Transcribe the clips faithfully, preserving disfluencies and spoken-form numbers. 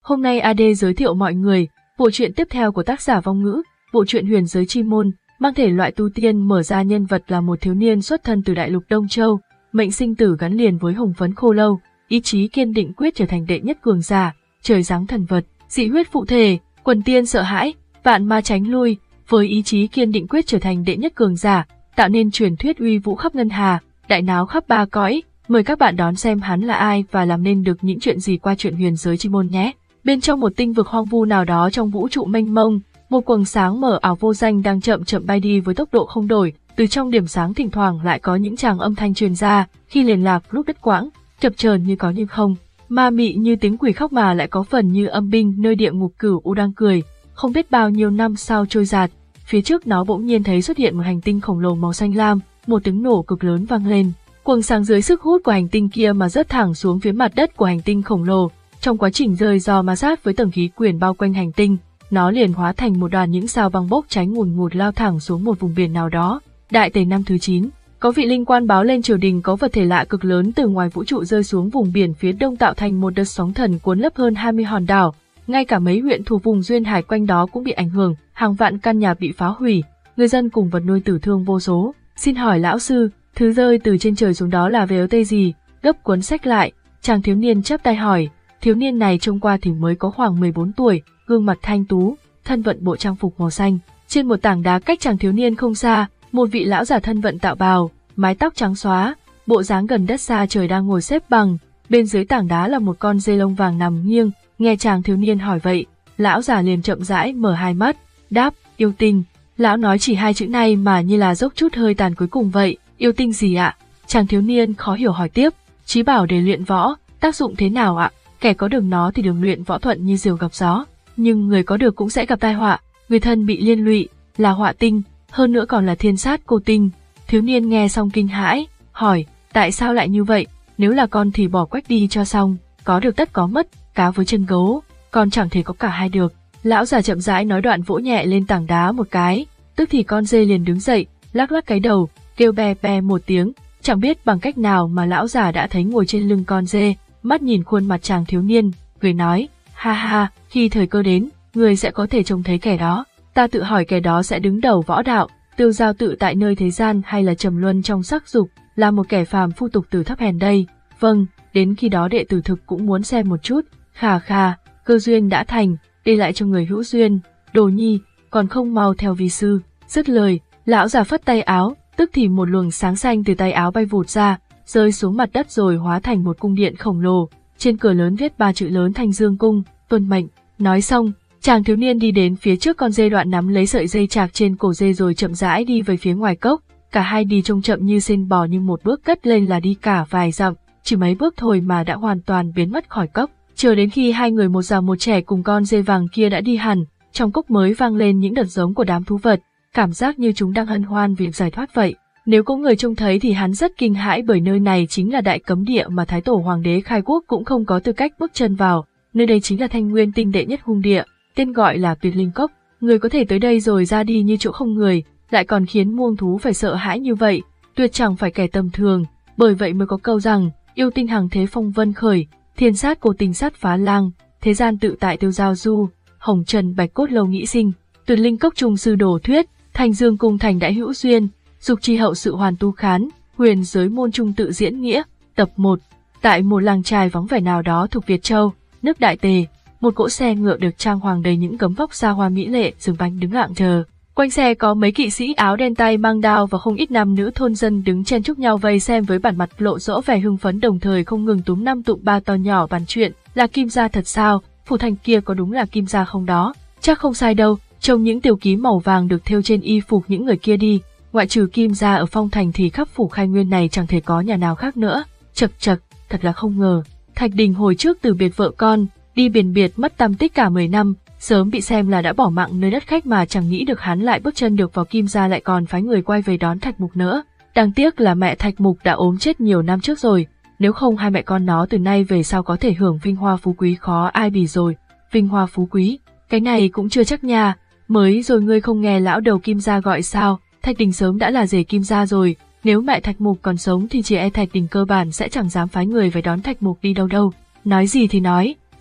Hôm nay a đê giới thiệu mọi người bộ truyện tiếp theo của tác giả Vong Ngữ, bộ truyện huyền giới chi môn, mang thể loại tu tiên, mở ra nhân vật là một thiếu niên xuất thân từ đại lục Đông Châu, mệnh sinh tử gắn liền với hồng phấn khô lâu, ý chí kiên định quyết trở thành đệ nhất cường giả, trời giáng thần vật, dị huyết phụ thể, quần tiên sợ hãi, vạn ma tránh lui, với ý chí kiên định quyết trở thành đệ nhất cường giả, tạo nên truyền thuyết uy vũ khắp ngân hà, đại náo khắp ba cõi. Mời các bạn đón xem hắn là ai và làm nên được những chuyện gì qua truyện huyền giới chi môn nhé. Bên trong một tinh vực hoang vu nào đó trong vũ trụ mênh mông, một quầng sáng mờ ảo vô danh đang chậm chậm bay đi với tốc độ không đổi. Từ trong điểm sáng thỉnh thoảng lại có những tràng âm thanh truyền ra, khi liền lạc lúc đứt quãng, chập chờn như có như không, ma mị như tiếng quỷ khóc mà lại có phần như âm binh nơi địa ngục cửu u đang cười. Không biết bao nhiêu năm sau trôi dạt, phía trước nó bỗng nhiên thấy xuất hiện một hành tinh khổng lồ màu xanh lam, một tiếng nổ cực lớn vang lên. Quầng sáng dưới sức hút của hành tinh kia mà rớt thẳng xuống phía mặt đất của hành tinh khổng lồ. Trong quá trình rơi do ma sát với tầng khí quyển bao quanh hành tinh, nó liền hóa thành một đoàn những sao băng bốc cháy ngùn ngụt lao thẳng xuống một vùng biển nào đó. Đại tề năm thứ chín, có vị linh quan báo lên triều đình có vật thể lạ cực lớn từ ngoài vũ trụ rơi xuống vùng biển phía đông tạo thành một đợt sóng thần cuốn lấp hơn hai mươi hòn đảo. Ngay cả mấy huyện thuộc vùng duyên hải quanh đó cũng bị ảnh hưởng, hàng vạn căn nhà bị phá hủy, người dân cùng vật nuôi tử thương vô số. Xin hỏi lão sư, thứ rơi từ trên trời xuống đó là về tây gì? Gấp cuốn sách lại, chàng thiếu niên chắp tay hỏi. Thiếu niên này trông qua thì mới có khoảng mười bốn tuổi, gương mặt thanh tú, thân vận bộ trang phục màu xanh. Trên một tảng đá cách chàng thiếu niên không xa, một vị lão giả thân vận tạo bào, mái tóc trắng xóa, bộ dáng gần đất xa trời đang ngồi xếp bằng. Bên dưới tảng đá là một con dê lông vàng nằm nghiêng. Nghe chàng thiếu niên hỏi vậy, lão giả liền chậm rãi mở hai mắt, đáp, yêu tinh. Lão nói chỉ hai chữ này mà như là dốc chút hơi tàn cuối cùng vậy. Yêu tinh gì ạ? Chàng thiếu niên khó hiểu hỏi tiếp. Chí bảo để luyện võ, tác dụng thế nào ạ? Kẻ có được nó thì đường luyện võ thuận như diều gặp gió, nhưng người có được cũng sẽ gặp tai họa, người thân bị liên lụy, là họa tinh, hơn nữa còn là thiên sát cô tinh. Thiếu niên nghe xong kinh hãi, hỏi, tại sao lại như vậy? Nếu là con thì bỏ quách đi cho xong, có được tất có mất, cá với chân gấu, con chẳng thể có cả hai được. Lão già chậm rãi nói đoạn vỗ nhẹ lên tảng đá một cái, tức thì con dê liền đứng dậy, lắc lắc cái đầu, kêu be be một tiếng, chẳng biết bằng cách nào mà lão già đã thấy ngồi trên lưng con dê, mắt nhìn khuôn mặt chàng thiếu niên, cười nói, ha ha, khi thời cơ đến, người sẽ có thể trông thấy kẻ đó. Ta tự hỏi kẻ đó sẽ đứng đầu võ đạo, tiêu dao tự tại nơi thế gian hay là trầm luân trong sắc dục, là một kẻ phàm phu tục tử thấp hèn đây. Vâng, đến khi đó đệ tử thực cũng muốn xem một chút. Khà khà, cơ duyên đã thành, để lại cho người hữu duyên. Đồ nhi, còn không mau theo vi sư. Dứt lời, lão già phất tay áo, tức thì một luồng sáng xanh từ tay áo bay vụt ra, rơi xuống mặt đất rồi hóa thành một cung điện khổng lồ. Trên cửa lớn viết ba chữ lớn Thanh Dương Cung, tuân mệnh. Nói xong, chàng thiếu niên đi đến phía trước con dê, đoạn nắm lấy sợi dây chạc trên cổ dê rồi chậm rãi đi về phía ngoài cốc. Cả hai đi trông chậm như sên bò, nhưng một bước cất lên là đi cả vài dặm, chỉ mấy bước thôi mà đã hoàn toàn biến mất khỏi cốc. Chờ đến khi hai người một già một trẻ cùng con dê vàng kia đã đi hẳn, trong cốc mới vang lên những đợt giống của đám thú vật, cảm giác như chúng đang hân hoan vì giải thoát vậy. Nếu có người trông thấy thì hắn rất kinh hãi, bởi nơi này chính là đại cấm địa mà Thái Tổ Hoàng đế khai quốc cũng không có tư cách bước chân vào. Nơi đây chính là Thanh Nguyên tinh đệ nhất hung địa, tên gọi là Tuyệt Linh Cốc. Người có thể tới đây rồi ra đi như chỗ không người, lại còn khiến muông thú phải sợ hãi như vậy, tuyệt chẳng phải kẻ tầm thường. Bởi vậy mới có câu rằng, yêu tinh hàng thế phong vân khởi, thiên sát cô tình sát phá lang, thế gian tự tại tiêu giao du, hồng trần bạch cốt lâu nghĩ sinh. Tuyệt Linh Cốc trung sư đổ thuyết, Thanh Dương Cung thành đại hữu duyên, dục chi hậu sự hoàn tu khán, huyền giới môn trung tự diễn nghĩa. Tập một. Tại một làng trài vắng vẻ nào đó thuộc Việt Châu, nước Đại Tề, một cỗ xe ngựa được trang hoàng đầy những gấm vóc xa hoa mỹ lệ dừng bánh đứng lặng chờ. Quanh xe có mấy kỵ sĩ áo đen tay mang đao và không ít nam nữ thôn dân đứng chen chúc nhau vây xem với bản mặt lộ rõ vẻ hưng phấn, đồng thời không ngừng túm năm tụm ba to nhỏ bàn chuyện. Là Kim gia thật sao? Phủ thành kia có đúng là Kim gia không đó? Chắc không sai đâu, trông những tiểu ký màu vàng được thêu trên y phục những người kia đi. Ngoại trừ Kim gia ở Phong Thành thì khắp phủ Khai Nguyên này chẳng thể có nhà nào khác nữa. Chật chật, thật là không ngờ. Thạch Đình hồi trước từ biệt vợ con, đi biển biệt mất tăm tích cả mười năm, sớm bị xem là đã bỏ mạng nơi đất khách mà chẳng nghĩ được hắn lại bước chân được vào Kim gia, lại còn phái người quay về đón Thạch Mục nữa. Đáng tiếc là mẹ Thạch Mục đã ốm chết nhiều năm trước rồi, nếu không hai mẹ con nó từ nay về sau có thể hưởng vinh hoa phú quý khó ai bì rồi. Vinh hoa phú quý, cái này cũng chưa chắc nha, mới rồi ngươi không nghe lão đầu Kim gia gọi sao? Thạch Đình sớm đã là rể Kim gia rồi, nếu mẹ Thạch Mục còn sống thì chỉ e Thạch Đình cơ bản sẽ chẳng dám phái người về đón Thạch Mục đi đâu đâu. Nói gì thì nói, Thạch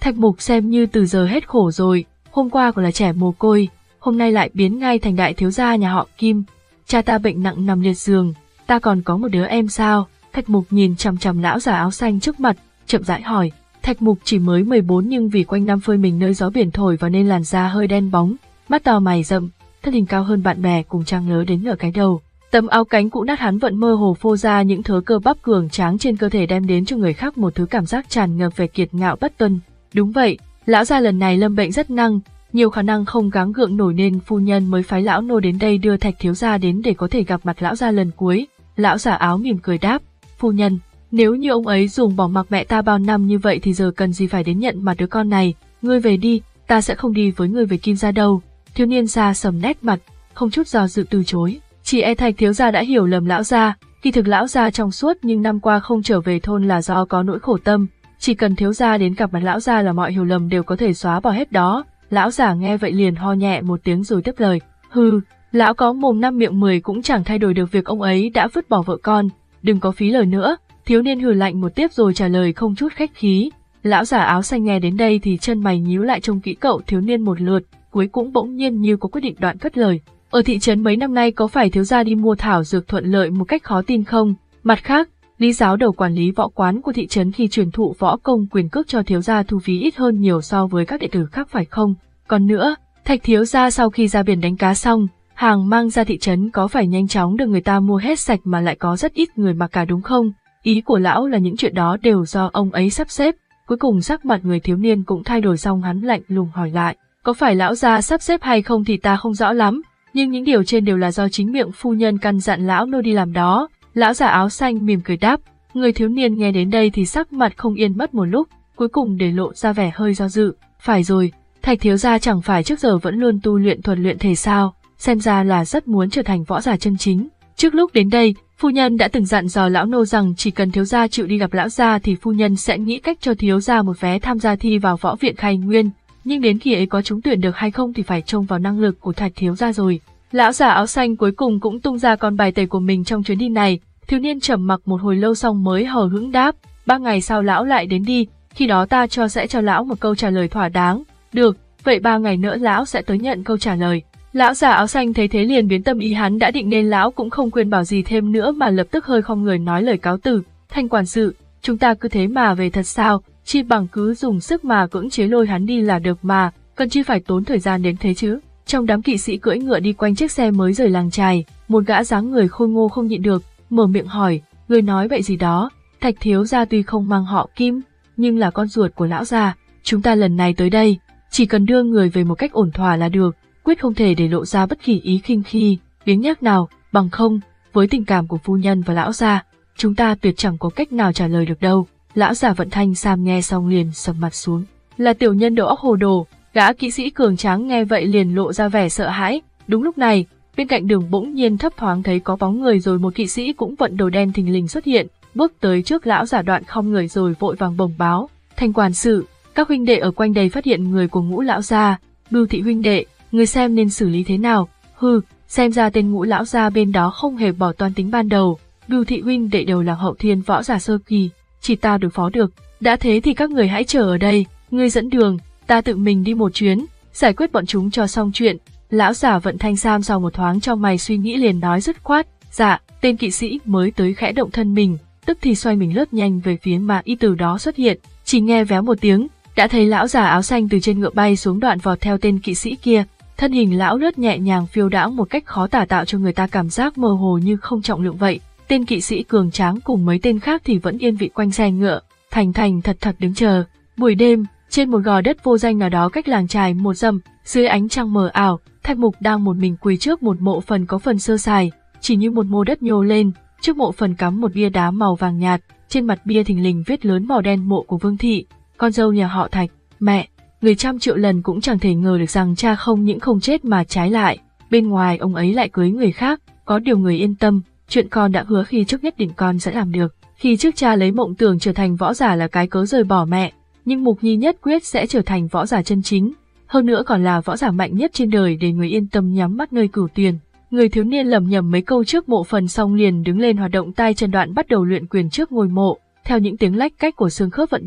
Thạch Mục xem như từ giờ hết khổ rồi, hôm qua còn là trẻ mồ côi, hôm nay lại biến ngay thành đại thiếu gia nhà họ Kim. Cha ta bệnh nặng nằm liệt giường, ta còn có một đứa em sao? Thạch Mục nhìn chằm chằm lão già áo xanh trước mặt, chậm rãi hỏi. Thạch Mục chỉ mới mười bốn nhưng vì quanh năm phơi mình nơi gió biển thổi vào nên làn da hơi đen bóng, mắt to mày rậm, thân hình cao hơn bạn bè cùng trang lớn đến nửa cái đầu. Tấm áo cánh cũ nát hắn vẫn mơ hồ phô ra những thớ cơ bắp cường tráng trên cơ thể, đem đến cho người khác một thứ cảm giác tràn ngập về kiệt ngạo bất tuân. Đúng vậy, lão gia lần này lâm bệnh rất nặng, nhiều khả năng không gắng gượng nổi nên phu nhân mới phái lão nô đến đây đưa Thạch thiếu gia đến để có thể gặp mặt lão gia lần cuối. Lão già áo mỉm cười đáp, phu nhân, nếu như ông ấy dùng bỏ mặc mẹ ta bao năm như vậy thì giờ cần gì phải đến nhận mặt đứa con này, ngươi về đi, ta sẽ không đi với ngươi về Kim gia đâu. Thiếu niên già sầm nét mặt, không chút do dự từ chối. Chỉ e Thạch thiếu gia đã hiểu lầm lão gia, kỳ thực lão gia trong suốt nhưng năm qua không trở về thôn là do có nỗi khổ tâm, chỉ cần thiếu gia đến gặp mặt lão gia là mọi hiểu lầm đều có thể xóa bỏ hết đó. Lão già nghe vậy liền ho nhẹ một tiếng rồi tiếp lời, hừ, lão có mồm năm miệng mười cũng chẳng thay đổi được việc ông ấy đã vứt bỏ vợ con, đừng có phí lời nữa. Thiếu niên hừ lạnh một tiếp rồi trả lời không chút khách khí. Lão già áo xanh nghe đến đây thì chân mày nhíu lại trông kỹ cậu thiếu niên một lượt, cuối cũng bỗng nhiên như có quyết định đoạn cất lời. Ở thị trấn mấy năm nay có phải thiếu gia đi mua thảo dược thuận lợi một cách khó tin không? Mặt khác, Lý giáo đầu quản lý võ quán của thị trấn khi truyền thụ võ công quyền cước cho thiếu gia thu phí ít hơn nhiều so với các đệ tử khác phải không? Còn nữa, Thạch thiếu gia sau khi ra biển đánh cá xong, hàng mang ra thị trấn có phải nhanh chóng được người ta mua hết sạch mà lại có rất ít người mặc cả đúng không? Ý của lão là những chuyện đó đều do ông ấy sắp xếp. Cuối cùng sắc mặt người thiếu niên cũng thay đổi, xong hắn lạnh lùng hỏi lại, có phải lão gia sắp xếp hay không thì ta không rõ lắm, nhưng những điều trên đều là do chính miệng phu nhân căn dặn lão nô đi làm đó. Lão già áo xanh mỉm cười đáp. Người thiếu niên nghe đến đây thì sắc mặt không yên mất một lúc, cuối cùng để lộ ra vẻ hơi do dự. Phải rồi, Thạch thiếu gia chẳng phải trước giờ vẫn luôn tu luyện thuật luyện thể sao, xem ra là rất muốn trở thành võ giả chân chính. Trước lúc đến đây, phu nhân đã từng dặn dò lão nô rằng chỉ cần thiếu gia chịu đi gặp lão gia thì phu nhân sẽ nghĩ cách cho thiếu gia một vé tham gia thi vào võ viện Khai Nguyên, nhưng đến khi ấy có trúng tuyển được hay không thì phải trông vào năng lực của Thạch thiếu gia rồi. Lão già áo xanh cuối cùng cũng tung ra con bài tẩy của mình trong chuyến đi này. Thiếu niên trầm mặc một hồi lâu xong mới hờ hững đáp, ba ngày sau lão lại đến đi, khi đó ta cho sẽ cho lão một câu trả lời thỏa đáng. Được, vậy ba ngày nữa lão sẽ tới nhận câu trả lời. Lão già áo xanh thấy thế liền biến tâm ý hắn đã định nên lão cũng không khuyên bảo gì thêm nữa mà lập tức hơi khom người nói lời cáo từ. Thanh quản sự, chúng ta cứ thế mà về thật sao, chi bằng cứ dùng sức mà cưỡng chế lôi hắn đi là được mà, cần chi phải tốn thời gian đến thế chứ. Trong đám kỵ sĩ cưỡi ngựa đi quanh chiếc xe mới rời làng chài, một gã dáng người khôi ngô không nhịn được, mở miệng hỏi, người nói vậy gì đó? Thạch thiếu gia tuy không mang họ Kim, nhưng là con ruột của lão gia, chúng ta lần này tới đây, chỉ cần đưa người về một cách ổn thỏa là được, quyết không thể để lộ ra bất kỳ ý khinh khi, biếng nhác nào, bằng không, với tình cảm của phu nhân và lão gia, chúng ta tuyệt chẳng có cách nào trả lời được đâu. Lão già Vận Thanh Sam nghe xong liền sầm mặt xuống, là tiểu nhân đầu óc hồ đồ. Gã kỵ sĩ cường tráng nghe vậy liền lộ ra vẻ sợ hãi. Đúng lúc này, bên cạnh đường bỗng nhiên thấp thoáng thấy có bóng người, rồi một kỵ sĩ cũng vận đồ đen thình lình xuất hiện, bước tới trước lão giả đoạn không người rồi vội vàng bẩm báo. Thanh quản sự, các huynh đệ ở quanh đây phát hiện người của Ngũ lão gia. Bưu thị huynh đệ, người xem nên xử lý thế nào? Hừ, xem ra tên Ngũ lão gia bên đó không hề bỏ toan tính ban đầu. Bưu thị huynh đệ đều là hậu thiên võ giả sơ kỳ, chỉ ta đối phó được. Đã thế thì các người hãy chờ ở đây, ngươi dẫn đường, ta tự mình đi một chuyến, giải quyết bọn chúng cho xong chuyện. Lão giả Vận Thanh Sam sau một thoáng trong mày suy nghĩ liền nói dứt khoát, dạ. Tên kỵ sĩ mới tới khẽ động thân mình, tức thì xoay mình lướt nhanh về phía mà y từ đó xuất hiện. Chỉ nghe véo một tiếng, đã thấy lão già áo xanh từ trên ngựa bay xuống, đoạn vọt theo tên kỵ sĩ kia. Thân hình lão lướt nhẹ nhàng phiêu đãng một cách khó tả, tạo cho người ta cảm giác mơ hồ như không trọng lượng vậy. Tên kỵ sĩ cường tráng cùng mấy tên khác thì vẫn yên vị quanh xe ngựa, thành thành thật thật đứng chờ. Buổi đêm, trên một gò đất vô danh nào đó cách làng chài một dặm, dưới ánh trăng mờ ảo, Thạch Mục đang một mình quỳ trước một mộ phần có phần sơ sài, chỉ như một mô đất nhô lên. Trước mộ phần cắm một bia đá màu vàng nhạt, trên mặt bia thình lình viết lớn màu đen mộ của Vương thị, con dâu nhà họ Thạch. Mẹ, người trăm triệu lần cũng chẳng thể ngờ được rằng cha không những không chết mà trái lại, bên ngoài ông ấy lại cưới người khác. Có điều người yên tâm, chuyện con đã hứa khi trước nhất định con sẽ làm được. Khi trước cha lấy mộng tưởng trở thành võ giả là cái cớ rời bỏ mẹ, nhưng Mục Nhi nhất quyết sẽ trở thành võ giả chân chính, hơn nữa còn là võ giả mạnh nhất trên đời, để người yên tâm nhắm mắt nơi cửu tiền. Người thiếu niên lẩm nhẩm mấy câu trước mộ phần xong liền đứng lên hoạt động tay chân, đoạn bắt đầu luyện quyền trước ngôi mộ, theo những tiếng lách cách của xương khớp vận động,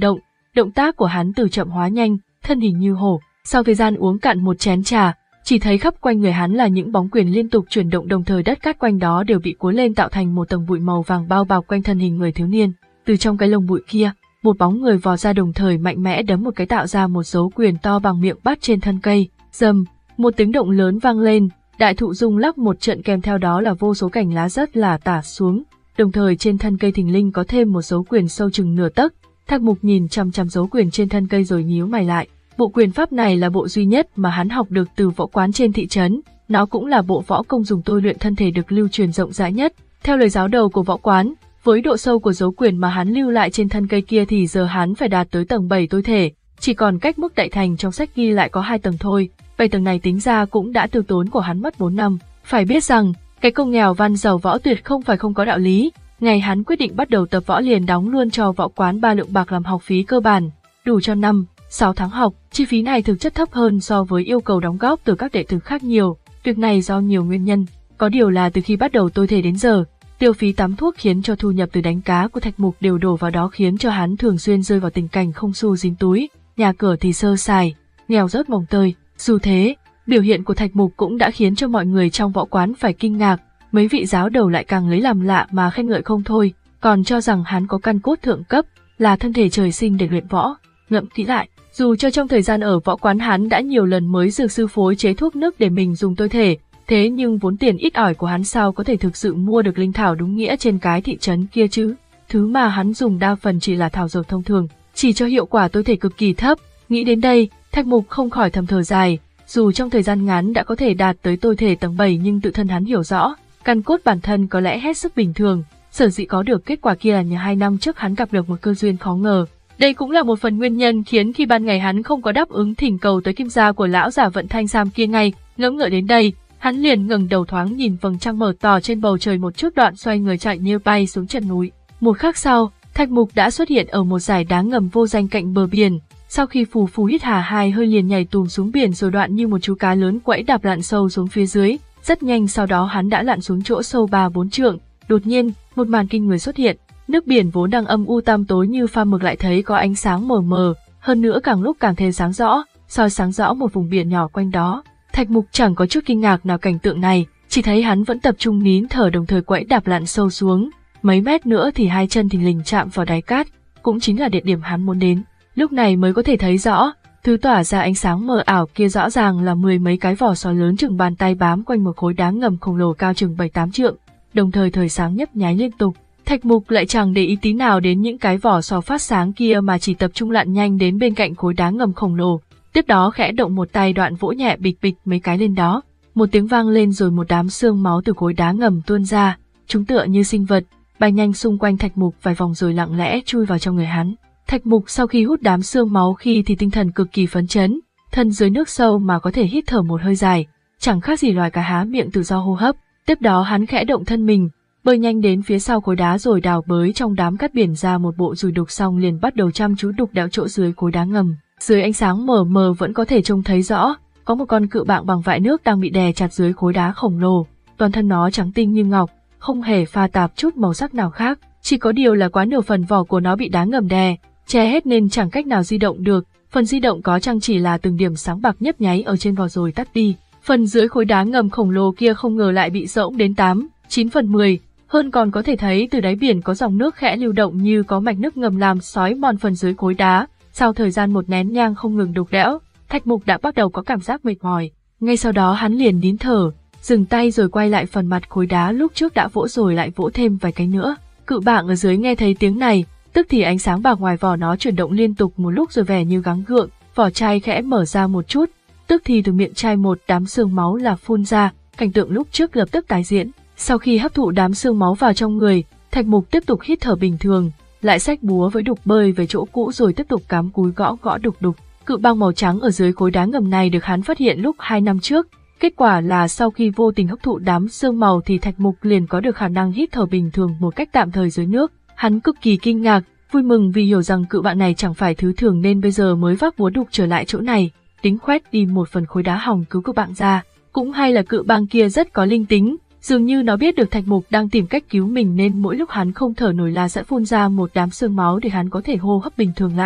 động tác của hắn từ chậm hóa nhanh, thân hình như hổ. Sau thời gian uống cạn một chén trà, chỉ thấy khắp quanh người hắn là những bóng quyền liên tục chuyển động, đồng thời đất cát quanh đó đều bị cuốn lên tạo thành một tầng bụi màu vàng bao bọc quanh thân hình người thiếu niên. Từ trong cái lồng bụi kia, một bóng người vò ra, đồng thời mạnh mẽ đấm một cái tạo ra một dấu quyền to bằng miệng bát trên thân cây. Rầm, một tiếng động lớn vang lên, đại thụ rung lắc một trận, kèm theo đó là vô số cành lá rất là tả xuống, đồng thời trên thân cây thình lình có thêm một dấu quyền sâu chừng nửa tấc. Thạch Mục nhìn chằm chằm dấu quyền trên thân cây rồi nhíu mày lại. Bộ quyền pháp này là bộ duy nhất mà hắn học được từ võ quán trên thị trấn, nó cũng là bộ võ công dùng tôi luyện thân thể được lưu truyền rộng rãi nhất. Theo lời giáo đầu của võ quán, với độ sâu của dấu quyền mà hắn lưu lại trên thân cây kia thì giờ hắn phải đạt tới tầng bảy tôi thể, chỉ còn cách mức đại thành trong sách ghi lại có hai tầng thôi. Bảy tầng này tính ra cũng đã tiêu tốn của hắn mất bốn năm. Phải biết rằng, cái công nghèo văn giàu võ tuyệt không phải không có đạo lý. Ngày hắn quyết định bắt đầu tập võ liền đóng luôn cho võ quán ba lượng bạc làm học phí cơ bản, đủ cho năm, sáu tháng học. Chi phí này thực chất thấp hơn so với yêu cầu đóng góp từ các đệ tử khác nhiều. Việc này do nhiều nguyên nhân, có điều là từ khi bắt đầu tôi thể đến giờ, tiêu phí tắm thuốc khiến cho thu nhập từ đánh cá của Thạch Mục đều đổ vào đó, khiến cho hắn thường xuyên rơi vào tình cảnh không xu dính túi, nhà cửa thì sơ sài, nghèo rớt mồng tơi. Dù thế, biểu hiện của Thạch Mục cũng đã khiến cho mọi người trong võ quán phải kinh ngạc, mấy vị giáo đầu lại càng lấy làm lạ mà khen ngợi không thôi, còn cho rằng hắn có căn cốt thượng cấp, là thân thể trời sinh để luyện võ. Ngẫm kỹ lại, dù cho trong thời gian ở võ quán hắn đã nhiều lần mới dược sư phối chế thuốc nước để mình dùng tôi thể, thế nhưng vốn tiền ít ỏi của hắn sao có thể thực sự mua được linh thảo đúng nghĩa trên cái thị trấn kia chứ? Thứ mà hắn dùng đa phần chỉ là thảo dược thông thường, chỉ cho hiệu quả tôi thể cực kỳ thấp. Nghĩ đến đây, Thạch Mục không khỏi thầm thở dài, dù trong thời gian ngắn đã có thể đạt tới tôi thể tầng bảy nhưng tự thân hắn hiểu rõ, căn cốt bản thân có lẽ hết sức bình thường, sở dĩ có được kết quả kia là nhờ hai năm trước hắn gặp được một cơ duyên khó ngờ. Đây cũng là một phần nguyên nhân khiến khi ban ngày hắn không có đáp ứng thỉnh cầu tới kim gia của lão giả Vận Thanh Sam kia ngay. Ngẫm ngợi đến đây, hắn liền ngẩng đầu thoáng nhìn vầng trăng mở tỏ trên bầu trời một chút, đoạn xoay người chạy như bay xuống chân núi. Một khắc sau, Thạch Mục đã xuất hiện ở một dải đá ngầm vô danh cạnh bờ biển. Sau khi phù phù hít hà hai hơi liền nhảy tùm xuống biển, rồi đoạn như một chú cá lớn quẫy đạp lặn sâu xuống phía dưới. Rất nhanh sau đó hắn đã lặn xuống chỗ sâu ba bốn trượng. Đột nhiên, một màn kinh người xuất hiện. Nước biển vốn đang âm u tăm tối như pha mực lại thấy có ánh sáng mờ mờ, hơn nữa càng lúc càng thêm sáng rõ, soi sáng rõ một vùng biển nhỏ quanh đó. Thạch Mục chẳng có chút kinh ngạc nào cảnh tượng này, chỉ thấy hắn vẫn tập trung nín thở, đồng thời quẫy đạp lặn sâu xuống. Mấy mét nữa thì hai chân thình lình chạm vào đáy cát, cũng chính là địa điểm hắn muốn đến. Lúc này mới có thể thấy rõ, thứ tỏa ra ánh sáng mờ ảo kia rõ ràng là mười mấy cái vỏ sò lớn chừng bàn tay bám quanh một khối đá ngầm khổng lồ cao chừng bảy tám trượng, đồng thời thời sáng nhấp nháy liên tục. Thạch Mục lại chẳng để ý tí nào đến những cái vỏ sò phát sáng kia mà chỉ tập trung lặn nhanh đến bên cạnh khối đá ngầm khổng lồ, tiếp đó khẽ động một tay, đoạn vỗ nhẹ bịch bịch mấy cái lên đó. Một tiếng vang lên rồi một đám xương máu từ khối đá ngầm tuôn ra, chúng tựa như sinh vật, bay nhanh xung quanh Thạch Mục vài vòng rồi lặng lẽ chui vào trong người hắn. Thạch Mục sau khi hút đám xương máu khi thì tinh thần cực kỳ phấn chấn, thân dưới nước sâu mà có thể hít thở một hơi dài, chẳng khác gì loài cá há miệng tự do hô hấp. Tiếp đó hắn khẽ động thân mình, bơi nhanh đến phía sau khối đá rồi đào bới trong đám cát biển ra một bộ dùi đục, xong liền bắt đầu chăm chú đục đẽo chỗ dưới khối đá ngầm. Dưới ánh sáng mờ mờ vẫn có thể trông thấy rõ, có một con cự bạng bằng vại nước đang bị đè chặt dưới khối đá khổng lồ, toàn thân nó trắng tinh như ngọc, không hề pha tạp chút màu sắc nào khác, chỉ có điều là quá nửa phần vỏ của nó bị đá ngầm đè che hết nên chẳng cách nào di động được, phần di động có chăng chỉ là từng điểm sáng bạc nhấp nháy ở trên vỏ rồi tắt đi. Phần dưới khối đá ngầm khổng lồ kia không ngờ lại bị rỗng đến tám, chín phần mười, hơn còn có thể thấy từ đáy biển có dòng nước khẽ lưu động như có mạch nước ngầm làm xói mòn phần dưới khối đá. Sau thời gian một nén nhang không ngừng đục đẽo, Thạch Mục đã bắt đầu có cảm giác mệt mỏi. Ngay sau đó hắn liền nín thở, dừng tay rồi quay lại phần mặt khối đá lúc trước đã vỗ rồi lại vỗ thêm vài cái nữa. Cự bạng ở dưới nghe thấy tiếng này, tức thì ánh sáng bạc ngoài vỏ nó chuyển động liên tục một lúc rồi vẻ như gắng gượng, vỏ chai khẽ mở ra một chút, tức thì từ miệng chai một đám xương máu là phun ra, cảnh tượng lúc trước lập tức tái diễn. Sau khi hấp thụ đám xương máu vào trong người, Thạch Mục tiếp tục hít thở bình thường, lại xách búa với đục bơi về chỗ cũ rồi tiếp tục cắm cúi gõ gõ đục đục. Cự băng màu trắng ở dưới khối đá ngầm này được hắn phát hiện lúc hai năm trước, kết quả là sau khi vô tình hấp thụ đám xương màu thì Thạch Mục liền có được khả năng hít thở bình thường một cách tạm thời dưới nước. Hắn cực kỳ kinh ngạc, vui mừng vì hiểu rằng cự bạng này chẳng phải thứ thường nên bây giờ mới vác búa đục trở lại chỗ này, tính khoét đi một phần khối đá hỏng cứu cự bạng ra. Cũng hay là cự bang kia rất có linh tính, dường như nó biết được Thạch Mục đang tìm cách cứu mình nên mỗi lúc hắn không thở nổi là sẽ phun ra một đám xương máu để hắn có thể hô hấp bình thường lại.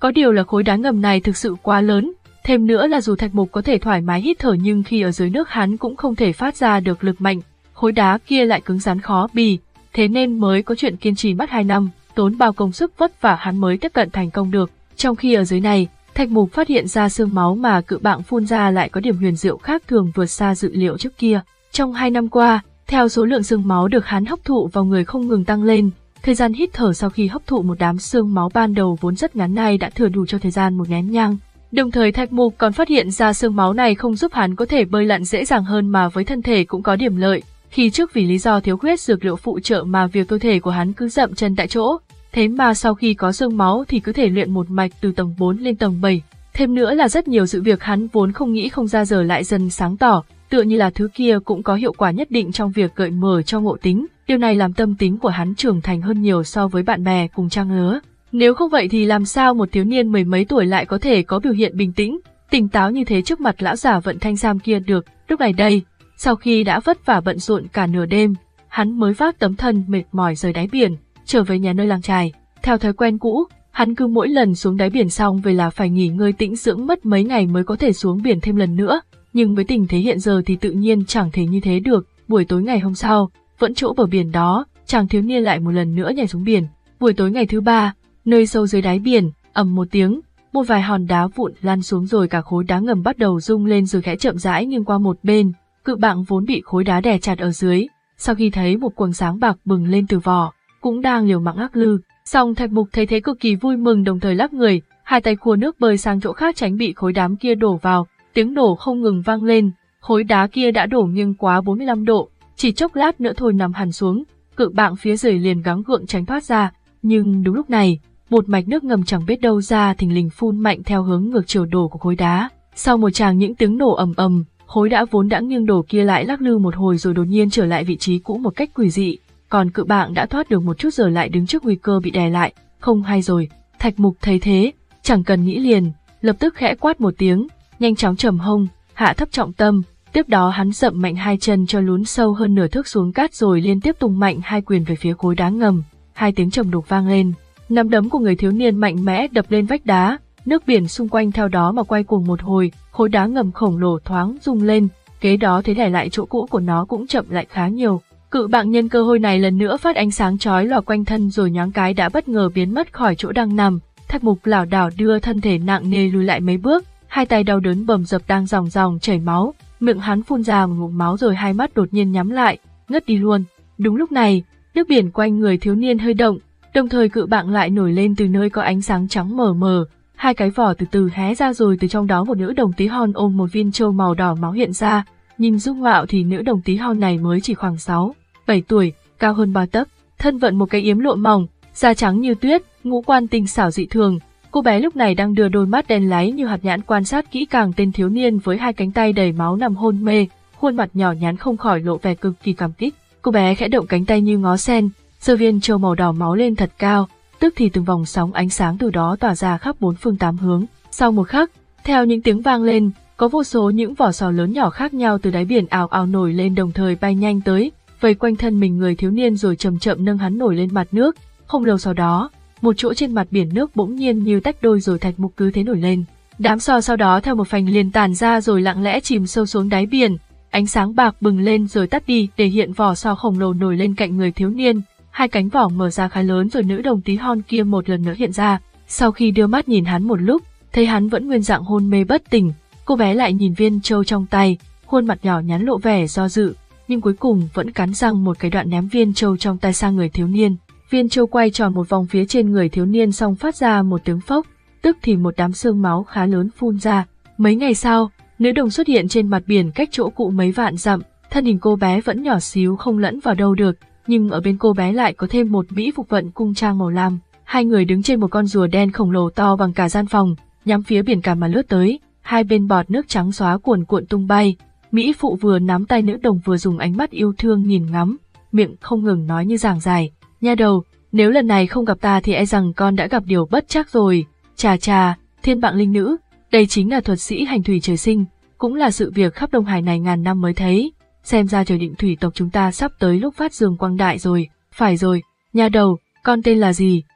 Có điều là khối đá ngầm này thực sự quá lớn, thêm nữa là dù Thạch Mục có thể thoải mái hít thở nhưng khi ở dưới nước hắn cũng không thể phát ra được lực mạnh, khối đá kia lại cứng rắn khó bì, thế nên mới có chuyện kiên trì mất hai năm, tốn bao công sức vất vả hắn mới tiếp cận thành công được. Trong khi ở dưới này, Thạch Mục phát hiện ra xương máu mà cự bạng phun ra lại có điểm huyền diệu khác thường vượt xa dự liệu trước kia. Trong hai năm qua, theo số lượng xương máu được hắn hấp thụ vào người không ngừng tăng lên, thời gian hít thở sau khi hấp thụ một đám xương máu ban đầu vốn rất ngắn nay đã thừa đủ cho thời gian một nén nhang. Đồng thời Thạch Mục còn phát hiện ra xương máu này không giúp hắn có thể bơi lặn dễ dàng hơn mà với thân thể cũng có điểm lợi, khi trước vì lý do thiếu khuyết dược liệu phụ trợ mà việc cơ thể của hắn cứ dậm chân tại chỗ, thế mà sau khi có xương máu thì cứ thể luyện một mạch từ tầng bốn lên tầng bảy. Thêm nữa là rất nhiều sự việc hắn vốn không nghĩ không ra giờ lại dần sáng tỏ, tựa như là thứ kia cũng có hiệu quả nhất định trong việc gợi mở cho ngộ tính, điều này làm tâm tính của hắn trưởng thành hơn nhiều so với bạn bè cùng trang lứa. Nếu không vậy thì làm sao một thiếu niên mười mấy tuổi lại có thể có biểu hiện bình tĩnh, tỉnh táo như thế trước mặt lão giả vận thanh giam kia được. Lúc này đây, sau khi đã vất vả bận rộn cả nửa đêm, hắn mới vác tấm thân mệt mỏi rời đáy biển, trở về nhà nơi làng chài. Theo thói quen cũ, hắn cứ mỗi lần xuống đáy biển xong về là phải nghỉ ngơi tĩnh dưỡng mất mấy ngày mới có thể xuống biển thêm lần nữa, nhưng với tình thế hiện giờ thì tự nhiên chẳng thể như thế được. Buổi tối ngày hôm sau, vẫn chỗ bờ biển đó, chàng thiếu niên lại một lần nữa nhảy xuống biển. Buổi tối ngày thứ ba, nơi sâu dưới đáy biển, ầm một tiếng, một vài hòn đá vụn lăn xuống rồi cả khối đá ngầm bắt đầu rung lên rồi khẽ chậm rãi nghiêng qua một bên. Cự bạng vốn bị khối đá đè chặt ở dưới, sau khi thấy một quầng sáng bạc bừng lên từ vỏ, cũng đang liều mạng lắc lư. Song Thạch Mục thấy thế cực kỳ vui mừng, đồng thời lắc người, hai tay khua nước bơi sang chỗ khác tránh bị khối đám kia đổ vào. Tiếng nổ không ngừng vang lên, khối đá kia đã đổ nghiêng quá bốn mươi lăm độ, chỉ chốc lát nữa thôi nằm hẳn xuống. Cự bạng phía dưới liền gắng gượng tránh thoát ra, nhưng đúng lúc này, một mạch nước ngầm chẳng biết đâu ra thình lình phun mạnh theo hướng ngược chiều đổ của khối đá. Sau một tràng những tiếng nổ ầm ầm, khối đá vốn đã nghiêng đổ kia lại lắc lư một hồi rồi đột nhiên trở lại vị trí cũ một cách quỷ dị. Còn cự bạng đã thoát được một chút giờ lại đứng trước nguy cơ bị đè lại, không hay rồi. Thạch Mục thấy thế, chẳng cần nghĩ liền, lập tức khẽ quát một tiếng, nhanh chóng trầm hông, hạ thấp trọng tâm, tiếp đó hắn dậm mạnh hai chân cho lún sâu hơn nửa thước xuống cát rồi liên tiếp tung mạnh hai quyền về phía khối đá ngầm. Hai tiếng trầm đục vang lên, nắm đấm của người thiếu niên mạnh mẽ đập lên vách đá, nước biển xung quanh theo đó mà quay cuồng một hồi, khối đá ngầm khổng lồ thoáng rung lên, kế đó thế đè lại chỗ cũ của nó cũng chậm lại khá nhiều. Cự bạng nhân cơ hội này lần nữa phát ánh sáng chói lòa quanh thân rồi nhoáng cái đã bất ngờ biến mất khỏi chỗ đang nằm. Thạch Mục lảo đảo đưa thân thể nặng nề lùi lại mấy bước, hai tay đau đớn bầm dập đang ròng ròng chảy máu, miệng hắn phun ra một ngụm máu rồi hai mắt đột nhiên nhắm lại, ngất đi luôn. Đúng lúc này, nước biển quanh người thiếu niên hơi động, đồng thời cự bạng lại nổi lên từ nơi có ánh sáng trắng mờ mờ, hai cái vỏ từ từ hé ra rồi từ trong đó một nữ đồng tí hon ôm một viên châu màu đỏ máu hiện ra. Nhìn dung mạo thì nữ đồng tí hon này mới chỉ khoảng sáu, bảy tuổi, cao hơn ba tấc, thân vận một cái yếm lụa mỏng, da trắng như tuyết, ngũ quan tinh xảo dị thường. Cô bé lúc này đang đưa đôi mắt đen láy như hạt nhãn quan sát kỹ càng tên thiếu niên với hai cánh tay đầy máu nằm hôn mê, khuôn mặt nhỏ nhắn không khỏi lộ vẻ cực kỳ cảm kích. Cô bé khẽ động cánh tay như ngó sen, giơ viên châu màu đỏ máu lên thật cao, tức thì từng vòng sóng ánh sáng từ đó tỏa ra khắp bốn phương tám hướng. Sau một khắc, theo những tiếng vang lên, có vô số những vỏ sò lớn nhỏ khác nhau từ đáy biển ào ào nổi lên đồng thời bay nhanh tới, vây quanh thân mình người thiếu niên rồi chậm chậm nâng hắn nổi lên mặt nước. Không lâu sau đó, một chỗ trên mặt biển nước bỗng nhiên như tách đôi rồi Thạch Mục cứ thế nổi lên. Đám sò sau đó theo một phành liền tàn ra rồi lặng lẽ chìm sâu xuống đáy biển. Ánh sáng bạc bừng lên rồi tắt đi để hiện vỏ sò khổng lồ nổi lên cạnh người thiếu niên. Hai cánh vỏ mở ra khá lớn rồi nữ đồng tí hon kia một lần nữa hiện ra. Sau khi đưa mắt nhìn hắn một lúc, thấy hắn vẫn nguyên dạng hôn mê bất tỉnh, cô bé lại nhìn viên châu trong tay, khuôn mặt nhỏ nhắn lộ vẻ do dự, nhưng cuối cùng vẫn cắn răng một cái đoạn ném viên châu trong tay sang người thiếu niên. Viên châu quay tròn một vòng phía trên người thiếu niên xong phát ra một tiếng phốc, tức thì một đám xương máu khá lớn phun ra. Mấy ngày sau, nữ đồng xuất hiện trên mặt biển cách chỗ cũ mấy vạn dặm, thân hình cô bé vẫn nhỏ xíu không lẫn vào đâu được, nhưng ở bên cô bé lại có thêm một mỹ phục vận cung trang màu lam. Hai người đứng trên một con rùa đen khổng lồ to bằng cả gian phòng, nhắm phía biển cả mà lướt tới, hai bên bọt nước trắng xóa cuồn cuộn tung bay. Mỹ phụ vừa nắm tay nữ đồng vừa dùng ánh mắt yêu thương nhìn ngắm, miệng không ngừng nói như giảng giải. Nha đầu, nếu lần này không gặp ta thì e rằng con đã gặp điều bất trắc rồi. Chà chà, thiên bạng linh nữ, đây chính là thuật sĩ hành thủy trời sinh, cũng là sự việc khắp Đông Hải này ngàn năm mới thấy. Xem ra trời định thủy tộc chúng ta sắp tới lúc phát dương quang đại rồi. Phải rồi, nha đầu, con tên là gì?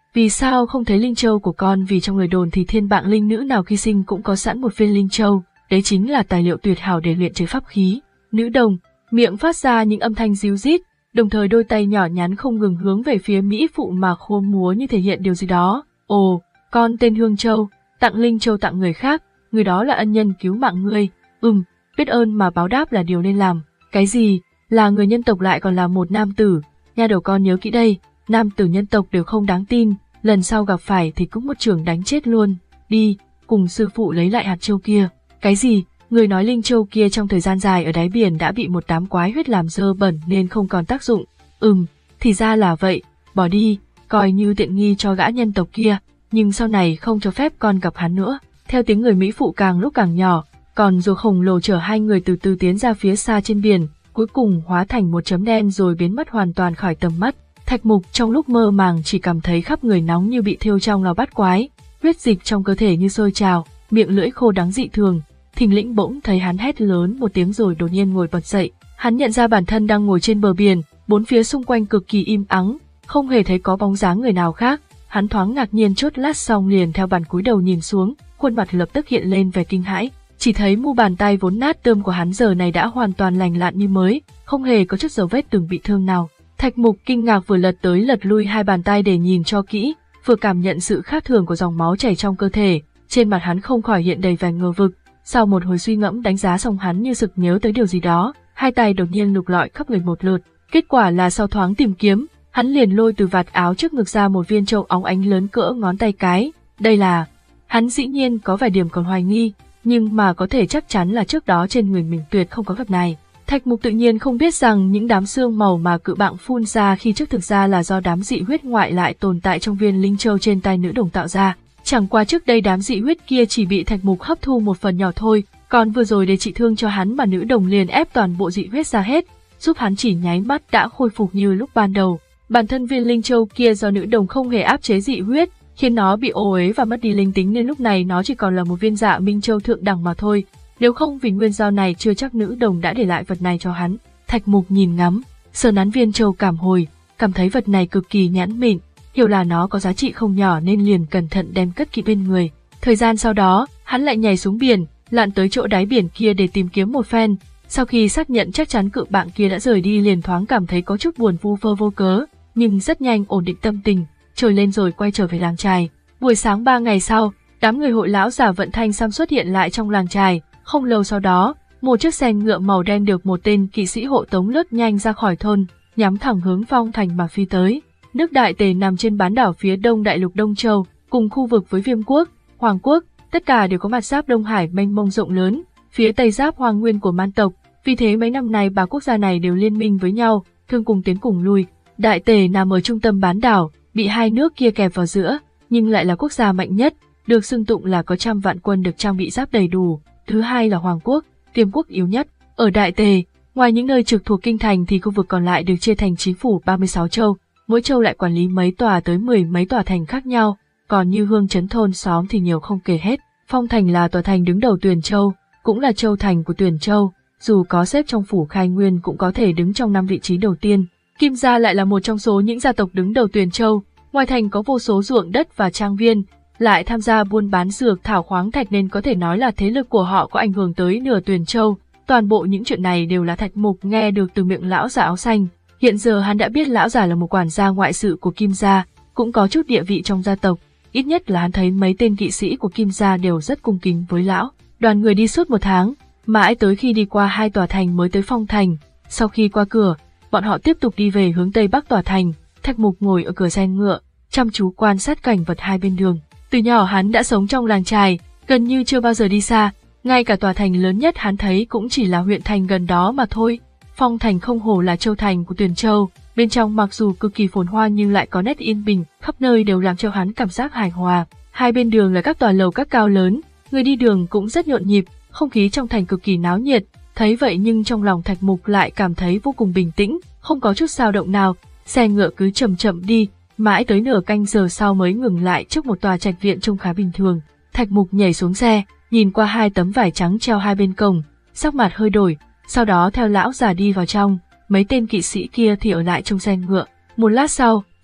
vì sao không thấy linh châu của con? Vì trong lời đồn thì thiên bạng linh nữ nào khi sinh cũng có sẵn một viên linh châu, đấy chính là tài liệu tuyệt hảo để luyện chế pháp khí. Nữ đồng, miệng phát ra những âm thanh ríu rít, đồng thời đôi tay nhỏ nhắn không ngừng hướng về phía mỹ phụ mà khua múa như thể hiện điều gì đó. Ồ, con tên Hương Châu, tặng linh châu tặng người khác, người đó là ân nhân cứu mạng ngươi. Ừm, biết ơn mà báo đáp là điều nên làm. Cái gì? Là người nhân tộc lại còn là một nam tử? Nha đầu con nhớ kỹ đây, nam tử nhân tộc đều không đáng tin, lần sau gặp phải thì cũng một chưởng đánh chết luôn. Đi, cùng sư phụ lấy lại hạt châu kia. Cái gì? Người nói linh châu kia trong thời gian dài ở đáy biển đã bị một đám quái huyết làm dơ bẩn nên không còn tác dụng. Ừm, thì ra là vậy, bỏ đi, coi như tiện nghi cho gã nhân tộc kia, nhưng sau này không cho phép con gặp hắn nữa. Theo tiếng người mỹ phụ càng lúc càng nhỏ, còn rùa khổng lồ chở hai người từ từ tiến ra phía xa trên biển, cuối cùng hóa thành một chấm đen rồi biến mất hoàn toàn khỏi tầm mắt. Thạch Mục trong lúc mơ màng chỉ cảm thấy khắp người nóng như bị thiêu trong lò bát quái, huyết dịch trong cơ thể như sôi trào, miệng lưỡi khô đắng dị thường. Thình lĩnh bỗng thấy hắn hét lớn một tiếng rồi đột nhiên ngồi bật dậy. Hắn nhận ra bản thân đang ngồi trên bờ biển, bốn phía xung quanh cực kỳ im ắng, không hề thấy có bóng dáng người nào khác. Hắn thoáng ngạc nhiên chốt lát xong liền theo bản cúi đầu nhìn xuống, khuôn mặt lập tức hiện lên vẻ kinh hãi. Chỉ thấy mu bàn tay vốn nát tươm của hắn giờ này đã hoàn toàn lành lặn như mới, không hề có chút dấu vết từng bị thương nào. Thạch Mục kinh ngạc vừa lật tới lật lui hai bàn tay để nhìn cho kỹ, vừa cảm nhận sự khác thường của dòng máu chảy trong cơ thể, trên mặt hắn không khỏi hiện đầy vẻ ngờ vực. Sau một hồi suy ngẫm đánh giá xong hắn như sực nhớ tới điều gì đó, hai tay đột nhiên lục lọi khắp người một lượt, kết quả là sau thoáng tìm kiếm, hắn liền lôi từ vạt áo trước ngực ra một viên châu óng ánh lớn cỡ ngón tay cái. Đây là... Hắn dĩ nhiên có vài điểm còn hoài nghi, nhưng mà có thể chắc chắn là trước đó trên người mình tuyệt không có vật này. Thạch Mục tự nhiên không biết rằng những đám xương màu mà cự bạng phun ra khi trước thực ra là do đám dị huyết ngoại lại tồn tại trong viên linh châu trên tay nữ đồng tạo ra. Chẳng qua trước đây đám dị huyết kia chỉ bị Thạch Mục hấp thu một phần nhỏ thôi, còn vừa rồi để trị thương cho hắn mà nữ đồng liền ép toàn bộ dị huyết ra hết, giúp hắn chỉ nháy mắt đã khôi phục như lúc ban đầu. Bản thân viên linh châu kia do nữ đồng không hề áp chế dị huyết, khiến nó bị ô uế và mất đi linh tính nên lúc này nó chỉ còn là một viên dạ minh châu thượng đẳng mà thôi. Nếu không vì nguyên do này chưa chắc nữ đồng đã để lại vật này cho hắn. Thạch Mục nhìn ngắm, sờ nắn viên châu cảm hồi, cảm thấy vật này cực kỳ nhẵn mịn, hiểu là nó có giá trị không nhỏ nên liền cẩn thận đem cất kỹ bên người. Thời gian sau đó, hắn lại nhảy xuống biển, lặn tới chỗ đáy biển kia để tìm kiếm một phen. Sau khi xác nhận chắc chắn cự bạng kia đã rời đi liền thoáng cảm thấy có chút buồn vu vơ vô cớ, nhưng rất nhanh ổn định tâm tình, trồi lên rồi quay trở về làng chài. Buổi sáng ba ngày sau, đám người hội lão giả vận thanh sam xuất hiện lại trong làng chài. Không lâu sau đó, một chiếc xe ngựa màu đen được một tên kỵ sĩ hộ tống lướt nhanh ra khỏi thôn, nhắm thẳng hướng Phong Thành mà phi tới. Nước Đại Tề nằm trên bán đảo phía đông đại lục Đông Châu, cùng khu vực với Viêm Quốc, Hoàng Quốc, tất cả đều có mặt giáp Đông Hải mênh mông rộng lớn, phía tây giáp Hoang Nguyên của Man tộc. Vì thế mấy năm nay ba quốc gia này đều liên minh với nhau, thương cùng tiến cùng lui. Đại Tề nằm ở trung tâm bán đảo, bị hai nước kia kẹp vào giữa, nhưng lại là quốc gia mạnh nhất, được xưng tụng là có trăm vạn quân được trang bị giáp đầy đủ. Thứ hai là Hoàng Quốc, Viêm Quốc yếu nhất. Ở Đại Tề, ngoài những nơi trực thuộc kinh thành thì khu vực còn lại được chia thành chính phủ ba mươi sáu châu, mỗi châu lại quản lý mấy tòa tới mười mấy tòa thành khác nhau, còn như hương trấn thôn xóm thì nhiều không kể hết. Phong Thành là tòa thành đứng đầu Tuyền Châu, cũng là châu thành của Tuyền Châu, dù có xếp trong phủ Khai Nguyên cũng có thể đứng trong năm vị trí đầu tiên. Kim gia lại là một trong số những gia tộc đứng đầu Tuyền Châu, ngoài thành có vô số ruộng đất và trang viên, lại tham gia buôn bán dược thảo khoáng thạch nên có thể nói là thế lực của họ có ảnh hưởng tới nửa Tuyền Châu. Toàn bộ những chuyện này đều là Thạch Mục nghe được từ miệng lão già áo xanh. Hiện giờ hắn đã biết lão già là một quản gia ngoại sự của Kim gia, cũng có chút địa vị trong gia tộc. Ít nhất là hắn thấy mấy tên kỵ sĩ của Kim gia đều rất cung kính với lão. Đoàn người đi suốt một tháng, mãi tới khi đi qua hai tòa thành mới tới Phong Thành. Sau khi qua cửa, bọn họ tiếp tục đi về hướng tây bắc tòa thành. Thạch Mục ngồi ở cửa xe ngựa, chăm chú quan sát cảnh vật hai bên đường. Từ nhỏ hắn đã sống trong làng chài, gần như chưa bao giờ đi xa, ngay cả tòa thành lớn nhất hắn thấy cũng chỉ là huyện thành gần đó mà thôi. Phong Thành không hổ là châu thành của Tuyền Châu, bên trong mặc dù cực kỳ phồn hoa nhưng lại có nét yên bình, khắp nơi đều làm cho hắn cảm giác hài hòa. Hai bên đường là các tòa lầu các cao lớn, người đi đường cũng rất nhộn nhịp, không khí trong thành cực kỳ náo nhiệt. Thấy vậy nhưng trong lòng Thạch Mục lại cảm thấy vô cùng bình tĩnh, không có chút dao động nào. Xe ngựa cứ chậm chậm đi, mãi tới nửa canh giờ sau mới ngừng lại trước một tòa trạch viện trông khá bình thường. Thạch Mục nhảy xuống xe, nhìn qua hai tấm vải trắng treo hai bên cổng, sắc mặt hơi đổi, sau đó theo lão già đi vào trong, mấy tên kỵ sĩ kia thì ở lại trong xe ngựa. Một lát sau,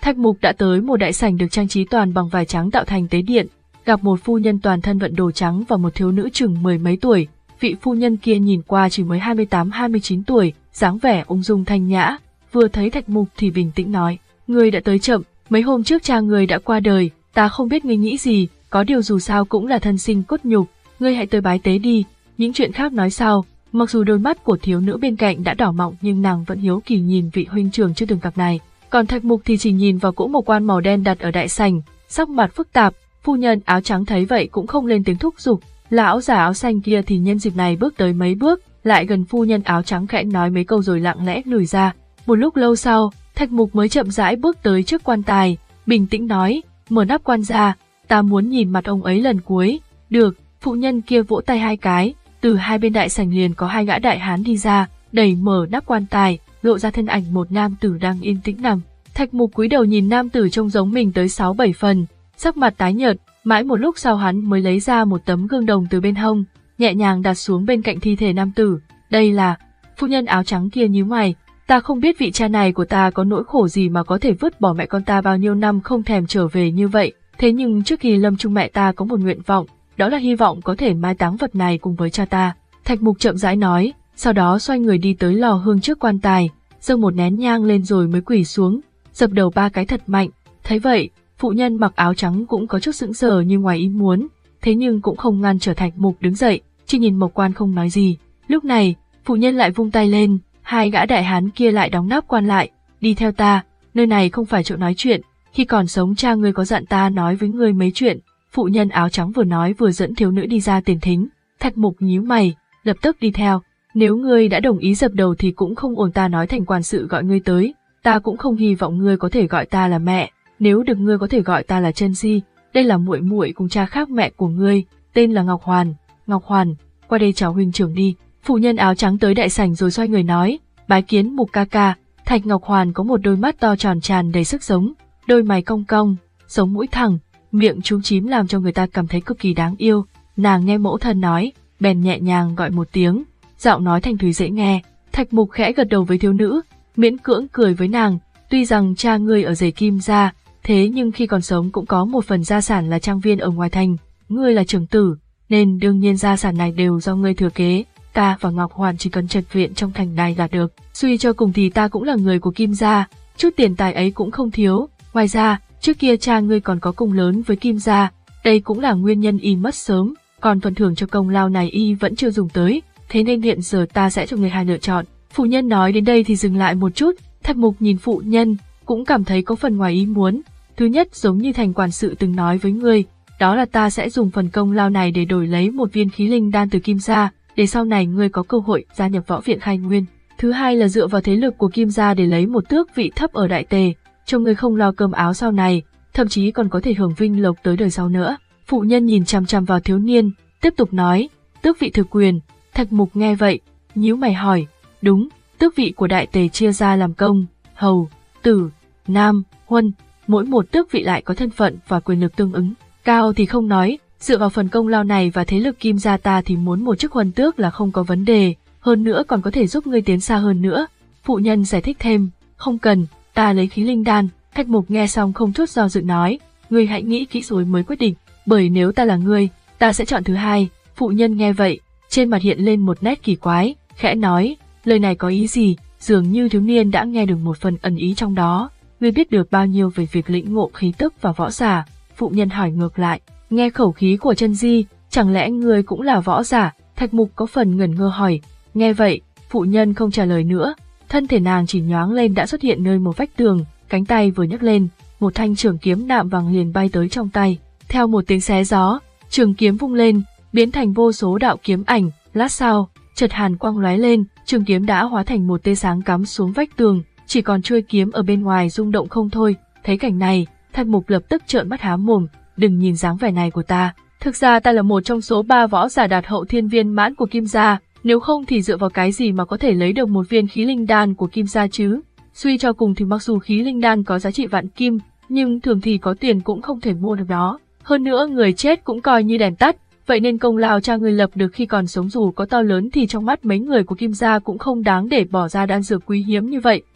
Thạch Mục đã tới một đại sảnh được trang trí toàn bằng vải trắng tạo thành tế điện, gặp một phu nhân toàn thân vận đồ trắng và một thiếu nữ chừng mười mấy tuổi. Vị phu nhân kia nhìn qua chỉ mới hai mươi tám hai mươi chín tuổi, dáng vẻ ung dung thanh nhã, vừa thấy Thạch Mục thì bình tĩnh nói: "Ngươi đã tới chậm, mấy hôm trước cha ngươi đã qua đời, ta không biết ngươi nghĩ gì, có điều dù sao cũng là thân sinh cốt nhục, ngươi hãy tới bái tế đi, những chuyện khác nói sau." Mặc dù đôi mắt của thiếu nữ bên cạnh đã đỏ mọng nhưng nàng vẫn hiếu kỳ nhìn vị huynh trưởng chưa từng gặp này. Còn Thạch Mục thì chỉ nhìn vào cỗ mộc quan màu đen đặt ở đại sảnh, sắc mặt phức tạp. Phu nhân áo trắng thấy vậy cũng không lên tiếng thúc giục, lão già áo xanh kia thì nhân dịp này bước tới mấy bước, lại gần phu nhân áo trắng khẽ nói mấy câu rồi lặng lẽ lùi ra. Một lúc lâu sau, Thạch Mục mới chậm rãi bước tới trước quan tài, bình tĩnh nói: "Mở nắp quan ra, ta muốn nhìn mặt ông ấy lần cuối." "Được." Phụ nhân kia vỗ tay hai cái, từ hai bên đại sảnh liền có hai gã đại hán đi ra, đẩy mở nắp quan tài, lộ ra thân ảnh một nam tử đang yên tĩnh nằm. Thạch Mục cúi đầu nhìn nam tử trông giống mình tới sáu bảy phần, sắc mặt tái nhợt, mãi một lúc sau hắn mới lấy ra một tấm gương đồng từ bên hông, nhẹ nhàng đặt xuống bên cạnh thi thể nam tử. "Đây là..." Phu nhân áo trắng kia nhíu mày: "Ta không biết vị cha này của ta có nỗi khổ gì mà có thể vứt bỏ mẹ con ta bao nhiêu năm không thèm trở về như vậy, thế nhưng trước khi lâm chung mẹ ta có một nguyện vọng, đó là hy vọng có thể mai táng vật này cùng với cha ta." Thạch Mục chậm rãi nói, sau đó xoay người đi tới lò hương trước quan tài, dâng một nén nhang lên rồi mới quỳ xuống, dập đầu ba cái thật mạnh. Thấy vậy, phụ nhân mặc áo trắng cũng có chút sững sờ như ngoài ý muốn, thế nhưng cũng không ngăn trở Thạch Mục đứng dậy, chỉ nhìn Mộc Quan không nói gì. Lúc này, phụ nhân lại vung tay lên, hai gã đại hán kia lại đóng nắp quan lại. "Đi theo ta, nơi này không phải chỗ nói chuyện, khi còn sống cha ngươi có dặn ta nói với ngươi mấy chuyện." Phụ nhân áo trắng vừa nói vừa dẫn thiếu nữ đi ra tiền thính. Thạch Mục nhíu mày, lập tức đi theo. "Nếu ngươi đã đồng ý dập đầu thì cũng không ổn ta nói thành quan sự gọi ngươi tới, ta cũng không hy vọng ngươi có thể gọi ta là mẹ, nếu được ngươi có thể gọi ta là Chân Di, đây là muội muội cùng cha khác mẹ của ngươi, tên là Ngọc Hoàn." "Ngọc Hoàn, qua đây chào huynh trưởng đi." Phụ nhân áo trắng tới đại sảnh rồi xoay người nói: "Bái kiến Mục ca ca." Thạch Ngọc Hoàn có một đôi mắt to tròn tràn đầy sức sống, đôi mày cong cong, sống mũi thẳng, miệng chúm chím làm cho người ta cảm thấy cực kỳ đáng yêu. Nàng nghe mẫu thân nói, bèn nhẹ nhàng gọi một tiếng, giọng nói thanh thúy dễ nghe. Thạch Mục khẽ gật đầu với thiếu nữ, miễn cưỡng cười với nàng. "Tuy rằng cha ngươi ở rể Kim gia, thế nhưng khi còn sống cũng có một phần gia sản là trang viên ở ngoài thành. Ngươi là trưởng tử, nên đương nhiên gia sản này đều do ngươi thừa kế. Ta và Ngọc Hoàn chỉ cần trạch viện trong thành này là được. Suy cho cùng thì ta cũng là người của Kim gia, chút tiền tài ấy cũng không thiếu. Ngoài ra, trước kia cha ngươi còn có công lớn với Kim gia, đây cũng là nguyên nhân y mất sớm. Còn phần thưởng cho công lao này y vẫn chưa dùng tới, thế nên hiện giờ ta sẽ cho người hai lựa chọn." Phụ nhân nói đến đây thì dừng lại một chút. Thạch Mục nhìn phụ nhân, cũng cảm thấy có phần ngoài ý muốn. "Thứ nhất, giống như thành quản sự từng nói với ngươi, đó là ta sẽ dùng phần công lao này để đổi lấy một viên khí linh đan từ Kim gia, để sau này ngươi có cơ hội gia nhập võ viện khai nguyên. Thứ hai là dựa vào thế lực của Kim gia để lấy một tước vị thấp ở đại tề, cho ngươi không lo cơm áo sau này, thậm chí còn có thể hưởng vinh lộc tới đời sau nữa." Phụ nhân nhìn chằm chằm vào thiếu niên, tiếp tục nói: "Tước vị thực quyền." Thạch Mục nghe vậy, nhíu mày hỏi: "Đúng, tước vị của đại tề chia ra làm công, hầu, tử, nam, huân, mỗi một tước vị lại có thân phận và quyền lực tương ứng. Cao thì không nói, dựa vào phần công lao này và thế lực Kim gia ta thì muốn một chức huân tước là không có vấn đề, hơn nữa còn có thể giúp ngươi tiến xa hơn nữa." Phụ nhân giải thích thêm: "Không cần, ta lấy khí linh đan." Thạch Mục nghe xong không chút do dự nói: "Ngươi hãy nghĩ kỹ rồi mới quyết định, bởi nếu ta là ngươi, ta sẽ chọn thứ hai." Phụ nhân nghe vậy, trên mặt hiện lên một nét kỳ quái, khẽ nói: "Lời này có ý gì?" Dường như thiếu niên đã nghe được một phần ẩn ý trong đó. "Ngươi biết được bao nhiêu về việc lĩnh ngộ khí tức và võ giả?" Phụ nhân hỏi ngược lại. Nghe khẩu khí của Chân Di, chẳng lẽ ngươi cũng là võ giả? Thạch Mục có phần ngẩn ngơ hỏi. Nghe vậy, phụ nhân không trả lời nữa, thân thể nàng chỉ nhoáng lên đã xuất hiện nơi một vách tường, cánh tay vừa nhấc lên, một thanh trường kiếm nạm vàng liền bay tới trong tay. Theo một tiếng xé gió, trường kiếm vung lên, biến thành vô số đạo kiếm ảnh. Lát sau, chợt hàn quang lóe lên, trường kiếm đã hóa thành một tia sáng cắm xuống vách tường, chỉ còn chuôi kiếm ở bên ngoài rung động không thôi. Thấy cảnh này, Thạch Mục lập tức trợn mắt há mồm. "Đừng nhìn dáng vẻ này của ta, thực ra ta là một trong số ba võ giả đạt hậu thiên viên mãn của Kim gia, nếu không thì dựa vào cái gì mà có thể lấy được một viên khí linh đan của Kim gia chứ? Suy cho cùng thì mặc dù khí linh đan có giá trị vạn kim, nhưng thường thì có tiền cũng không thể mua được đó. Hơn nữa người chết cũng coi như đèn tắt, vậy nên công lao cha người lập được khi còn sống dù có to lớn thì trong mắt mấy người của Kim gia cũng không đáng để bỏ ra đan dược quý hiếm như vậy."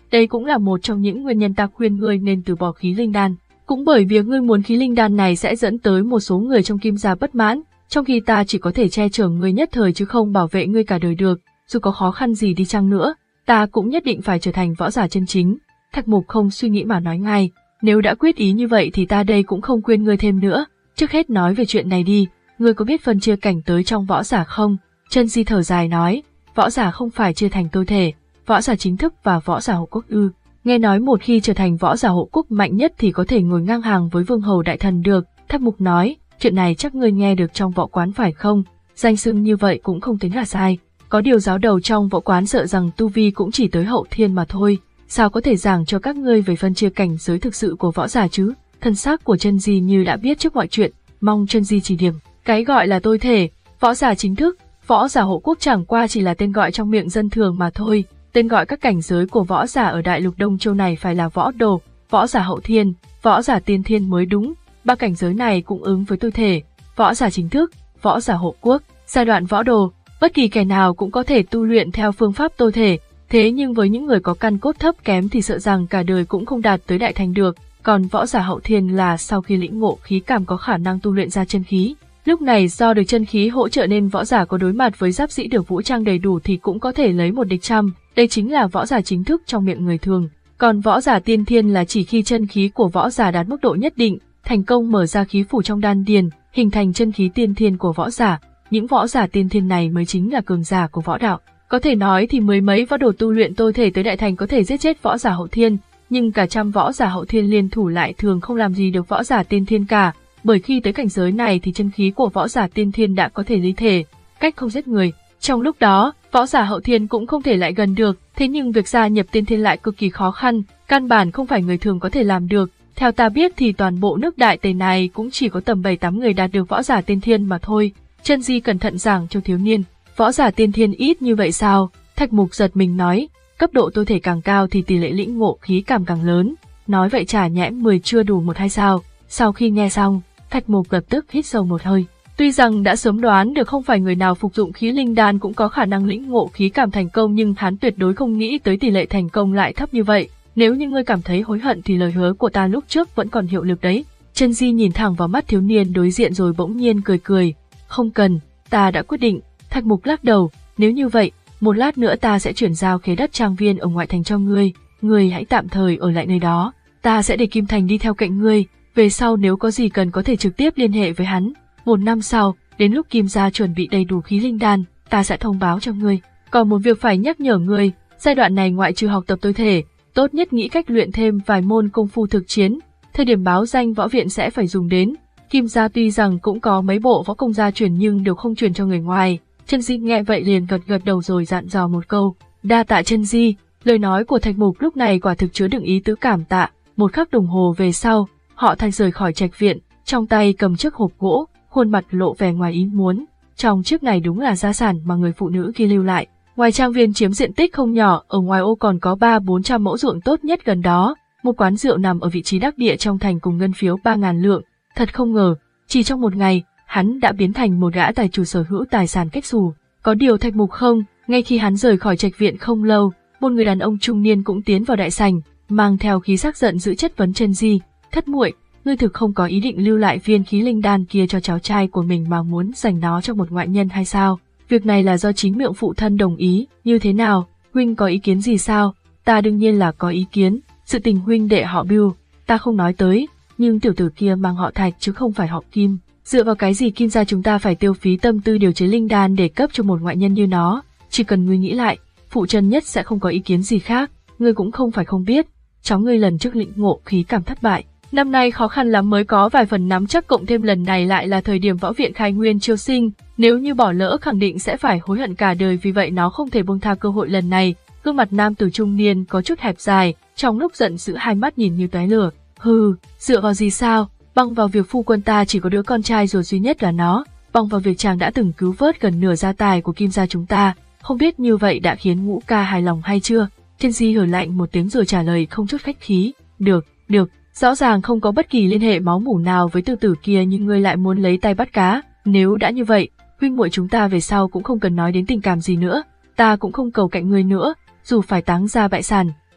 đây cũng là một trong những nguyên nhân ta khuyên ngươi nên từ bỏ khí linh đan. Cũng bởi việc ngươi muốn khí linh đan này sẽ dẫn tới một số người trong Kim gia bất mãn, trong khi ta chỉ có thể che chở ngươi nhất thời chứ không bảo vệ ngươi cả đời được, dù có khó khăn gì đi chăng nữa, ta cũng nhất định phải trở thành võ giả chân chính. Thạch Mục không suy nghĩ mà nói ngay, nếu đã quyết ý như vậy thì ta đây cũng không khuyên ngươi thêm nữa, trước hết nói về chuyện này đi, ngươi có biết phân chia cảnh giới trong võ giả không? Chân Di thở dài nói, võ giả không phải chia thành tôi thể, võ giả chính thức và võ giả hộ quốc ư. Nghe nói một khi trở thành võ giả hộ quốc mạnh nhất thì có thể ngồi ngang hàng với vương hầu đại thần được. Thạch Mục nói, chuyện này chắc ngươi nghe được trong võ quán phải không? Danh xưng như vậy cũng không tính là sai. Có điều giáo đầu trong võ quán sợ rằng tu vi cũng chỉ tới hậu thiên mà thôi. Sao có thể giảng cho các ngươi về phân chia cảnh giới thực sự của võ giả chứ? Thân xác của Chân Di như đã biết trước mọi chuyện, mong Chân Di chỉ điểm. Cái gọi là tôi thể, võ giả chính thức, võ giả hộ quốc chẳng qua chỉ là tên gọi trong miệng dân thường mà thôi. Tên gọi các cảnh giới của võ giả ở Đại Lục Đông Châu này phải là võ đồ, võ giả hậu thiên, võ giả tiên thiên mới đúng. Ba cảnh giới này cũng ứng với tôi thể, võ giả chính thức, võ giả hộ quốc. Giai đoạn võ đồ, bất kỳ kẻ nào cũng có thể tu luyện theo phương pháp tôi thể, thế nhưng với những người có căn cốt thấp kém thì sợ rằng cả đời cũng không đạt tới đại thành được. Còn võ giả hậu thiên là sau khi lĩnh ngộ khí cảm có khả năng tu luyện ra chân khí. Lúc này do được chân khí hỗ trợ nên võ giả có đối mặt với giáp sĩ được vũ trang đầy đủ thì cũng có thể lấy một địch trăm, đây chính là võ giả chính thức trong miệng người thường. Còn võ giả tiên thiên là chỉ khi chân khí của võ giả đạt mức độ nhất định, thành công mở ra khí phủ trong đan điền, hình thành chân khí tiên thiên của võ giả. Những võ giả tiên thiên này mới chính là cường giả của võ đạo. Có thể nói thì mười mấy võ đồ tu luyện tôi thể tới đại thành có thể giết chết võ giả hậu thiên, nhưng cả trăm võ giả hậu thiên liên thủ lại thường không làm gì được võ giả tiên thiên cả. Bởi khi tới cảnh giới này thì chân khí của võ giả tiên thiên đã có thể ly thể, cách không giết người. Trong lúc đó, võ giả hậu thiên cũng không thể lại gần được, thế nhưng việc gia nhập tiên thiên lại cực kỳ khó khăn, căn bản không phải người thường có thể làm được. Theo ta biết thì toàn bộ nước Đại Tề này cũng chỉ có tầm bảy tám người đạt được võ giả tiên thiên mà thôi. Chân Di cẩn thận giảng cho thiếu niên, võ giả tiên thiên ít như vậy sao? Thạch Mục giật mình nói, cấp độ tôi thể càng cao thì tỷ lệ lĩnh ngộ khí cảm càng lớn. Nói vậy chả nhẽm mười chưa đủ một hay sao? Sau khi nghe xong, Thạch Mục lập tức hít sâu một hơi. Tuy rằng đã sớm đoán được không phải người nào phục dụng khí linh đan cũng có khả năng lĩnh ngộ khí cảm thành công, nhưng hắn tuyệt đối không nghĩ tới tỷ lệ thành công lại thấp như vậy. Nếu như ngươi cảm thấy hối hận thì lời hứa của ta lúc trước vẫn còn hiệu lực đấy. Chân Di nhìn thẳng vào mắt thiếu niên đối diện rồi bỗng nhiên cười cười. Không cần, ta đã quyết định. Thạch Mục lắc đầu, nếu như vậy, một lát nữa ta sẽ chuyển giao khế đất trang viên ở ngoại thành cho ngươi. Ngươi hãy tạm thời ở lại nơi đó. Ta sẽ để Kim Thành đi theo cạnh ngươi. Về sau nếu có gì cần có thể trực tiếp liên hệ với hắn. Một năm sau, đến lúc Kim gia chuẩn bị đầy đủ khí linh đan, ta sẽ thông báo cho ngươi. Còn một việc phải nhắc nhở ngươi, giai đoạn này ngoại trừ học tập tôi thể, tốt nhất nghĩ cách luyện thêm vài môn công phu thực chiến. Thời điểm báo danh võ viện sẽ phải dùng đến. Kim gia tuy rằng cũng có mấy bộ võ công gia truyền nhưng đều không truyền cho người ngoài. Chân Di nghe vậy liền gật gật đầu rồi dặn dò một câu, đa tạ Chân Di. Lời nói của Thạch Mục lúc này quả thực chứa đựng ý tứ cảm tạ. Một khắc đồng hồ về sau, họ Thạch rời khỏi trạch viện, trong tay cầm chiếc hộp gỗ, khuôn mặt lộ vẻ ngoài ý muốn. Trong chiếc này đúng là gia sản mà người phụ nữ kia lưu lại. Ngoài trang viên chiếm diện tích không nhỏ, ở ngoài ô còn có ba bốn trăm mẫu ruộng tốt nhất gần đó. Một quán rượu nằm ở vị trí đắc địa trong thành cùng ngân phiếu ba ngàn lượng. Thật không ngờ, chỉ trong một ngày, hắn đã biến thành một gã tài chủ sở hữu tài sản cách xù. Có điều Thạch Mục không, ngay khi hắn rời khỏi trạch viện không lâu, một người đàn ông trung niên cũng tiến vào đại sảnh, mang theo khí sắc giận dữ chất vấn Chân Di, thất muội, ngươi thực không có ý định lưu lại viên khí linh đan kia cho cháu trai của mình mà muốn dành nó cho một ngoại nhân hay sao? Việc này là do chính miệng phụ thân đồng ý, như thế nào, huynh có ý kiến gì sao? Ta đương nhiên là có ý kiến, sự tình huynh đệ họ Bưu, ta không nói tới, nhưng tiểu tử kia mang họ Thạch chứ không phải họ Kim. Dựa vào cái gì Kim gia chúng ta phải tiêu phí tâm tư điều chế linh đan để cấp cho một ngoại nhân như nó? Chỉ cần ngươi nghĩ lại, phụ chân nhất sẽ không có ý kiến gì khác. Ngươi cũng không phải không biết, cháu ngươi lần trước lĩnh ngộ khí cảm thất bại. Năm nay khó khăn lắm mới có vài phần nắm chắc, cộng thêm lần này lại là thời điểm võ viện khai nguyên chiêu sinh, nếu như bỏ lỡ khẳng định sẽ phải hối hận cả đời, vì vậy nó không thể buông tha cơ hội lần này. Gương mặt nam tử trung niên có chút hẹp dài, trong lúc giận dữ hai mắt nhìn như tóe lửa. Hừ, dựa vào gì sao? Bằng vào việc phu quân ta chỉ có đứa con trai rồi duy nhất là nó, bằng vào việc chàng đã từng cứu vớt gần nửa gia tài của Kim gia chúng ta, không biết như vậy đã khiến Ngũ ca hài lòng hay chưa? Chân Di hừ lạnh một tiếng rồi trả lời không chút khách khí. Được, được. Rõ ràng không có bất kỳ liên hệ máu mủ nào với tư tử kia nhưng ngươi lại muốn lấy tay bắt cá. Nếu đã như vậy, huynh muội chúng ta về sau cũng không cần nói đến tình cảm gì nữa. Ta cũng không cầu cạnh ngươi nữa, dù phải táng ra bại sản,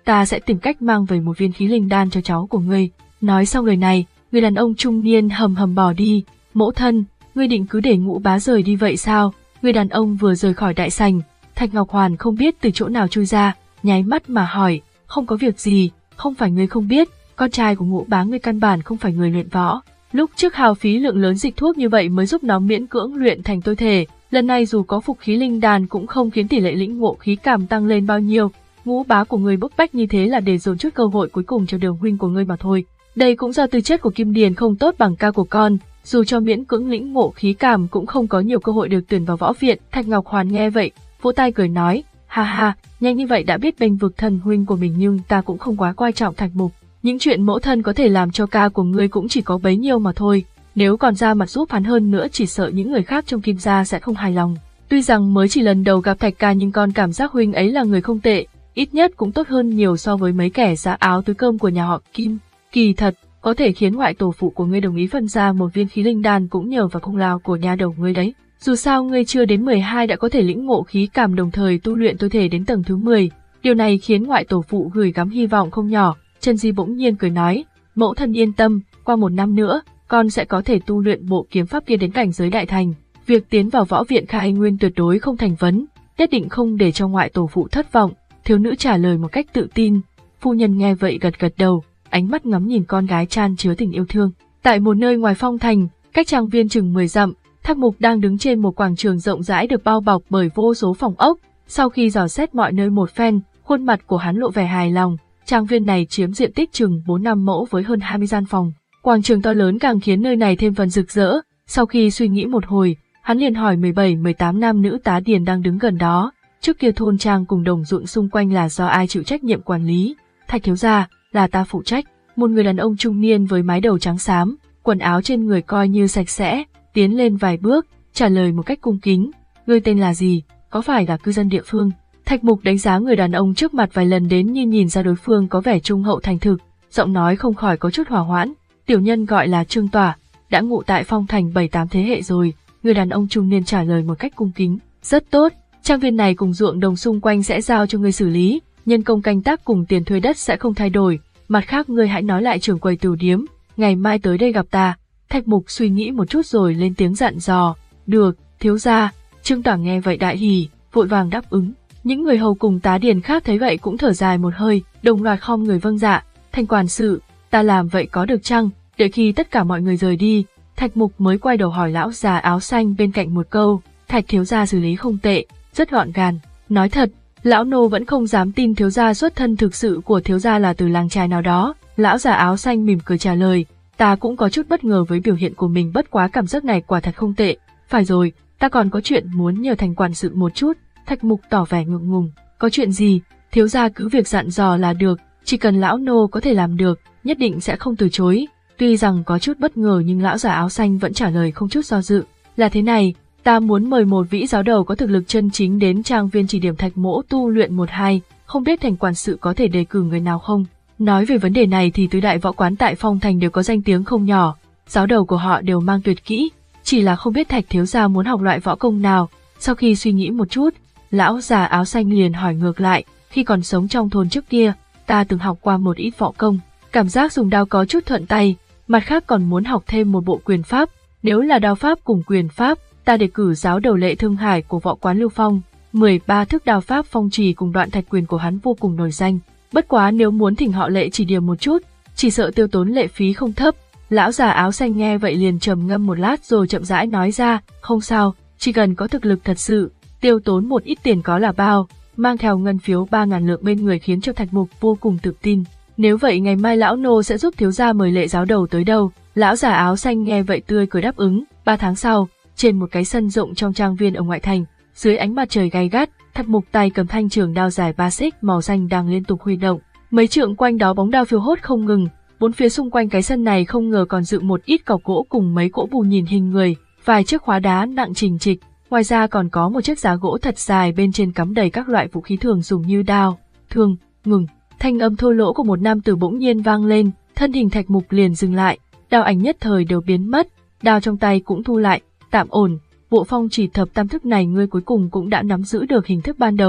ta sẽ tìm cách mang về một viên khí linh đan cho cháu của ngươi. Nói xong lời này, người đàn ông trung niên hầm hầm bỏ đi. Mẫu thân, ngươi định cứ để Ngũ Bá rời đi vậy sao? Người đàn ông vừa rời khỏi đại sảnh, Thạch Ngọc Hoàn không biết từ chỗ nào chui ra, nháy mắt mà hỏi, không có việc gì, không phải ngươi không biết, con trai của Ngũ Bá ngươi căn bản không phải người luyện võ. Lúc trước hao phí lượng lớn dịch thuốc như vậy mới giúp nó miễn cưỡng luyện thành tôi thể, lần này dù có phục khí linh đan cũng không khiến tỷ lệ lĩnh ngộ khí cảm tăng lên bao nhiêu. Ngũ Bá của ngươi bức bách như thế là để dồn chút cơ hội cuối cùng cho Đường huynh của ngươi mà thôi. Đây cũng do tư chất của Kim Điền không tốt bằng ca của con, dù cho miễn cưỡng lĩnh ngộ khí cảm cũng không có nhiều cơ hội được tuyển vào võ viện. Thạch Ngọc Hoàn nghe vậy, vỗ tay cười nói, ha ha, nhanh như vậy đã biết bênh vực thần huynh của mình, nhưng ta cũng không quá coi trọng Thạch Mục. Những chuyện mẫu thân có thể làm cho ca của ngươi cũng chỉ có bấy nhiêu mà thôi, nếu còn ra mặt giúp hắn hơn nữa chỉ sợ những người khác trong Kim gia sẽ không hài lòng. Tuy rằng mới chỉ lần đầu gặp Thạch ca nhưng con cảm giác huynh ấy là người không tệ, ít nhất cũng tốt hơn nhiều so với mấy kẻ giá áo túi cơm của nhà họ Kim. Kỳ thật, có thể khiến ngoại tổ phụ của ngươi đồng ý phân ra một viên khí linh đan cũng nhờ vào công lao của nhà đầu ngươi đấy. Dù sao ngươi chưa đến mười hai đã có thể lĩnh ngộ khí cảm đồng thời tu luyện tôi thể đến tầng thứ mười, điều này khiến ngoại tổ phụ gửi gắm hy vọng không nhỏ. Chân Di bỗng nhiên cười nói, mẫu thân yên tâm, qua một năm nữa, con sẽ có thể tu luyện bộ kiếm pháp kia đến cảnh giới đại thành. Việc tiến vào võ viện Khai Nguyên tuyệt đối không thành vấn, nhất định không để cho ngoại tổ phụ thất vọng. Thiếu nữ trả lời một cách tự tin. Phu nhân nghe vậy gật gật đầu, ánh mắt ngắm nhìn con gái chan chứa tình yêu thương. Tại một nơi ngoài phong thành, cách trang viên chừng mười dặm, Thác Mục đang đứng trên một quảng trường rộng rãi được bao bọc bởi vô số phòng ốc. Sau khi dò xét mọi nơi một phen, khuôn mặt của hắn lộ vẻ hài lòng. Trang viên này chiếm diện tích chừng bốn năm mẫu với hơn hai mươi gian phòng. Quảng trường to lớn càng khiến nơi này thêm phần rực rỡ. Sau khi suy nghĩ một hồi, hắn liền hỏi mười bảy mười tám nam nữ tá điền đang đứng gần đó, trước kia thôn trang cùng đồng ruộng xung quanh là do ai chịu trách nhiệm quản lý? Thạch thiếu gia, là ta phụ trách. Một người đàn ông trung niên với mái đầu trắng xám, quần áo trên người coi như sạch sẽ, tiến lên vài bước, trả lời một cách cung kính. Ngươi tên là gì? Có phải là cư dân địa phương? Thạch Mục đánh giá người đàn ông trước mặt vài lần đến như nhìn ra đối phương có vẻ trung hậu thành thực, giọng nói không khỏi có chút hòa hoãn. Tiểu nhân gọi là Trương Tỏa, đã ngụ tại phong thành bảy tám thế hệ rồi. Người đàn ông trung niên trả lời một cách cung kính. Rất tốt, trang viên này cùng ruộng đồng xung quanh sẽ giao cho ngươi xử lý, nhân công canh tác cùng tiền thuê đất sẽ không thay đổi. Mặt khác ngươi hãy nói lại trưởng quầy tửu điếm, ngày mai tới đây gặp ta. Thạch Mục suy nghĩ một chút rồi lên tiếng dặn dò. Được, thiếu gia. Trương Tỏa nghe vậy đại hỉ, vội vàng đáp ứng. Những người hầu cùng tá điền khác thấy vậy cũng thở dài một hơi, đồng loạt khom người vâng dạ. Thành quản sự, ta làm vậy có được chăng? Đợi khi tất cả mọi người rời đi, Thạch Mục mới quay đầu hỏi lão già áo xanh bên cạnh một câu. Thạch thiếu gia xử lý không tệ, rất gọn gàng. Nói thật, lão nô vẫn không dám tin thiếu gia xuất thân thực sự của thiếu gia là từ làng trài nào đó. Lão già áo xanh mỉm cười trả lời, ta cũng có chút bất ngờ với biểu hiện của mình, bất quá cảm giác này quả thật không tệ. Phải rồi, ta còn có chuyện muốn nhờ thành quản sự một chút. Thạch Mục tỏ vẻ ngượng ngùng. Có chuyện gì? Thiếu gia cứ việc dặn dò là được, chỉ cần lão nô có thể làm được, nhất định sẽ không từ chối. Tuy rằng có chút bất ngờ nhưng lão già áo xanh vẫn trả lời không chút do dự. Là thế này, ta muốn mời một vĩ giáo đầu có thực lực chân chính đến trang viên chỉ điểm Thạch mỗ tu luyện một hai, không biết thành quản sự có thể đề cử người nào không? Nói về vấn đề này thì tứ đại võ quán tại phong thành đều có danh tiếng không nhỏ, giáo đầu của họ đều mang tuyệt kỹ, chỉ là không biết Thạch thiếu gia muốn học loại võ công nào. Sau khi suy nghĩ một chút, lão già áo xanh liền hỏi ngược lại, khi còn sống trong thôn trước kia, ta từng học qua một ít võ công, cảm giác dùng đao có chút thuận tay, mặt khác còn muốn học thêm một bộ quyền pháp, nếu là đao pháp cùng quyền pháp, ta đề cử giáo đầu Lệ Thương Hải của võ quán Lưu Phong, mười ba thức đao pháp phong trì cùng đoạn thạch quyền của hắn vô cùng nổi danh, bất quá nếu muốn thỉnh họ Lệ chỉ điểm một chút, chỉ sợ tiêu tốn lệ phí không thấp. Lão già áo xanh nghe vậy liền trầm ngâm một lát rồi chậm rãi nói ra, không sao, chỉ cần có thực lực thật sự, tiêu tốn một ít tiền có là bao, mang theo ngân phiếu ba ngàn lượng bên người khiến cho Thạch Mục vô cùng tự tin. Nếu vậy ngày mai lão nô sẽ giúp thiếu gia mời Lệ giáo đầu tới đâu. Lão già áo xanh nghe vậy tươi cười đáp ứng. Ba tháng sau, trên một cái sân rộng trong trang viên ở ngoại thành, dưới ánh mặt trời gay gắt, Thạch Mục tay cầm thanh trường đao dài ba xích màu xanh đang liên tục huy động. Mấy trượng quanh đó bóng đao phiêu hốt không ngừng, bốn phía xung quanh cái sân này không ngờ còn dựng một ít cọc gỗ cùng mấy cỗ bù nhìn hình người, vài chiếc khóa đá nặng trình trịch, ngoài ra còn có một chiếc giá gỗ thật dài bên trên cắm đầy các loại vũ khí thường dùng như đao, thương, ngừng. Thanh âm thô lỗ của một nam tử bỗng nhiên vang lên, thân hình Thạch Mục liền dừng lại, đao ảnh nhất thời đều biến mất, đao trong tay cũng thu lại, tạm ổn, bộ phong chỉ thập tam thức này ngươi cuối cùng cũng đã nắm giữ được hình thức ban đầu.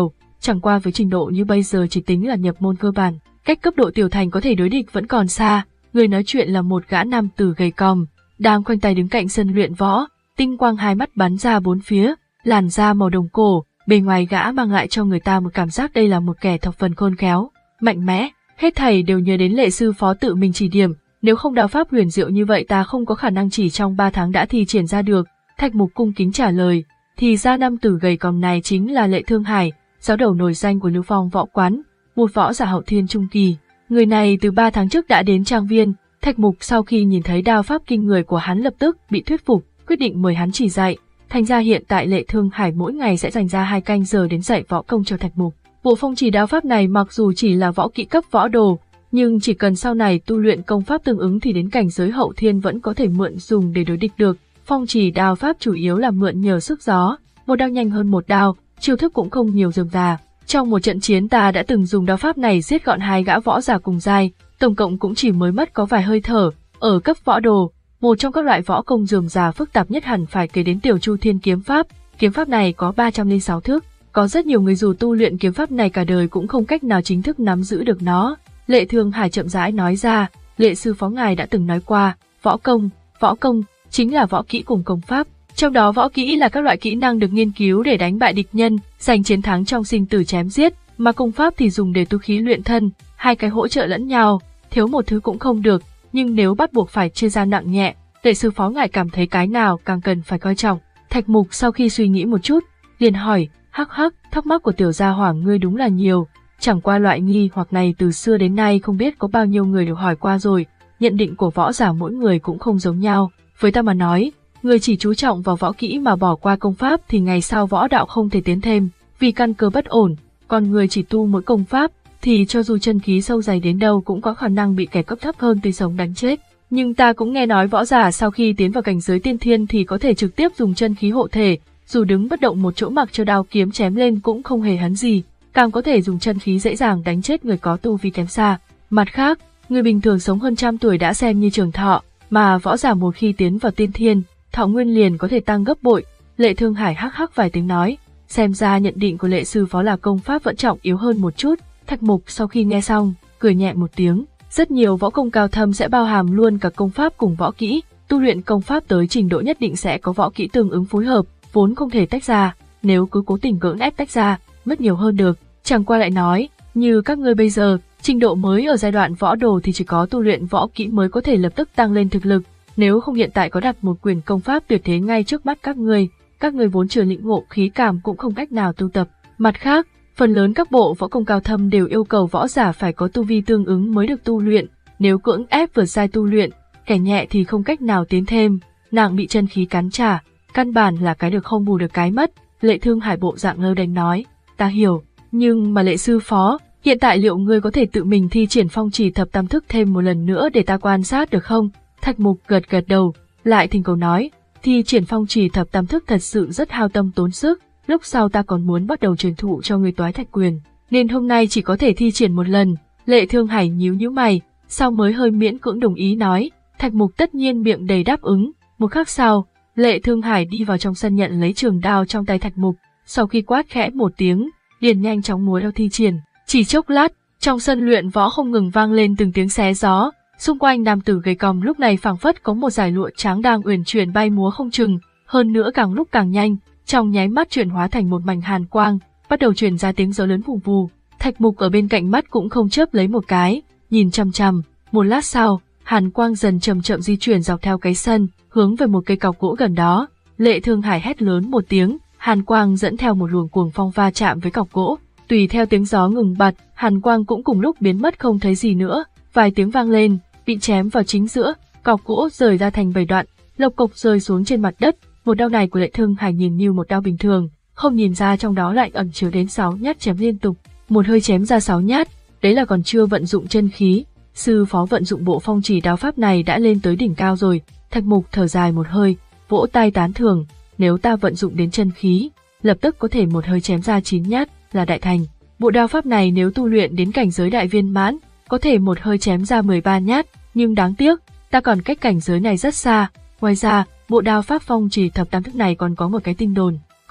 chẳng qua với trình độ như bây giờ chỉ tính là nhập môn cơ bản, cách cấp độ tiểu thành có thể đối địch vẫn còn xa. Người nói chuyện là một gã nam tử gầy còm, đang khoanh tay đứng cạnh sân luyện võ, tinh quang hai mắt bắn ra bốn phía, làn da màu đồng cổ, bề ngoài gã mang lại cho người ta một cảm giác đây là một kẻ thập phần khôn khéo, mạnh mẽ. Hết thảy đều nhờ đến Lệ sư phó tự mình chỉ điểm, nếu không đạo pháp huyền diệu như vậy ta không có khả năng chỉ trong ba tháng đã thi triển ra được. Thạch Mục cung kính trả lời, thì ra nam tử gầy còm này chính là Lệ Thương Hải, giáo đầu nổi danh của Lưu Phong võ quán, một võ giả hậu thiên trung kỳ. Người này từ ba tháng trước đã đến trang viên. Thạch Mục sau khi nhìn thấy đao pháp kinh người của hắn lập tức bị thuyết phục, quyết định mời hắn chỉ dạy. Thành ra hiện tại Lệ Thương Hải mỗi ngày sẽ dành ra hai canh giờ đến dạy võ công cho Thạch Mục. Bộ phong chỉ đao pháp này mặc dù chỉ là võ kỹ cấp võ đồ, nhưng chỉ cần sau này tu luyện công pháp tương ứng thì đến cảnh giới hậu thiên vẫn có thể mượn dùng để đối địch được. Phong chỉ đao pháp chủ yếu là mượn nhờ sức gió, một đao nhanh hơn một đao, chiêu thức cũng không nhiều rườm rà. Trong một trận chiến ta đã từng dùng đao pháp này giết gọn hai gã võ giả cùng giai, tổng cộng cũng chỉ mới mất có vài hơi thở. Ở cấp võ đồ, một trong các loại võ công rườm rà phức tạp nhất hẳn phải kể đến Tiểu Chu Thiên kiếm pháp. Kiếm pháp này có ba trăm lẻ sáu thước, có rất nhiều người dù tu luyện kiếm pháp này cả đời cũng không cách nào chính thức nắm giữ được nó. Lệ Thương Hải chậm rãi nói ra, Lệ sư phó ngài đã từng nói qua, võ công, võ công chính là võ kỹ cùng công pháp. Trong đó võ kỹ là các loại kỹ năng được nghiên cứu để đánh bại địch nhân, giành chiến thắng trong sinh tử chém giết, mà công pháp thì dùng để tu khí luyện thân, hai cái hỗ trợ lẫn nhau, thiếu một thứ cũng không được, nhưng nếu bắt buộc phải chia ra nặng nhẹ, Lệ sư phó ngài cảm thấy cái nào càng cần phải coi trọng. Thạch Mục sau khi suy nghĩ một chút, liền hỏi, hắc hắc, thắc mắc của tiểu gia hỏa ngươi đúng là nhiều, chẳng qua loại nghi hoặc này từ xưa đến nay không biết có bao nhiêu người được hỏi qua rồi, nhận định của võ giả mỗi người cũng không giống nhau, với ta mà nói, người chỉ chú trọng vào võ kỹ mà bỏ qua công pháp thì ngày sau võ đạo không thể tiến thêm, vì căn cơ bất ổn, còn người chỉ tu mỗi công pháp thì cho dù chân khí sâu dày đến đâu cũng có khả năng bị kẻ cấp thấp hơn tươi sống đánh chết. Nhưng ta cũng nghe nói võ giả sau khi tiến vào cảnh giới tiên thiên thì có thể trực tiếp dùng chân khí hộ thể, dù đứng bất động một chỗ mặc cho đao kiếm chém lên cũng không hề hấn gì, càng có thể dùng chân khí dễ dàng đánh chết người có tu vi kém xa. Mặt khác, người bình thường sống hơn trăm tuổi đã xem như trường thọ, mà võ giả một khi tiến vào tiên thiên, thọ nguyên liền có thể tăng gấp bội. Lệ Thương Hải hắc hắc vài tiếng nói, xem ra nhận định của Lệ sư phó là công pháp vẫn trọng yếu hơn một chút. Thạch Mục sau khi nghe xong, cười nhẹ một tiếng. Rất nhiều võ công cao thâm sẽ bao hàm luôn cả công pháp cùng võ kỹ, tu luyện công pháp tới trình độ nhất định sẽ có võ kỹ tương ứng phối hợp, vốn không thể tách ra, nếu cứ cố tình cưỡng ép tách ra, mất nhiều hơn được. Chẳng qua lại nói, như các ngươi bây giờ, trình độ mới ở giai đoạn võ đồ thì chỉ có tu luyện võ kỹ mới có thể lập tức tăng lên thực lực, nếu không hiện tại có đặt một quyền công pháp tuyệt thế ngay trước mắt các ngươi, các ngươi vốn chưa lĩnh ngộ khí cảm cũng không cách nào tu tập. Mặt khác, phần lớn các bộ võ công cao thâm đều yêu cầu võ giả phải có tu vi tương ứng mới được tu luyện, nếu cưỡng ép vượt giai tu luyện, kẻ nhẹ thì không cách nào tiến thêm, nàng bị chân khí cắn trả, căn bản là cái được không bù được cái mất. Lệ Thương Hải bộ dạng lơ đánh nói, ta hiểu, nhưng mà Lệ sư phó, hiện tại liệu ngươi có thể tự mình thi triển phong chỉ thập tam thức thêm một lần nữa để ta quan sát được không? Thạch Mục gật gật đầu, lại thỉnh cầu nói, thi triển phong chỉ thập tam thức thật sự rất hao tâm tốn sức. Lúc sau ta còn muốn bắt đầu truyền thụ cho người toái thạch quyền, nên hôm nay chỉ có thể thi triển một lần. Lệ Thương Hải nhíu nhíu mày, sau mới hơi miễn cưỡng đồng ý nói. Thạch Mục tất nhiên miệng đầy đáp ứng. Một khắc sau, Lệ Thương Hải đi vào trong sân nhận lấy trường đao trong tay Thạch Mục, sau khi quát khẽ một tiếng, liền nhanh chóng múa đao thi triển. Chỉ chốc lát, trong sân luyện võ không ngừng vang lên từng tiếng xé gió, xung quanh nam tử gầy còm lúc này phảng phất có một dải lụa trắng đang uyển chuyển bay múa không chừng, hơn nữa càng lúc càng nhanh. Trong nháy mắt chuyển hóa thành một mảnh hàn quang, bắt đầu truyền ra tiếng gió lớn vù vù. Thạch Mục ở bên cạnh mắt cũng không chớp lấy một cái, nhìn chằm chằm. Một lát sau, hàn quang dần chậm chậm di chuyển dọc theo cái sân, hướng về một cây cọc gỗ gần đó. Lệ Thương Hải hét lớn một tiếng, hàn quang dẫn theo một luồng cuồng phong va chạm với cọc gỗ. Tùy theo tiếng gió ngừng bặt, hàn quang cũng cùng lúc biến mất không thấy gì nữa. Vài tiếng vang lên, bị chém vào chính giữa, cọc gỗ rời ra thành bảy đoạn, lộc cộc rơi xuống trên mặt đất. Một đao này của Lệ Thương Hải nhìn như một đao bình thường, không nhìn ra trong đó lại ẩn chứa đến sáu nhát chém liên tục, một hơi chém ra sáu nhát, đấy là còn chưa vận dụng chân khí. Sư phó vận dụng bộ phong chỉ đao pháp này đã lên tới đỉnh cao rồi. Thạch Mục thở dài một hơi, vỗ tay tán thưởng, nếu ta vận dụng đến chân khí, lập tức có thể một hơi chém ra chín nhát, là đại thành. Bộ đao pháp này nếu tu luyện đến cảnh giới đại viên mãn, có thể một hơi chém ra mười ba nhát, nhưng đáng tiếc, ta còn cách cảnh giới này rất xa. Ngoài ra, bộ đao pháp phong chỉ thập tam thức này còn có một cái tin đồn,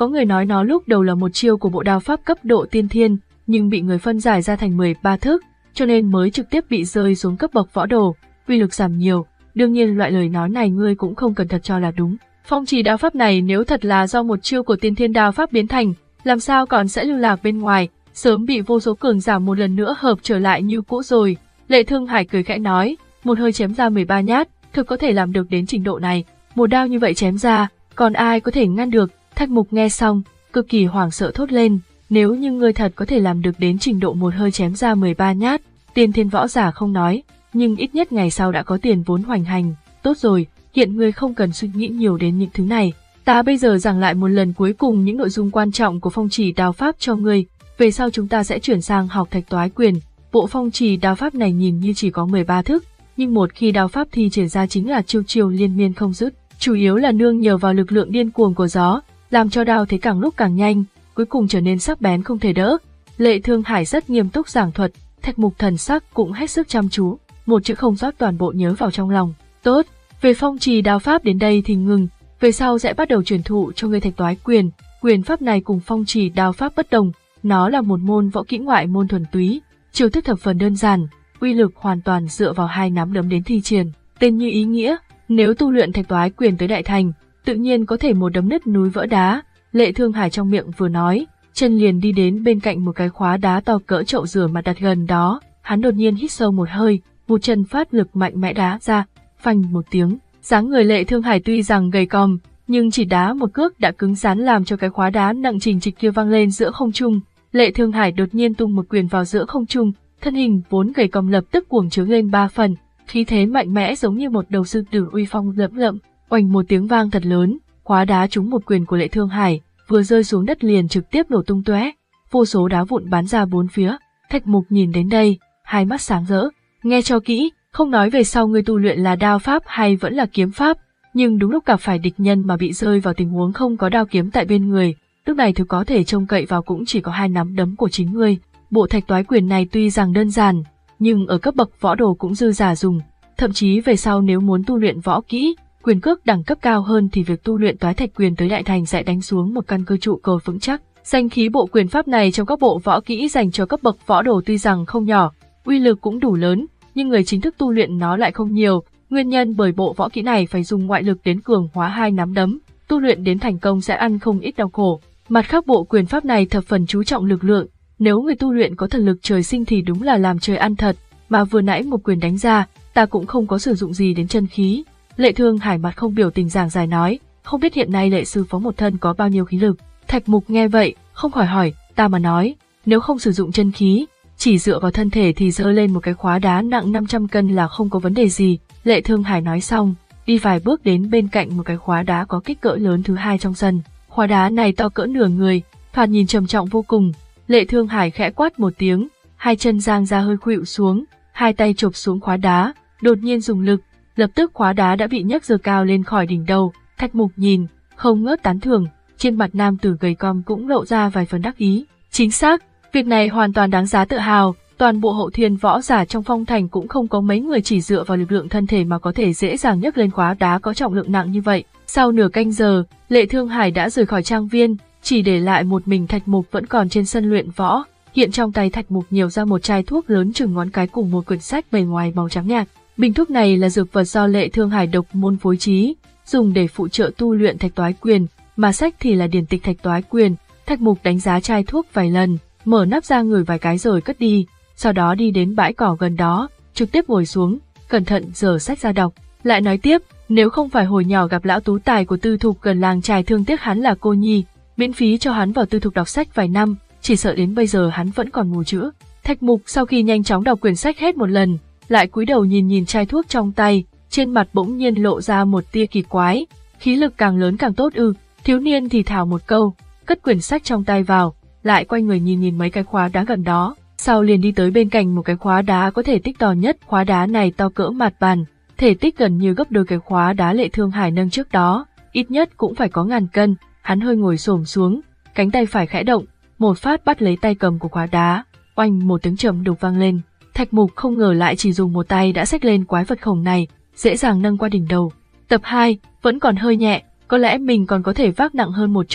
Có người nói nó lúc đầu là một chiêu của bộ đao pháp cấp độ tiên thiên, nhưng bị người phân giải ra thành mười ba thức, cho nên mới trực tiếp bị rơi xuống cấp bậc võ đồ, uy lực giảm nhiều. Đương nhiên loại lời nói này ngươi cũng không cần thật cho là đúng. Phong trì đao pháp này nếu thật là do một chiêu của tiên thiên đao pháp biến thành, làm sao còn sẽ lưu lạc bên ngoài, sớm bị vô số cường giả một lần nữa hợp trở lại như cũ rồi. Lệ Thương Hải cười khẽ nói, một hơi chém ra mười ba nhát, thực có thể làm được đến trình độ này. Một đao như vậy chém ra, còn ai có thể ngăn được? Thạch Mục nghe xong, cực kỳ hoảng sợ thốt lên, nếu như ngươi thật có thể làm được đến trình độ một hơi chém ra mười ba nhát, tiên thiên võ giả không nói, nhưng ít nhất ngày sau đã có tiền vốn hoành hành. Tốt rồi, hiện ngươi không cần suy nghĩ nhiều đến những thứ này. Ta bây giờ giảng lại một lần cuối cùng những nội dung quan trọng của phong trì đao pháp cho ngươi, về sau chúng ta sẽ chuyển sang học thạch toái quyền. Bộ phong trì đao pháp này nhìn như chỉ có mười ba thức, nhưng một khi đao pháp thi triển ra chính là chiêu chiêu liên miên không dứt, chủ yếu là nương nhờ vào lực lượng điên cuồng của gió, làm cho đao thế càng lúc càng nhanh, cuối cùng trở nên sắc bén không thể đỡ. Lệ Thương Hải rất nghiêm túc giảng thuật, Thạch Mục thần sắc cũng hết sức chăm chú, một chữ không sót toàn bộ nhớ vào trong lòng. Tốt, về phong trì đao pháp đến đây thì ngừng, về sau sẽ bắt đầu truyền thụ cho ngươi thạch toái quyền. Quyền pháp này cùng phong trì đao pháp bất đồng, nó là một môn võ kỹ ngoại môn thuần túy, chiêu thức thập phần đơn giản, uy lực hoàn toàn dựa vào hai nắm đấm đến thi triển. Tên như ý nghĩa, nếu tu luyện thạch toái quyền tới đại thành, tự nhiên có thể một đấm nứt núi vỡ đá. Lệ Thương Hải trong miệng vừa nói, chân liền đi đến bên cạnh một cái khóa đá to cỡ chậu rửa mặt đặt gần đó, hắn đột nhiên hít sâu một hơi, một chân phát lực mạnh mẽ đá ra, phanh một tiếng. Dáng người Lệ Thương Hải tuy rằng gầy còm, nhưng chỉ đá một cước đã cứng rắn làm cho cái khóa đá nặng trình trịch kia văng lên giữa không trung. Lệ Thương Hải đột nhiên tung một quyền vào giữa không trung, thân hình vốn gầy còm lập tức cuồng trướng lên ba phần, khí thế mạnh mẽ giống như một đầu sư tử uy phong lẫm lẫm. Oanh một tiếng vang thật lớn, khóa đá trúng một quyền của Lệ Thương Hải, vừa rơi xuống đất liền trực tiếp nổ tung tóe, vô số đá vụn bắn ra bốn phía. Thạch Mục nhìn đến đây, hai mắt sáng rỡ, nghe cho kỹ, không nói về sau ngươi tu luyện là đao pháp hay vẫn là kiếm pháp, nhưng đúng lúc gặp phải địch nhân mà bị rơi vào tình huống không có đao kiếm tại bên người, lúc này thứ có thể trông cậy vào cũng chỉ có hai nắm đấm của chính ngươi. Bộ thạch toái quyền này tuy rằng đơn giản, nhưng ở cấp bậc võ đồ cũng dư giả dùng, thậm chí về sau nếu muốn tu luyện võ kỹ, quyền cước đẳng cấp cao hơn thì việc tu luyện toái thạch quyền tới đại thành sẽ đánh xuống một căn cơ trụ cột vững chắc. Danh khí bộ quyền pháp này trong các bộ võ kỹ dành cho cấp bậc võ đồ tuy rằng không nhỏ, uy lực cũng đủ lớn, nhưng người chính thức tu luyện nó lại không nhiều, nguyên nhân bởi bộ võ kỹ này phải dùng ngoại lực đến cường hóa hai nắm đấm, tu luyện đến thành công sẽ ăn không ít đau khổ. Mặt khác bộ quyền pháp này thập phần chú trọng lực lượng, nếu người tu luyện có thần lực trời sinh thì đúng là làm trời ăn thật, mà vừa nãy một quyền đánh ra, ta cũng không có sử dụng gì đến chân khí. Lệ Thương Hải mặt không biểu tình giảng giải nói, không biết hiện nay Lệ sư phó một thân có bao nhiêu khí lực. Thạch Mục nghe vậy, không khỏi hỏi, ta mà nói, nếu không sử dụng chân khí, chỉ dựa vào thân thể thì giơ lên một cái khóa đá nặng năm trăm cân là không có vấn đề gì. Lệ Thương Hải nói xong, đi vài bước đến bên cạnh một cái khóa đá có kích cỡ lớn thứ hai trong sân. Khóa đá này to cỡ nửa người, thoạt nhìn trầm trọng vô cùng. Lệ Thương Hải khẽ quát một tiếng, hai chân giang ra hơi khuỵu xuống, hai tay chộp xuống khóa đá, đột nhiên dùng lực, lập tức khóa đá đã bị nhấc giơ cao lên khỏi đỉnh đầu. Thạch Mục nhìn, không ngớt tán thưởng, trên mặt nam tử gầy còm cũng lộ ra vài phần đắc ý. Chính xác, việc này hoàn toàn đáng giá tự hào, toàn bộ hậu thiên võ giả trong phong thành cũng không có mấy người chỉ dựa vào lực lượng thân thể mà có thể dễ dàng nhấc lên khóa đá có trọng lượng nặng như vậy. Sau nửa canh giờ, Lệ Thương Hải đã rời khỏi trang viên, chỉ để lại một mình Thạch Mục vẫn còn trên sân luyện võ. Hiện trong tay Thạch Mục nhiều ra một chai thuốc lớn chừng ngón cái cùng một quyển sách bề ngoài màu trắng nhạt. Bình thuốc này là dược vật do Lệ Thương Hải độc môn phối trí, dùng để phụ trợ tu luyện thạch toái quyền, mà sách thì là điển tịch thạch toái quyền. Thạch Mục đánh giá chai thuốc vài lần, mở nắp ra ngửi vài cái rồi cất đi, sau đó đi đến bãi cỏ gần đó, trực tiếp ngồi xuống, cẩn thận giở sách ra đọc. Lại nói tiếp, nếu không phải hồi nhỏ gặp lão tú tài của Tư Thục gần làng trài thương tiếc hắn là cô nhi, miễn phí cho hắn vào Tư Thục đọc sách vài năm, chỉ sợ đến bây giờ hắn vẫn còn mù chữ. Thạch Mục sau khi nhanh chóng đọc quyển sách hết một lần, lại cúi đầu nhìn nhìn chai thuốc trong tay, trên mặt bỗng nhiên lộ ra một tia kỳ quái, khí lực càng lớn càng tốt ư? Thiếu niên thì thào một câu, cất quyển sách trong tay vào, lại quay người nhìn nhìn mấy cái khóa đá gần đó, sau liền đi tới bên cạnh một cái khóa đá có thể tích to nhất. Khóa đá này to cỡ mặt bàn, thể tích gần như gấp đôi cái khóa đá Lệ Thương Hải nâng trước đó, ít nhất cũng phải có ngàn cân. Hắn hơi ngồi xổm xuống, cánh tay phải khẽ động, một phát bắt lấy tay cầm của khóa đá, oanh một tiếng trầm đục vang lên. Thạch Mục không ngờ lại chỉ dùng một tay đã xách lên quái vật khổng này, dễ dàng nâng qua đỉnh đầu. Tập hai, vẫn còn hơi nhẹ, có lẽ mình còn có thể vác nặng hơn một chút,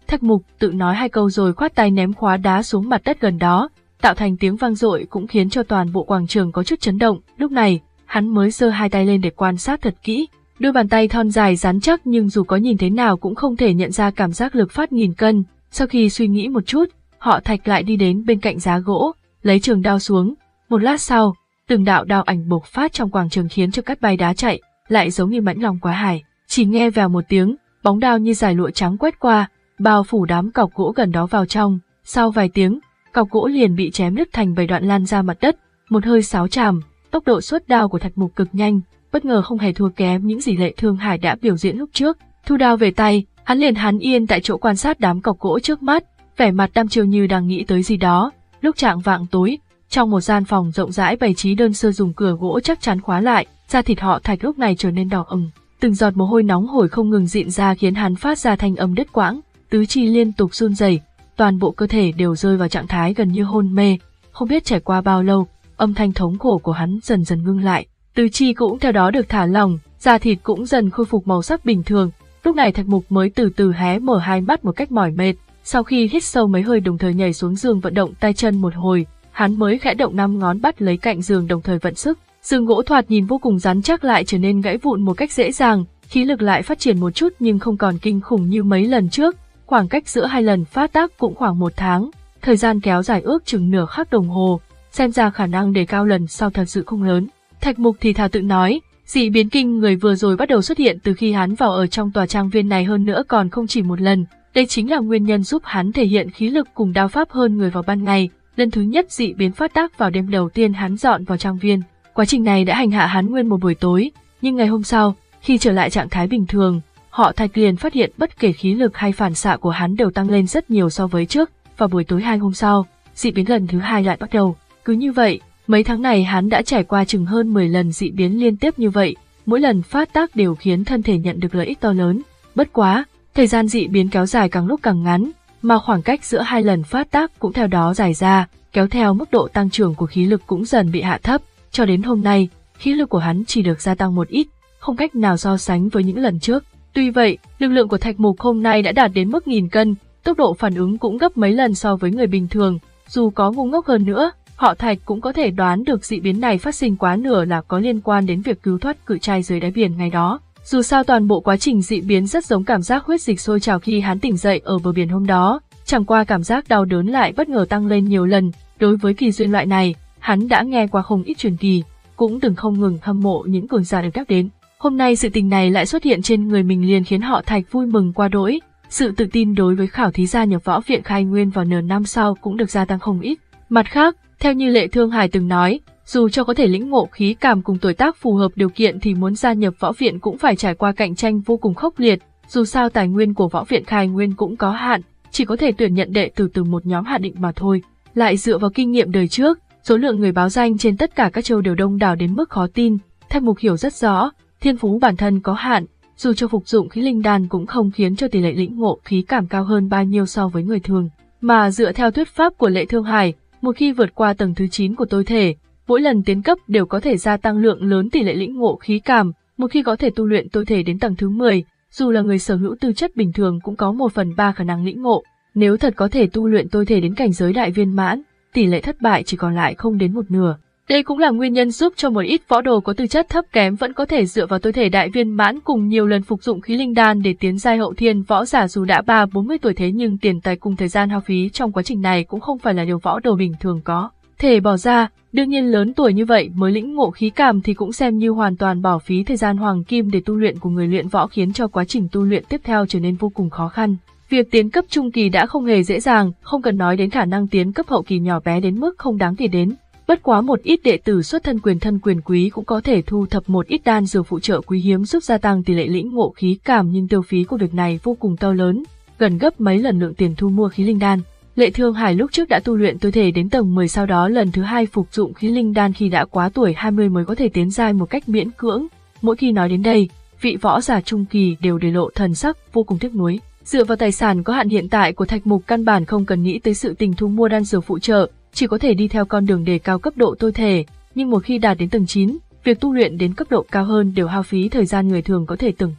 Thạch Mục tự nói hai câu rồi khoát tay ném khóa đá xuống mặt đất gần đó, tạo thành tiếng vang dội cũng khiến cho toàn bộ quảng trường có chút chấn động. Lúc này, hắn mới giơ hai tay lên để quan sát thật kỹ. Đôi bàn tay thon dài rắn chắc nhưng dù có nhìn thế nào cũng không thể nhận ra cảm giác lực phát nghìn cân. Sau khi suy nghĩ một chút, họ Thạch lại đi đến bên cạnh giá gỗ, lấy trường đao xuống. Một lát sau, từng đạo đao ảnh bộc phát trong quảng trường khiến cho cát bay đá chạy, lại giống như mãnh long quá hải. Chỉ nghe vèo một tiếng, bóng đao như dải lụa trắng quét qua, bao phủ đám cọc gỗ gần đó vào trong. Sau vài tiếng, cọc gỗ liền bị chém đứt thành bảy đoạn lan ra mặt đất. Một hơi sáo tràm, tốc độ xuất đao của Thạch Mục cực nhanh, bất ngờ không hề thua kém những gì Lệ Thương Hải đã biểu diễn lúc trước. Thu đao về tay, hắn liền hắn yên tại chỗ quan sát đám cọc gỗ trước mắt, vẻ mặt đăm chiêu như đang nghĩ tới gì đó. Lúc chạng vạng tối, trong một gian phòng rộng rãi bày trí đơn sơ dùng cửa gỗ chắc chắn khóa lại, da thịt họ Thạch lúc này trở nên đỏ ửng, từng giọt mồ hôi nóng hổi không ngừng rịn ra khiến hắn phát ra thanh âm đứt quãng, tứ chi liên tục run rẩy, toàn bộ cơ thể đều rơi vào trạng thái gần như hôn mê. Không biết trải qua bao lâu, âm thanh thống khổ của hắn dần dần ngưng lại, tứ chi cũng theo đó được thả lỏng, da thịt cũng dần khôi phục màu sắc bình thường. Lúc này Thạch Mục mới từ từ hé mở hai mắt một cách mỏi mệt, sau khi hít sâu mấy hơi đồng thời nhảy xuống giường vận động tay chân một hồi, hắn mới khẽ động năm ngón bắt lấy cạnh giường đồng thời vận sức. Giường gỗ thoạt nhìn vô cùng rắn chắc lại trở nên gãy vụn một cách dễ dàng, khí lực lại phát triển một chút nhưng không còn kinh khủng như mấy lần trước. Khoảng cách giữa hai lần phát tác cũng khoảng một tháng, thời gian kéo dài ước chừng nửa khắc đồng hồ, xem ra khả năng đề cao lần sau thật sự không lớn. Thạch Mục thì thào tự nói, dị biến kinh người vừa rồi bắt đầu xuất hiện từ khi hắn vào ở trong tòa trang viên này, hơn nữa còn không chỉ một lần. Đây chính là nguyên nhân giúp hắn thể hiện khí lực cùng đao pháp hơn người vào ban ngày. Lần thứ nhất dị biến phát tác vào đêm đầu tiên hắn dọn vào trang viên. Quá trình này đã hành hạ hắn nguyên một buổi tối, nhưng ngày hôm sau, khi trở lại trạng thái bình thường, họ Thạch liền phát hiện bất kể khí lực hay phản xạ của hắn đều tăng lên rất nhiều so với trước. Vào buổi tối hai hôm sau, dị biến lần thứ hai lại bắt đầu. Cứ như vậy, mấy tháng này hắn đã trải qua chừng hơn mười lần dị biến liên tiếp như vậy, mỗi lần phát tác đều khiến thân thể nhận được lợi ích to lớn. Bất quá, thời gian dị biến kéo dài càng lúc càng ngắn, mà khoảng cách giữa hai lần phát tác cũng theo đó dài ra, kéo theo mức độ tăng trưởng của khí lực cũng dần bị hạ thấp. Cho đến hôm nay, khí lực của hắn chỉ được gia tăng một ít, không cách nào so sánh với những lần trước. Tuy vậy, lực lượng của Thạch Mục hôm nay đã đạt đến mức nghìn cân, tốc độ phản ứng cũng gấp mấy lần so với người bình thường. Dù có ngu ngốc hơn nữa, họ Thạch cũng có thể đoán được dị biến này phát sinh quá nửa là có liên quan đến việc cứu thoát cự trai dưới đáy biển ngày đó. Dù sao toàn bộ quá trình dị biến rất giống cảm giác huyết dịch sôi trào khi hắn tỉnh dậy ở bờ biển hôm đó, chẳng qua cảm giác đau đớn lại bất ngờ tăng lên nhiều lần. Đối với kỳ duyên loại này, hắn đã nghe qua không ít truyền kỳ, cũng từng không ngừng hâm mộ những cường giả được nhắc đến. Hôm nay sự tình này lại xuất hiện trên người mình liền khiến họ Thạch vui mừng qua đỗi. Sự tự tin đối với khảo thí gia nhập võ viện khai nguyên vào nửa năm sau cũng được gia tăng không ít. Mặt khác, theo như Lệ Thương Hải từng nói, dù cho có thể lĩnh ngộ khí cảm cùng tuổi tác phù hợp điều kiện thì muốn gia nhập võ viện cũng phải trải qua cạnh tranh vô cùng khốc liệt. Dù sao tài nguyên của võ viện khai nguyên cũng có hạn, chỉ có thể tuyển nhận đệ tử từ một nhóm hạn định mà thôi. Lại dựa vào kinh nghiệm đời trước, số lượng người báo danh trên tất cả các châu đều đông đảo đến mức khó tin. Thạch Mục hiểu rất rõ, thiên phú bản thân có hạn, dù cho phục dụng khí linh đan cũng không khiến cho tỷ lệ lĩnh ngộ khí cảm cao hơn bao nhiêu so với người thường. Mà dựa theo thuyết pháp của Lệ Thương Hải, một khi vượt qua tầng thứ chín của tôi thể, mỗi lần tiến cấp đều có thể gia tăng lượng lớn tỷ lệ lĩnh ngộ khí cảm. Một khi có thể tu luyện tôi thể đến tầng thứ mười, dù là người sở hữu tư chất bình thường cũng có một phần ba khả năng lĩnh ngộ. Nếu thật có thể tu luyện tôi thể đến cảnh giới đại viên mãn, tỷ lệ thất bại chỉ còn lại không đến một nửa. Đây cũng là nguyên nhân giúp cho một ít võ đồ có tư chất thấp kém vẫn có thể dựa vào tôi thể đại viên mãn cùng nhiều lần phục dụng khí linh đan để tiến giai hậu thiên võ giả dù đã ba bốn mươi tuổi, thế nhưng tiền tài cùng thời gian hao phí trong quá trình này cũng không phải là điều võ đồ bình thường có thể bỏ ra. Đương nhiên lớn tuổi như vậy mới lĩnh ngộ khí cảm thì cũng xem như hoàn toàn bỏ phí thời gian hoàng kim để tu luyện của người luyện võ, khiến cho quá trình tu luyện tiếp theo trở nên vô cùng khó khăn. Việc tiến cấp trung kỳ đã không hề dễ dàng, không cần nói đến khả năng tiến cấp hậu kỳ nhỏ bé đến mức không đáng kể đến. Bất quá một ít đệ tử xuất thân quyền thân quyền quý cũng có thể thu thập một ít đan dược phụ trợ quý hiếm giúp gia tăng tỷ lệ lĩnh ngộ khí cảm, nhưng tiêu phí của việc này vô cùng to lớn, gần gấp mấy lần lượng tiền thu mua khí linh đan. Lệ Thương Hải lúc trước đã tu luyện tôi thể đến tầng mười, sau đó lần thứ hai phục dụng khí linh đan khi đã quá tuổi hai mươi mới có thể tiến giai một cách miễn cưỡng. Mỗi khi nói đến đây, vị võ giả trung kỳ đều để lộ thần sắc vô cùng tiếc nuối. Dựa vào tài sản có hạn hiện tại của Thạch Mục, căn bản không cần nghĩ tới sự tình thu mua đan dược phụ trợ, chỉ có thể đi theo con đường đề cao cấp độ tôi thể. Nhưng một khi đạt đến tầng chín, việc tu luyện đến cấp độ cao hơn đều hao phí thời gian người thường có thể tưởng tượng.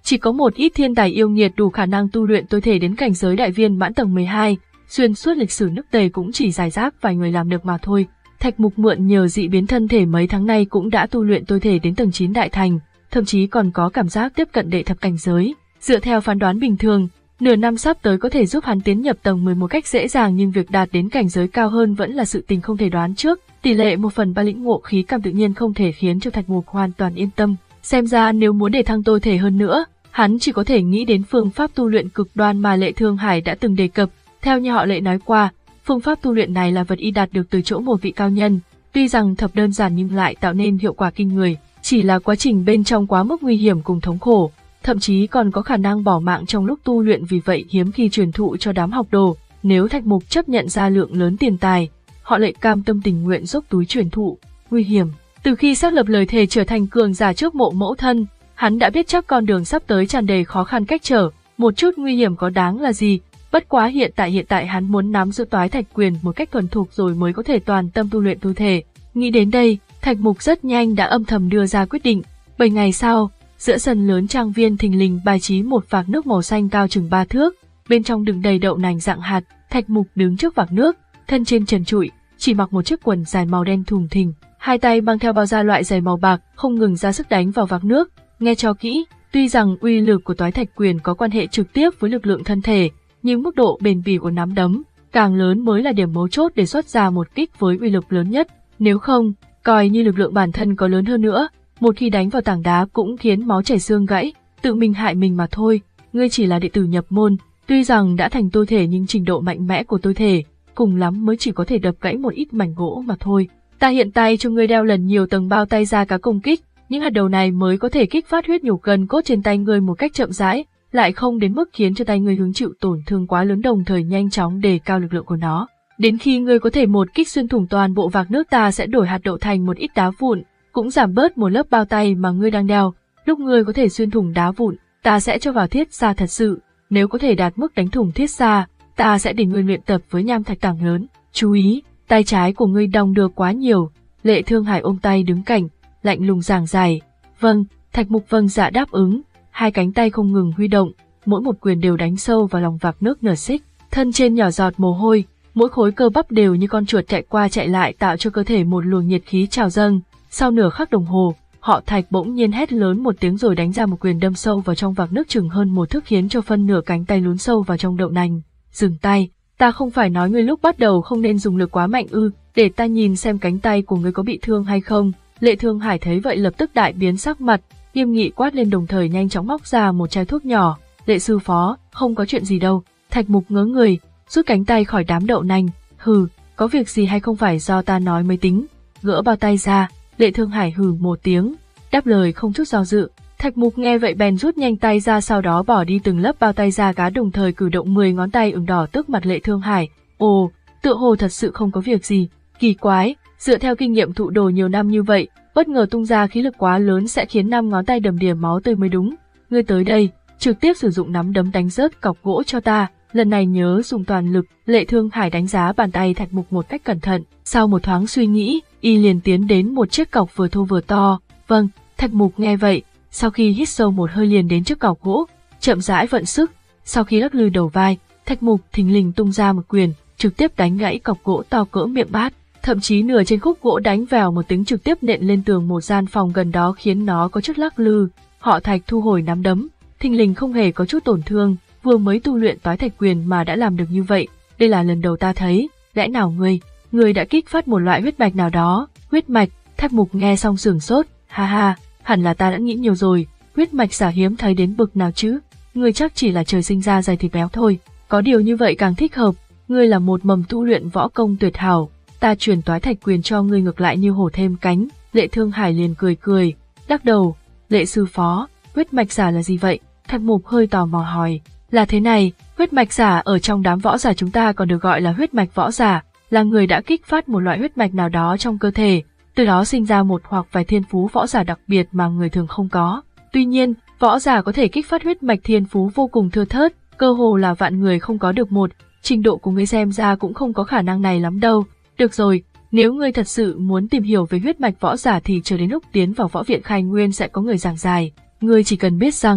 Chỉ có một ít thiên tài yêu nghiệt đủ khả năng tu luyện tối thể đến cảnh giới đại viên mãn tầng mười hai, xuyên suốt lịch sử nước Tề cũng chỉ rải rác vài người làm được mà thôi. Thạch Mục mượn nhờ dị biến thân thể mấy tháng nay cũng đã tu luyện tối thể đến tầng chín đại thành, thậm chí còn có cảm giác tiếp cận đệ thập cảnh giới. Dựa theo phán đoán bình thường, nửa năm sắp tới có thể giúp hắn tiến nhập tầng mười một cách dễ dàng, nhưng việc đạt đến cảnh giới cao hơn vẫn là sự tình không thể đoán trước. Tỷ lệ một phần ba lĩnh ngộ khí cảm tự nhiên không thể khiến cho Thạch Mục hoàn toàn yên tâm. Xem ra nếu muốn để thăng tối thể hơn nữa, hắn chỉ có thể nghĩ đến phương pháp tu luyện cực đoan mà Lệ Thương Hải đã từng đề cập. Theo như họ Lệ nói qua, phương pháp tu luyện này là vật y đạt được từ chỗ một vị cao nhân, tuy rằng thập đơn giản nhưng lại tạo nên hiệu quả kinh người, chỉ là quá trình bên trong quá mức nguy hiểm cùng thống khổ, thậm chí còn có khả năng bỏ mạng trong lúc tu luyện, vì vậy hiếm khi truyền thụ cho đám học đồ. Nếu Thạch Mục chấp nhận ra lượng lớn tiền tài, họ Lệ cam tâm tình nguyện dốc túi truyền thụ. Nguy hiểm. Từ khi xác lập lời thề trở thành cường giả trước mộ mẫu thân, hắn đã biết chắc con đường sắp tới tràn đầy khó khăn cách trở, một chút nguy hiểm có đáng là gì. Bất quá hiện tại hiện tại hắn muốn nắm giữ Toái Thạch Quyền một cách thuần thục rồi mới có thể toàn tâm tu luyện tu thể. Nghĩ đến đây, Thạch Mục rất nhanh đã âm thầm đưa ra quyết định. Bảy ngày sau, giữa sân lớn trang viên thình lình bài trí một vạc nước màu xanh cao chừng ba thước, bên trong đựng đầy đậu nành dạng hạt. Thạch Mục đứng trước vạc nước, thân trên trần trụi, chỉ mặc một chiếc quần dài màu đen thùng thình, hai tay mang theo bao da loại giày màu bạc, không ngừng ra sức đánh vào vạc nước. Nghe cho kỹ, tuy rằng uy lực của Toái Thạch Quyền có quan hệ trực tiếp với lực lượng thân thể, nhưng mức độ bền bỉ của nắm đấm càng lớn mới là điểm mấu chốt để xuất ra một kích với uy lực lớn nhất. Nếu không, coi như lực lượng bản thân có lớn hơn nữa, một khi đánh vào tảng đá cũng khiến máu chảy xương gãy, tự mình hại mình mà thôi. Ngươi chỉ là đệ tử nhập môn, tuy rằng đã thành tôi thể nhưng trình độ mạnh mẽ của tôi thể, cùng lắm mới chỉ có thể đập gãy một ít mảnh gỗ mà thôi. Ta hiện tay cho ngươi đeo lần nhiều tầng bao tay ra cá công kích, những hạt đầu này mới có thể kích phát huyết nhục gân cốt trên tay ngươi một cách chậm rãi, lại không đến mức khiến cho tay ngươi hứng chịu tổn thương quá lớn, đồng thời nhanh chóng đề cao lực lượng của nó. Đến khi ngươi có thể một kích xuyên thủng toàn bộ vạc nước, ta sẽ đổi hạt đậu thành một ít đá vụn, cũng giảm bớt một lớp bao tay mà ngươi đang đeo. Lúc ngươi có thể xuyên thủng đá vụn, ta sẽ cho vào thiết xa thật sự. Nếu có thể đạt mức đánh thủng thiết xa, ta sẽ để ngươi luyện tập với nham thạch tảng lớn. Chú ý, tay trái của ngươi đong đưa quá nhiều. Lệ Thương Hải ôm tay đứng cạnh, lạnh lùng giảng giải. Vâng. Thạch Mục vâng dạ đáp ứng, hai cánh tay không ngừng huy động, mỗi một quyền đều đánh sâu vào lòng vạc nước nửa xích, thân trên nhỏ giọt mồ hôi, mỗi khối cơ bắp đều như con chuột chạy qua chạy lại, tạo cho cơ thể một luồng nhiệt khí trào dâng. Sau nửa khắc đồng hồ, họ Thạch bỗng nhiên hét lớn một tiếng rồi đánh ra một quyền đâm sâu vào trong vạc nước chừng hơn một thước, khiến cho phân nửa cánh tay lún sâu vào trong đậu nành. Dừng tay, ta không phải nói ngươi lúc bắt đầu không nên dùng lực quá mạnh ư, để ta nhìn xem cánh tay của ngươi có bị thương hay không. Lệ Thương Hải thấy vậy lập tức đại biến sắc mặt, nghiêm nghị quát lên, đồng thời nhanh chóng móc ra một chai thuốc nhỏ. Lệ sư phó, không có chuyện gì đâu. Thạch Mục ngớ người, rút cánh tay khỏi đám đậu nành. Hừ, có việc gì hay không phải do ta nói mới tính. Gỡ bao tay ra. Lệ Thương Hải hừ một tiếng, đáp lời không chút do dự. Thạch Mục nghe vậy bèn rút nhanh tay ra, sau đó bỏ đi từng lớp bao tay da cá, đồng thời cử động mười ngón tay ửng đỏ tức mặt Lệ Thương Hải. Ồ, tựa hồ thật sự không có việc gì. Kỳ quái, dựa theo kinh nghiệm thụ đồ nhiều năm như vậy, bất ngờ tung ra khí lực quá lớn sẽ khiến năm ngón tay đầm đìa máu tươi mới đúng. Ngươi tới đây, trực tiếp sử dụng nắm đấm đánh rớt cọc gỗ cho ta, lần này nhớ dùng toàn lực. Lệ Thương Hải đánh giá bàn tay Thạch Mục một cách cẩn thận, sau một thoáng suy nghĩ, y liền tiến đến một chiếc cọc vừa thô vừa to. Vâng. Thạch Mục nghe vậy, sau khi hít sâu một hơi liền đến trước cọc gỗ, chậm rãi vận sức, sau khi lắc lư đầu vai, Thạch Mục thình lình tung ra một quyền, trực tiếp đánh gãy cọc gỗ to cỡ miệng bát, thậm chí nửa trên khúc gỗ đánh vào một tiếng trực tiếp nện lên tường một gian phòng gần đó khiến nó có chút lắc lư. Họ Thạch thu hồi nắm đấm, thình lình không hề có chút tổn thương, vừa mới tu luyện Toái Thạch Quyền mà đã làm được như vậy, đây là lần đầu ta thấy. Lẽ nào ngươi, ngươi đã kích phát một loại huyết mạch nào đó? Huyết mạch? Thạch Mục nghe xong sửng sốt, ha ha, hẳn là ta đã nghĩ nhiều rồi, huyết mạch giả hiếm thấy đến bực nào chứ? Ngươi chắc chỉ là trời sinh ra dày thịt béo thôi, có điều như vậy càng thích hợp, ngươi là một mầm tu luyện võ công tuyệt hảo, ta truyền Toái Thạch Quyền cho ngươi ngược lại như hổ thêm cánh. Lệ Thương Hải liền cười cười, lắc đầu. Lệ sư phó, huyết mạch giả là gì vậy? Thạch Mục hơi tò mò hỏi. Là thế này, huyết mạch giả ở trong đám võ giả chúng ta còn được gọi là huyết mạch võ giả, là người đã kích phát một loại huyết mạch nào đó trong cơ thể, từ đó sinh ra một hoặc vài thiên phú võ giả đặc biệt mà người thường không có. Tuy nhiên, võ giả có thể kích phát huyết mạch thiên phú vô cùng thưa thớt, cơ hồ là vạn người không có được một, trình độ của ngươi xem ra cũng không có khả năng này lắm đâu. Được rồi, nếu ngươi thật sự muốn tìm hiểu về huyết mạch võ giả thì chờ đến lúc tiến vào võ viện Khai Nguyên sẽ có người giảng giải. Ngươi chỉ cần biết rằng,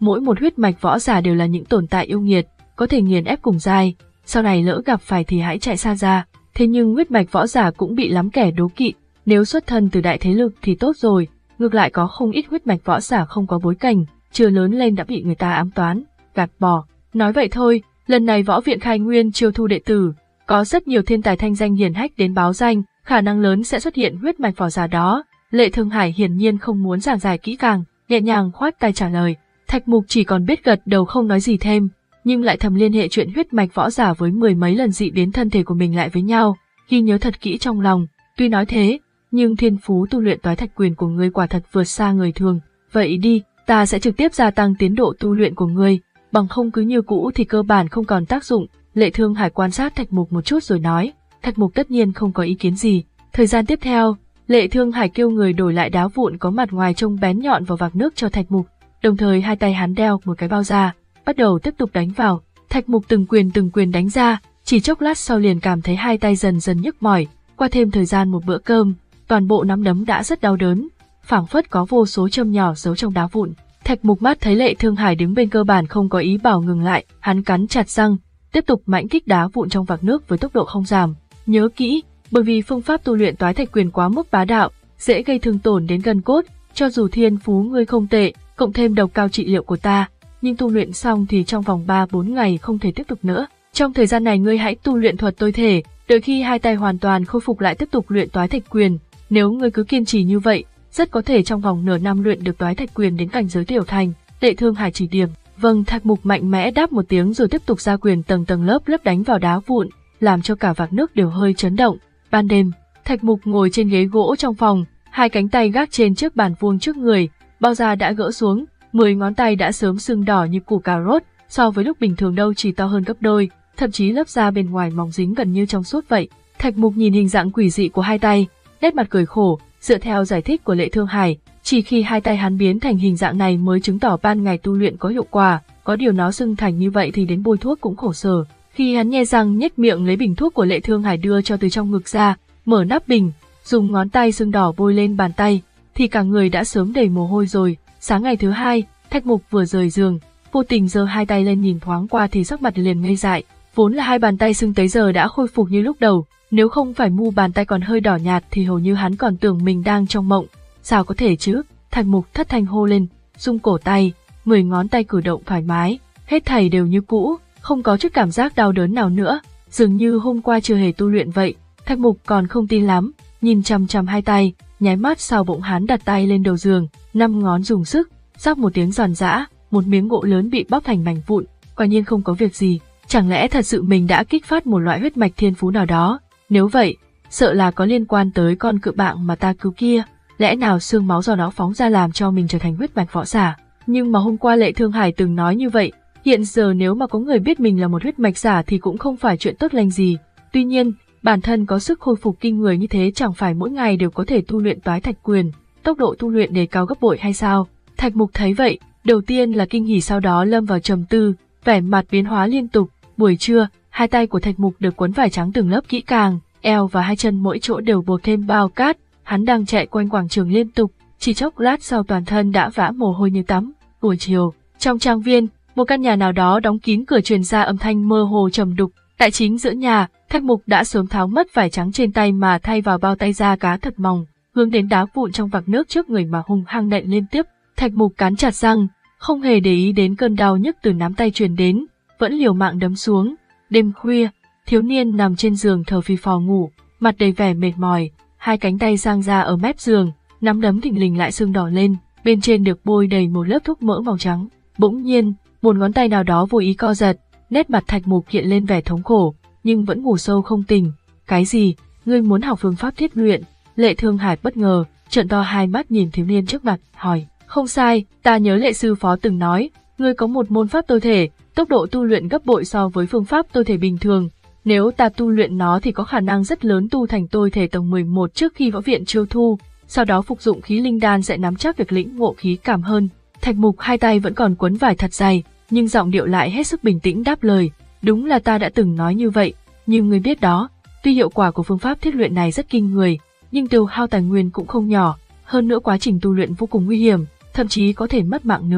Mỗi một huyết mạch võ giả đều là những tồn tại yêu nghiệt, có thể nghiền ép cùng giai, sau này lỡ gặp phải thì hãy chạy xa ra. Thế nhưng huyết mạch võ giả cũng bị lắm kẻ đố kỵ, nếu xuất thân từ đại thế lực thì tốt rồi, ngược lại có không ít huyết mạch võ giả không có bối cảnh, chưa lớn lên đã bị người ta ám toán, gạt bỏ. Nói vậy thôi, lần này võ viện khai nguyên chiêu thu đệ tử, có rất nhiều thiên tài thanh danh hiển hách đến báo danh, khả năng lớn sẽ xuất hiện huyết mạch võ giả đó. Lệ Thương Hải hiển nhiên không muốn giảng giải kỹ càng, nhẹ nhàng khoát tay trả lời. Thạch Mục chỉ còn biết gật đầu không nói gì thêm, nhưng lại thầm liên hệ chuyện huyết mạch võ giả với mười mấy lần dị biến thân thể của mình lại với nhau, ghi nhớ thật kỹ trong lòng. Tuy nói thế, nhưng thiên phú tu luyện toái thạch quyền của ngươi quả thật vượt xa người thường. Vậy đi, ta sẽ trực tiếp gia tăng tiến độ tu luyện của ngươi, bằng không cứ như cũ thì cơ bản không còn tác dụng. Lệ Thương Hải quan sát Thạch Mục một chút rồi nói. Thạch Mục tất nhiên không có ý kiến gì. Thời gian tiếp theo, Lệ Thương Hải kêu người đổi lại đá vụn có mặt ngoài trông bén nhọn vào vạc nước cho Thạch Mục, đồng thời hai tay hắn đeo một cái bao da, bắt đầu tiếp tục đánh vào. Thạch Mục từng quyền từng quyền đánh ra, chỉ chốc lát sau liền cảm thấy hai tay dần dần nhức mỏi. Qua thêm thời gian một bữa cơm, toàn bộ nắm đấm đã rất đau đớn, phảng phất có vô số châm nhỏ giấu trong đá vụn. Thạch Mục mắt thấy Lệ Thương Hải đứng bên cơ bản không có ý bảo ngừng lại, hắn cắn chặt răng, tiếp tục mãnh kích đá vụn trong vạc nước với tốc độ không giảm. Nhớ kỹ, bởi vì phương pháp tu luyện toái thạch quyền quá mức bá đạo, dễ gây thương tổn đến gân cốt, cho dù thiên phú ngươi không tệ, cộng thêm độc cao trị liệu của ta, nhưng tu luyện xong thì trong vòng ba bốn ngày không thể tiếp tục nữa. Trong thời gian này ngươi hãy tu luyện thuật tối thể, đợi khi hai tay hoàn toàn khôi phục lại tiếp tục luyện toái thạch quyền. Nếu ngươi cứ kiên trì như vậy, rất có thể trong vòng nửa năm luyện được toái thạch quyền đến cảnh giới tiểu thành. Lệ Thương Hải chỉ điểm. Vâng, Thạch Mục mạnh mẽ đáp một tiếng rồi tiếp tục ra quyền tầng tầng lớp lớp đánh vào đá vụn, làm cho cả vạc nước đều hơi chấn động. Ban đêm, Thạch Mục ngồi trên ghế gỗ trong phòng, hai cánh tay gác trên chiếc bàn vuông trước người, bao da đã gỡ xuống, mười ngón tay đã sớm sưng đỏ như củ cà rốt, so với lúc bình thường đâu chỉ to hơn gấp đôi, thậm chí lớp da bên ngoài mỏng dính gần như trong suốt vậy. Thạch Mục nhìn hình dạng quỷ dị của hai tay, nét mặt cười khổ, dựa theo giải thích của Lệ Thương Hải, chỉ khi hai tay hắn biến thành hình dạng này mới chứng tỏ ban ngày tu luyện có hiệu quả, có điều nó sưng thành như vậy thì đến bôi thuốc cũng khổ sở. Khi hắn nhe răng nhếch miệng lấy bình thuốc của Lệ Thương Hải đưa cho từ trong ngực ra, mở nắp bình, dùng ngón tay sưng đỏ bôi lên bàn tay, thì cả người đã sớm đầy mồ hôi rồi. Sáng ngày thứ hai, Thạch Mục vừa rời giường, vô tình giơ hai tay lên nhìn thoáng qua thì sắc mặt liền ngây dại, vốn là hai bàn tay sưng tới giờ đã khôi phục như lúc đầu, nếu không phải mu bàn tay còn hơi đỏ nhạt thì hầu như hắn còn tưởng mình đang trong mộng. Sao có thể chứ? Thạch Mục thất thanh hô lên, rung cổ tay, mười ngón tay cử động thoải mái, hết thảy đều như cũ, không có chút cảm giác đau đớn nào nữa, dường như hôm qua chưa hề tu luyện vậy. Thạch Mục còn không tin lắm, nhìn chằm chằm hai tay, nháy mắt sau bỗng hắn đặt tay lên đầu giường, năm ngón dùng sức, rắc một tiếng giòn giã, một miếng gỗ lớn bị bóp thành mảnh vụn. Quả nhiên không có việc gì, chẳng lẽ thật sự mình đã kích phát một loại huyết mạch thiên phú nào đó? Nếu vậy, sợ là có liên quan tới con cự bạng mà ta cứu kia, lẽ nào xương máu do nó phóng ra làm cho mình trở thành huyết mạch võ giả? Nhưng mà hôm qua Lệ Thương Hải từng nói như vậy, hiện giờ nếu mà có người biết mình là một huyết mạch giả thì cũng không phải chuyện tốt lành gì. Tuy nhiên, bản thân có sức khôi phục kinh người như thế chẳng phải mỗi ngày đều có thể tu luyện toái thạch quyền, tốc độ tu luyện đề cao gấp bội hay sao? Thạch Mục thấy vậy, đầu tiên là kinh hỉ, sau đó lâm vào trầm tư, vẻ mặt biến hóa liên tục. Buổi trưa, hai tay của Thạch Mục được quấn vải trắng từng lớp kỹ càng, eo và hai chân mỗi chỗ đều buộc thêm bao cát, hắn đang chạy quanh quảng trường liên tục, chỉ chốc lát sau toàn thân đã vã mồ hôi như tắm. Buổi chiều, trong trang viên, một căn nhà nào đó đóng kín cửa truyền ra âm thanh mơ hồ trầm đục, tại chính giữa nhà, Thạch Mục đã sớm tháo mất vải trắng trên tay mà thay vào bao tay da cá thật mỏng, hướng đến đá vụn trong vạc nước trước người mà hung hăng nện liên tiếp. Thạch Mục cắn chặt răng, không hề để ý đến cơn đau nhức từ nắm tay truyền đến, vẫn liều mạng đấm xuống. Đêm khuya, thiếu niên nằm trên giường thở phì phò ngủ, mặt đầy vẻ mệt mỏi, hai cánh tay giang ra ở mép giường, nắm đấm thình lình lại sưng đỏ lên, bên trên được bôi đầy một lớp thuốc mỡ màu trắng. Bỗng nhiên, một ngón tay nào đó vô ý co giật, nét mặt Thạch Mục hiện lên vẻ thống khổ, nhưng vẫn ngủ sâu không tỉnh. Cái gì? Ngươi muốn học phương pháp thiết luyện? Lệ Thương Hải bất ngờ, trợn to hai mắt nhìn thiếu niên trước mặt, hỏi. Không sai, ta nhớ Lệ sư phó từng nói, ngươi có một môn pháp tôi thể, tốc độ tu luyện gấp bội so với phương pháp tôi thể bình thường. Nếu ta tu luyện nó thì có khả năng rất lớn tu thành tôi thể tầng mười một trước khi võ viện chiêu thu, sau đó phục dụng khí linh đan sẽ nắm chắc việc lĩnh ngộ khí cảm hơn. Thạch Mục hai tay vẫn còn quấn vải thật dày, nhưng giọng điệu lại hết sức bình tĩnh đáp lời. Đúng là ta đã từng nói như vậy, nhưng ngươi biết đó, tuy hiệu quả của phương pháp thiết luyện này rất kinh người, nhưng tiêu hao tài nguyên cũng không nhỏ, hơn nữa quá trình tu luyện vô cùng nguy hiểm, thậm chí có thể mất mạng nữa.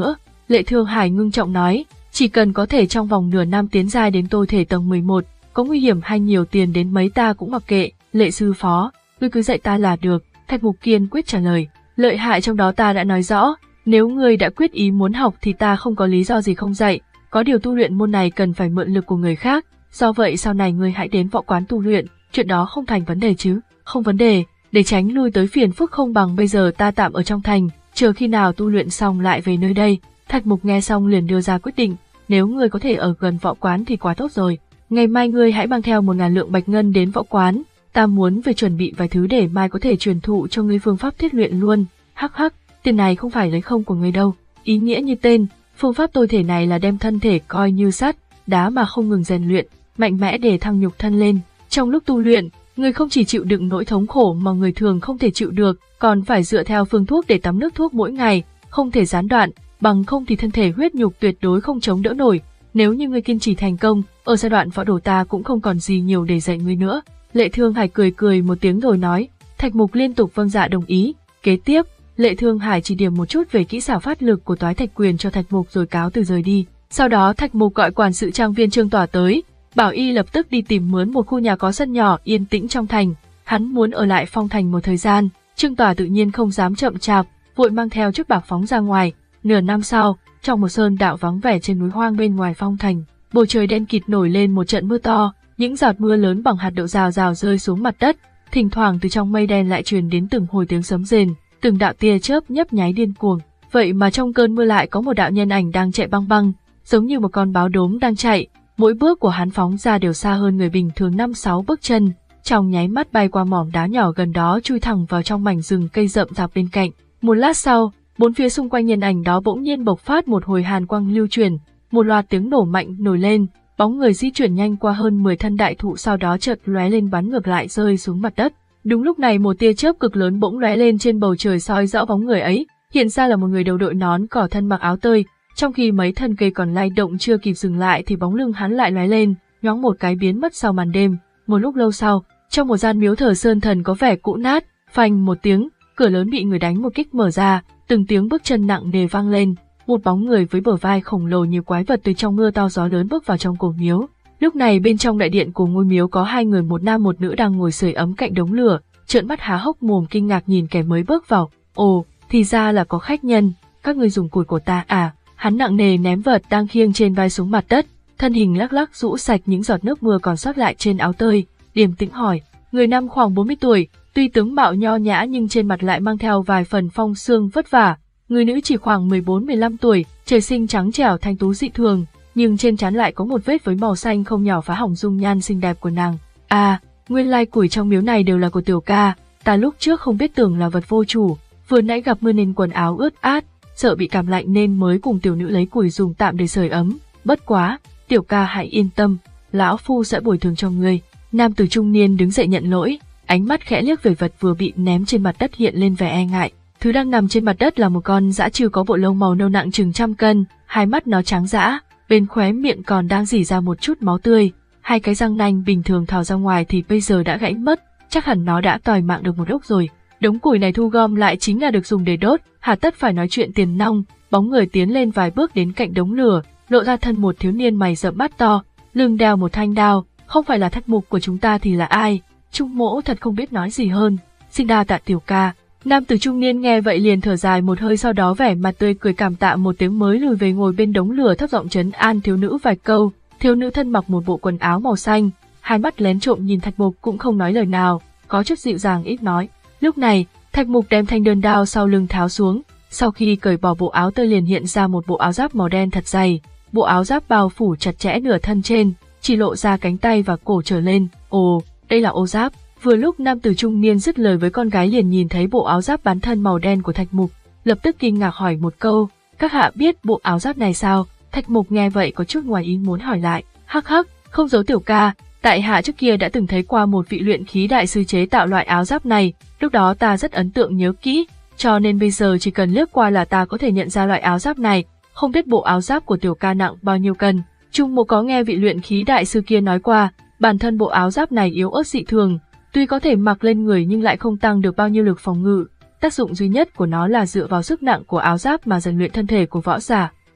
Lệ Thương Hải ngưng trọng nói, chỉ cần có thể trong vòng nửa năm tiến giai đến tôi thể tầng mười một, có nguy hiểm hay nhiều tiền đến mấy ta cũng mặc kệ, Lệ sư phó, ngươi cứ dạy ta là được, Thạch Mục kiên quyết trả lời. Lợi hại trong đó ta đã nói rõ, nếu ngươi đã quyết ý muốn học thì ta không có lý do gì không dạy, có điều tu luyện môn này cần phải mượn lực của người khác, do vậy sau này ngươi hãy đến võ quán tu luyện, chuyện đó không thành vấn đề chứ? Không vấn đề, để tránh lui tới phiền phức không bằng bây giờ ta tạm ở trong thành, chờ khi nào tu luyện xong lại về nơi đây. Thạch Mục nghe xong liền đưa ra quyết định, nếu ngươi có thể ở gần võ quán thì quá tốt rồi. Ngày mai ngươi hãy mang theo một ngàn lượng bạch ngân đến võ quán, ta muốn về chuẩn bị vài thứ để mai có thể truyền thụ cho ngươi phương pháp thiết luyện luôn. Hắc hắc, tiền này không phải lấy không của ngươi đâu. Ý nghĩa như tên, phương pháp tôi thể này là đem thân thể coi như sắt, đá mà không ngừng rèn luyện, mạnh mẽ để thăng nhục thân lên. Trong lúc tu luyện, ngươi không chỉ chịu đựng nỗi thống khổ mà người thường không thể chịu được, còn phải dựa theo phương thuốc để tắm nước thuốc mỗi ngày, không thể gián đoạn, bằng không thì thân thể huyết nhục tuyệt đối không chống đỡ nổi. Nếu như ngươi kiên trì thành công, ở giai đoạn võ đồ ta cũng không còn gì nhiều để dạy ngươi nữa. Lệ Thương Hải cười cười một tiếng rồi nói. Thạch Mục liên tục vâng dạ đồng ý. Kế tiếp, Lệ Thương Hải chỉ điểm một chút về kỹ xảo phát lực của Toái Thạch Quyền cho Thạch Mục rồi cáo từ rời đi. Sau đó Thạch Mục gọi quản sự trang viên Trương Tỏa tới, bảo y lập tức đi tìm mướn một khu nhà có sân nhỏ yên tĩnh trong thành. Hắn muốn ở lại Phong Thành một thời gian. Trương Tỏa tự nhiên không dám chậm chạp, vội mang theo chiếc bạc phóng ra ngoài. Nửa năm sau, trong một sơn đạo vắng vẻ trên núi hoang bên ngoài Phong Thành, bầu trời đen kịt nổi lên một trận mưa to, những giọt mưa lớn bằng hạt đậu rào rào rơi xuống mặt đất, thỉnh thoảng từ trong mây đen lại truyền đến từng hồi tiếng sấm rền, từng đạo tia chớp nhấp nháy điên cuồng. Vậy mà trong cơn mưa lại có một đạo nhân ảnh đang chạy băng băng, giống như một con báo đốm đang chạy, mỗi bước của hắn phóng ra đều xa hơn người bình thường năm sáu bước chân, trong nháy mắt bay qua mỏm đá nhỏ gần đó chui thẳng vào trong mảnh rừng cây rậm rạp bên cạnh. Một lát sau, bốn phía xung quanh nhân ảnh đó bỗng nhiên bộc phát một hồi hàn quang lưu chuyển, một loạt tiếng nổ mạnh nổi lên, bóng người di chuyển nhanh qua hơn mười thân đại thụ sau đó chợt lóe lên bắn ngược lại rơi xuống mặt đất. Đúng lúc này một tia chớp cực lớn bỗng lóe lên trên bầu trời soi rõ bóng người ấy, hiện ra là một người đầu đội nón cỏ thân mặc áo tơi, trong khi mấy thân cây còn lay động chưa kịp dừng lại thì bóng lưng hắn lại lóe lên, nhoáng một cái biến mất sau màn đêm. Một lúc lâu sau, trong một gian miếu thờ sơn thần có vẻ cũ nát, phanh một tiếng, cửa lớn bị người đánh một kích mở ra, từng tiếng bước chân nặng nề vang lên, một bóng người với bờ vai khổng lồ như quái vật từ trong mưa to gió lớn bước vào trong cổ miếu. Lúc này bên trong đại điện của ngôi miếu có hai người một nam một nữ đang ngồi sưởi ấm cạnh đống lửa, trợn mắt há hốc mồm kinh ngạc nhìn kẻ mới bước vào. Ồ, thì ra là có khách nhân, các ngươi dùng củi của ta à? Hắn nặng nề ném vật đang khiêng trên vai xuống mặt đất, thân hình lắc lắc rũ sạch những giọt nước mưa còn sót lại trên áo tơi, điềm tĩnh hỏi. Người nam khoảng bốn mươi tuổi, tuy tướng mạo nho nhã nhưng trên mặt lại mang theo vài phần phong sương vất vả. Người nữ chỉ khoảng mười bốn mười lăm tuổi, trời sinh trắng trẻo thanh tú dị thường, nhưng trên trán lại có một vết với màu xanh không nhỏ phá hỏng dung nhan xinh đẹp của nàng. À, nguyên lai củi trong miếu này đều là của Tiểu ca, ta lúc trước không biết tưởng là vật vô chủ, vừa nãy gặp mưa nên quần áo ướt át, sợ bị cảm lạnh nên mới cùng tiểu nữ lấy củi dùng tạm để sưởi ấm. Bất quá, Tiểu ca hãy yên tâm, lão phu sẽ bồi thường cho ngươi. Nam tử trung niên đứng dậy nhận lỗi, ánh mắt khẽ liếc về vật vừa bị ném trên mặt đất hiện lên vẻ e ngại. Thứ đang nằm trên mặt đất là một con dã trư có bộ lông màu nâu nặng chừng trăm cân, hai mắt nó trắng dã, bên khóe miệng còn đang rỉ ra một chút máu tươi, hai cái răng nanh bình thường thò ra ngoài thì bây giờ đã gãy mất, chắc hẳn nó đã tòi mạng được một lúc rồi. Đống củi này thu gom lại chính là được dùng để đốt, hà tất phải nói chuyện tiền nong. Bóng người tiến lên vài bước đến cạnh đống lửa, lộ ra thân một thiếu niên mày rậm mắt to, lưng đeo một thanh đao, không phải là Thạch Mục của chúng ta thì là ai? Trung Mỗ thật không biết nói gì hơn. Xin đa tạ Tiểu ca. Nam tử trung niên nghe vậy liền thở dài một hơi, sau đó vẻ mặt tươi cười cảm tạ một tiếng mới lùi về ngồi bên đống lửa thấp giọng trấn an thiếu nữ vài câu. Thiếu nữ thân mặc một bộ quần áo màu xanh, hai mắt lén trộm nhìn Thạch Mục cũng không nói lời nào, có chút dịu dàng ít nói. Lúc này, Thạch Mục đem thanh đơn đao sau lưng tháo xuống, sau khi cởi bỏ bộ áo tơi liền hiện ra một bộ áo giáp màu đen thật dày. Bộ áo giáp bao phủ chặt chẽ nửa thân trên, chỉ lộ ra cánh tay và cổ trở lên. Ồ, đây là ô giáp. Vừa lúc nam tử trung niên dứt lời với con gái liền nhìn thấy bộ áo giáp bán thân màu đen của Thạch Mục, lập tức kinh ngạc hỏi một câu, các hạ biết bộ áo giáp này sao? Thạch Mục nghe vậy có chút ngoài ý muốn hỏi lại, hắc hắc, không giấu Tiểu ca, tại hạ trước kia đã từng thấy qua một vị luyện khí đại sư chế tạo loại áo giáp này, lúc đó ta rất ấn tượng nhớ kỹ, cho nên bây giờ chỉ cần lướt qua là ta có thể nhận ra loại áo giáp này, không biết bộ áo giáp của Tiểu ca nặng bao nhiêu cân. Trung Mộ có nghe vị luyện khí đại sư kia nói qua, bản thân bộ áo giáp này yếu ớt dị thường, tuy có thể mặc lên người nhưng lại không tăng được bao nhiêu lực phòng ngự, tác dụng duy nhất của nó là dựa vào sức nặng của áo giáp mà rèn luyện thân thể của võ giả.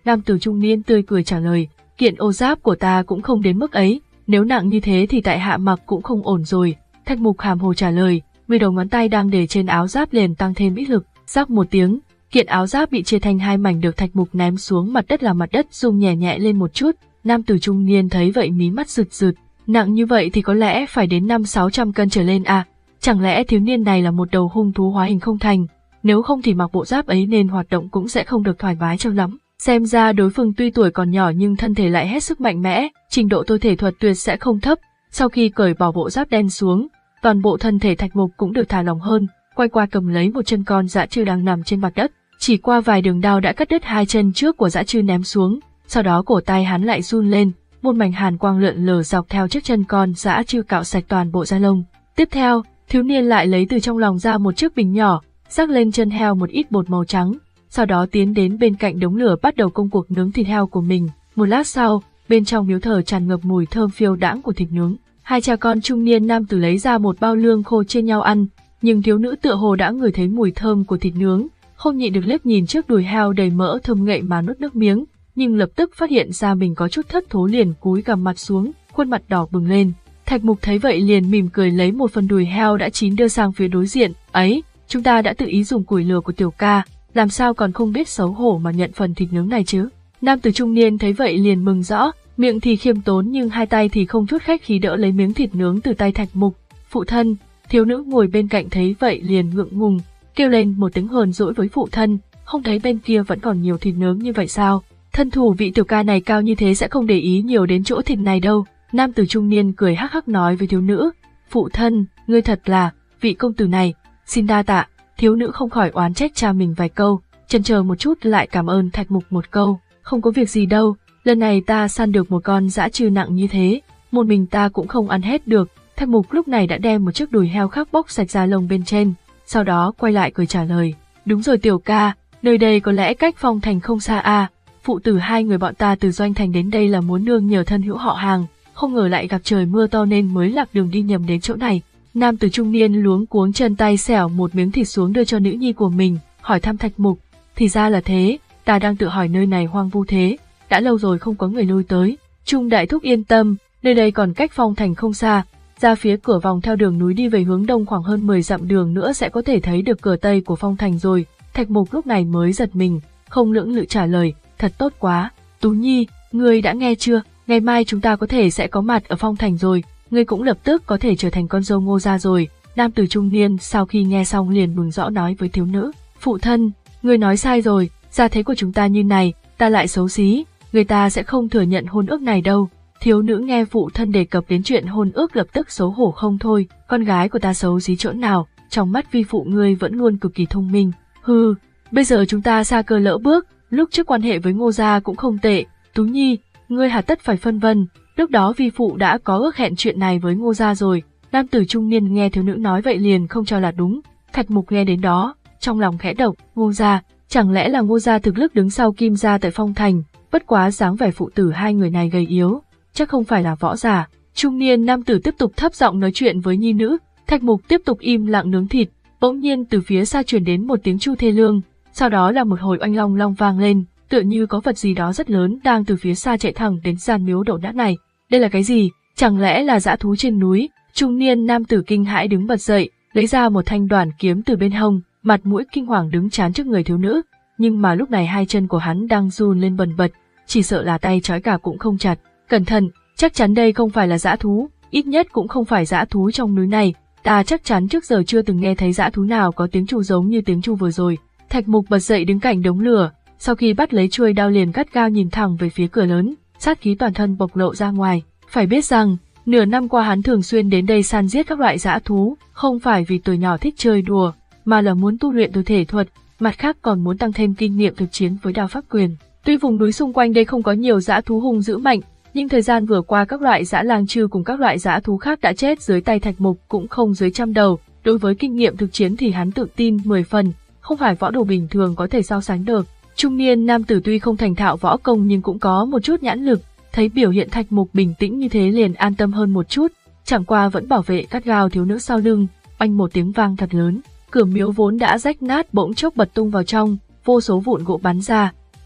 Nam tử trung niên tươi cười trả lời, kiện ô giáp của ta cũng không đến mức ấy, nếu nặng như thế thì tại hạ mặc cũng không ổn rồi. Thạch Mục hàm hồ trả lời, mười đầu ngón tay đang để trên áo giáp liền tăng thêm ít lực, rắc một tiếng, kiện áo giáp bị chia thành hai mảnh được Thạch Mục ném xuống mặt đất, làm mặt đất rung nhẹ nhẹ lên một chút. Nam tử trung niên thấy vậy mí mắt rực rực, nặng như vậy thì có lẽ phải đến năm sáu trăm cân trở lên à, chẳng lẽ thiếu niên này là một đầu hung thú hóa hình không thành, nếu không thì mặc bộ giáp ấy nên hoạt động cũng sẽ không được thoải mái cho lắm. Xem ra đối phương tuy tuổi còn nhỏ nhưng thân thể lại hết sức mạnh mẽ, trình độ tôi thể thuật tuyệt sẽ không thấp. Sau khi cởi bỏ bộ giáp đen xuống, toàn bộ thân thể Thạch Mục cũng được thả lỏng hơn, quay qua cầm lấy một chân con dã trư đang nằm trên mặt đất, chỉ qua vài đường đao đã cắt đứt hai chân trước của dã trư ném xuống, sau đó cổ tay hắn lại run lên, một mảnh hàn quang lượn lờ dọc theo chiếc chân con dã trư cạo sạch toàn bộ da lông. Tiếp theo, thiếu niên lại lấy từ trong lòng ra một chiếc bình nhỏ, rắc lên chân heo một ít bột màu trắng, sau đó tiến đến bên cạnh đống lửa bắt đầu công cuộc nướng thịt heo của mình. Một lát sau, bên trong miếu thờ tràn ngập mùi thơm phiêu đãng của thịt nướng. Hai cha con trung niên nam tử lấy ra một bao lương khô chia nhau ăn, nhưng thiếu nữ tựa hồ đã ngửi thấy mùi thơm của thịt nướng, không nhịn được liếc nhìn trước đùi heo đầy mỡ thơm ngậy mà nuốt nước miếng, nhưng lập tức phát hiện ra mình có chút thất thố liền cúi gằm mặt xuống, khuôn mặt đỏ bừng lên. Thạch Mục thấy vậy liền mỉm cười lấy một phần đùi heo đã chín đưa sang phía đối diện, ấy, chúng ta đã tự ý dùng củi lửa của tiểu ca, làm sao còn không biết xấu hổ mà nhận phần thịt nướng này chứ. Nam tử trung niên thấy vậy liền mừng rõ, miệng thì khiêm tốn nhưng hai tay thì không chút khách khí đỡ lấy miếng thịt nướng từ tay Thạch Mục. Phụ thân, thiếu nữ ngồi bên cạnh thấy vậy liền ngượng ngùng, kêu lên một tiếng hờn dỗi với phụ thân, không thấy bên kia vẫn còn nhiều thịt nướng như vậy sao? Thân thủ vị tiểu ca này cao như thế sẽ không để ý nhiều đến chỗ thịt này đâu. Nam tử trung niên cười hắc hắc nói với thiếu nữ, phụ thân, ngươi thật là, vị công tử này, xin đa tạ. Thiếu nữ không khỏi oán trách cha mình vài câu, chần chờ một chút lại cảm ơn Thạch Mục một câu, không có việc gì đâu, lần này ta săn được một con dã trư nặng như thế, một mình ta cũng không ăn hết được. Thạch Mục lúc này đã đem một chiếc đùi heo khác bóc sạch da lông bên trên, sau đó quay lại cười trả lời, đúng rồi tiểu ca, nơi đây có lẽ cách Phong Thành không xa à, phụ tử hai người bọn ta từ Doanh Thành đến đây là muốn nương nhờ thân hữu họ hàng, không ngờ lại gặp trời mưa to nên mới lạc đường đi nhầm đến chỗ này. Nam tử trung niên luống cuống chân tay xẻo một miếng thịt xuống đưa cho nữ nhi của mình, hỏi thăm Thạch Mục, thì ra là thế, ta đang tự hỏi nơi này hoang vu thế, đã lâu rồi không có người lui tới. Trung đại thúc yên tâm, nơi đây còn cách Phong Thành không xa, ra phía cửa vòng theo đường núi đi về hướng đông khoảng hơn mười dặm đường nữa sẽ có thể thấy được cửa tây của Phong Thành rồi. Thạch Mục lúc này mới giật mình, không lưỡng lự trả lời, thật tốt quá, Tú Nhi, ngươi đã nghe chưa, ngày mai chúng ta có thể sẽ có mặt ở Phong Thành rồi, ngươi cũng lập tức có thể trở thành con dâu Ngô gia rồi. Nam tử trung niên sau khi nghe xong liền mừng rõ nói với thiếu nữ, phụ thân, ngươi nói sai rồi, gia thế của chúng ta như này, ta lại xấu xí, người ta sẽ không thừa nhận hôn ước này đâu. Thiếu nữ nghe phụ thân đề cập đến chuyện hôn ước lập tức xấu hổ không thôi, con gái của ta xấu xí chỗ nào, trong mắt vi phụ ngươi vẫn luôn cực kỳ thông minh. Hừ, bây giờ chúng ta xa cơ lỡ bước, lúc trước quan hệ với Ngô gia cũng không tệ, Tú Nhi, ngươi hà tất phải phân vân, lúc đó vi phụ đã có ước hẹn chuyện này với Ngô gia rồi. Nam tử trung niên nghe thiếu nữ nói vậy liền không cho là đúng. Thạch Mục nghe đến đó, trong lòng khẽ động, Ngô gia, chẳng lẽ là Ngô gia thực lực đứng sau Kim gia tại Phong Thành, bất quá dáng vẻ phụ tử hai người này gầy yếu, chắc không phải là võ giả. Trung niên nam tử tiếp tục thấp giọng nói chuyện với nhi nữ, Thạch Mục tiếp tục im lặng nướng thịt, bỗng nhiên từ phía xa truyền đến một tiếng chu thê lương, sau đó là một hồi oanh long long vang lên, tựa như có vật gì đó rất lớn đang từ phía xa chạy thẳng đến gian miếu đổ nát này. Đây là cái gì? Chẳng lẽ là dã thú trên núi? Trung niên nam tử kinh hãi đứng bật dậy, lấy ra một thanh đoản kiếm từ bên hông, mặt mũi kinh hoàng đứng chắn trước người thiếu nữ, nhưng mà lúc này hai chân của hắn đang run lên bần bật, chỉ sợ là tay trói cả cũng không chặt. Cẩn thận, chắc chắn đây không phải là dã thú, ít nhất cũng không phải dã thú trong núi này, ta chắc chắn trước giờ chưa từng nghe thấy dã thú nào có tiếng chu giống như tiếng chu vừa rồi. Thạch Mục bật dậy đứng cạnh đống lửa, sau khi bắt lấy chuôi đao liền gắt gao nhìn thẳng về phía cửa lớn, sát khí toàn thân bộc lộ ra ngoài. Phải biết rằng, nửa năm qua hắn thường xuyên đến đây săn giết các loại dã thú, không phải vì tuổi nhỏ thích chơi đùa, mà là muốn tu luyện từ thể thuật, mặt khác còn muốn tăng thêm kinh nghiệm thực chiến với đao pháp quyền. Tuy vùng núi xung quanh đây không có nhiều dã thú hung dữ mạnh, nhưng thời gian vừa qua các loại dã lang trư cùng các loại dã thú khác đã chết dưới tay Thạch Mục cũng không dưới trăm đầu, đối với kinh nghiệm thực chiến thì hắn tự tin mười phần, không phải võ đồ bình thường có thể so sánh được. Trung niên nam tử tuy không thành thạo võ công nhưng cũng có một chút nhãn lực, thấy biểu hiện Thạch Mục bình tĩnh như thế liền an tâm hơn một chút, chẳng qua vẫn bảo vệ gắt gao thiếu nữ sau lưng. Oanh một tiếng vang thật lớn, cửa miếu vốn đã rách nát bỗng chốc bật tung vào trong, vô số vụn gỗ bắn ra,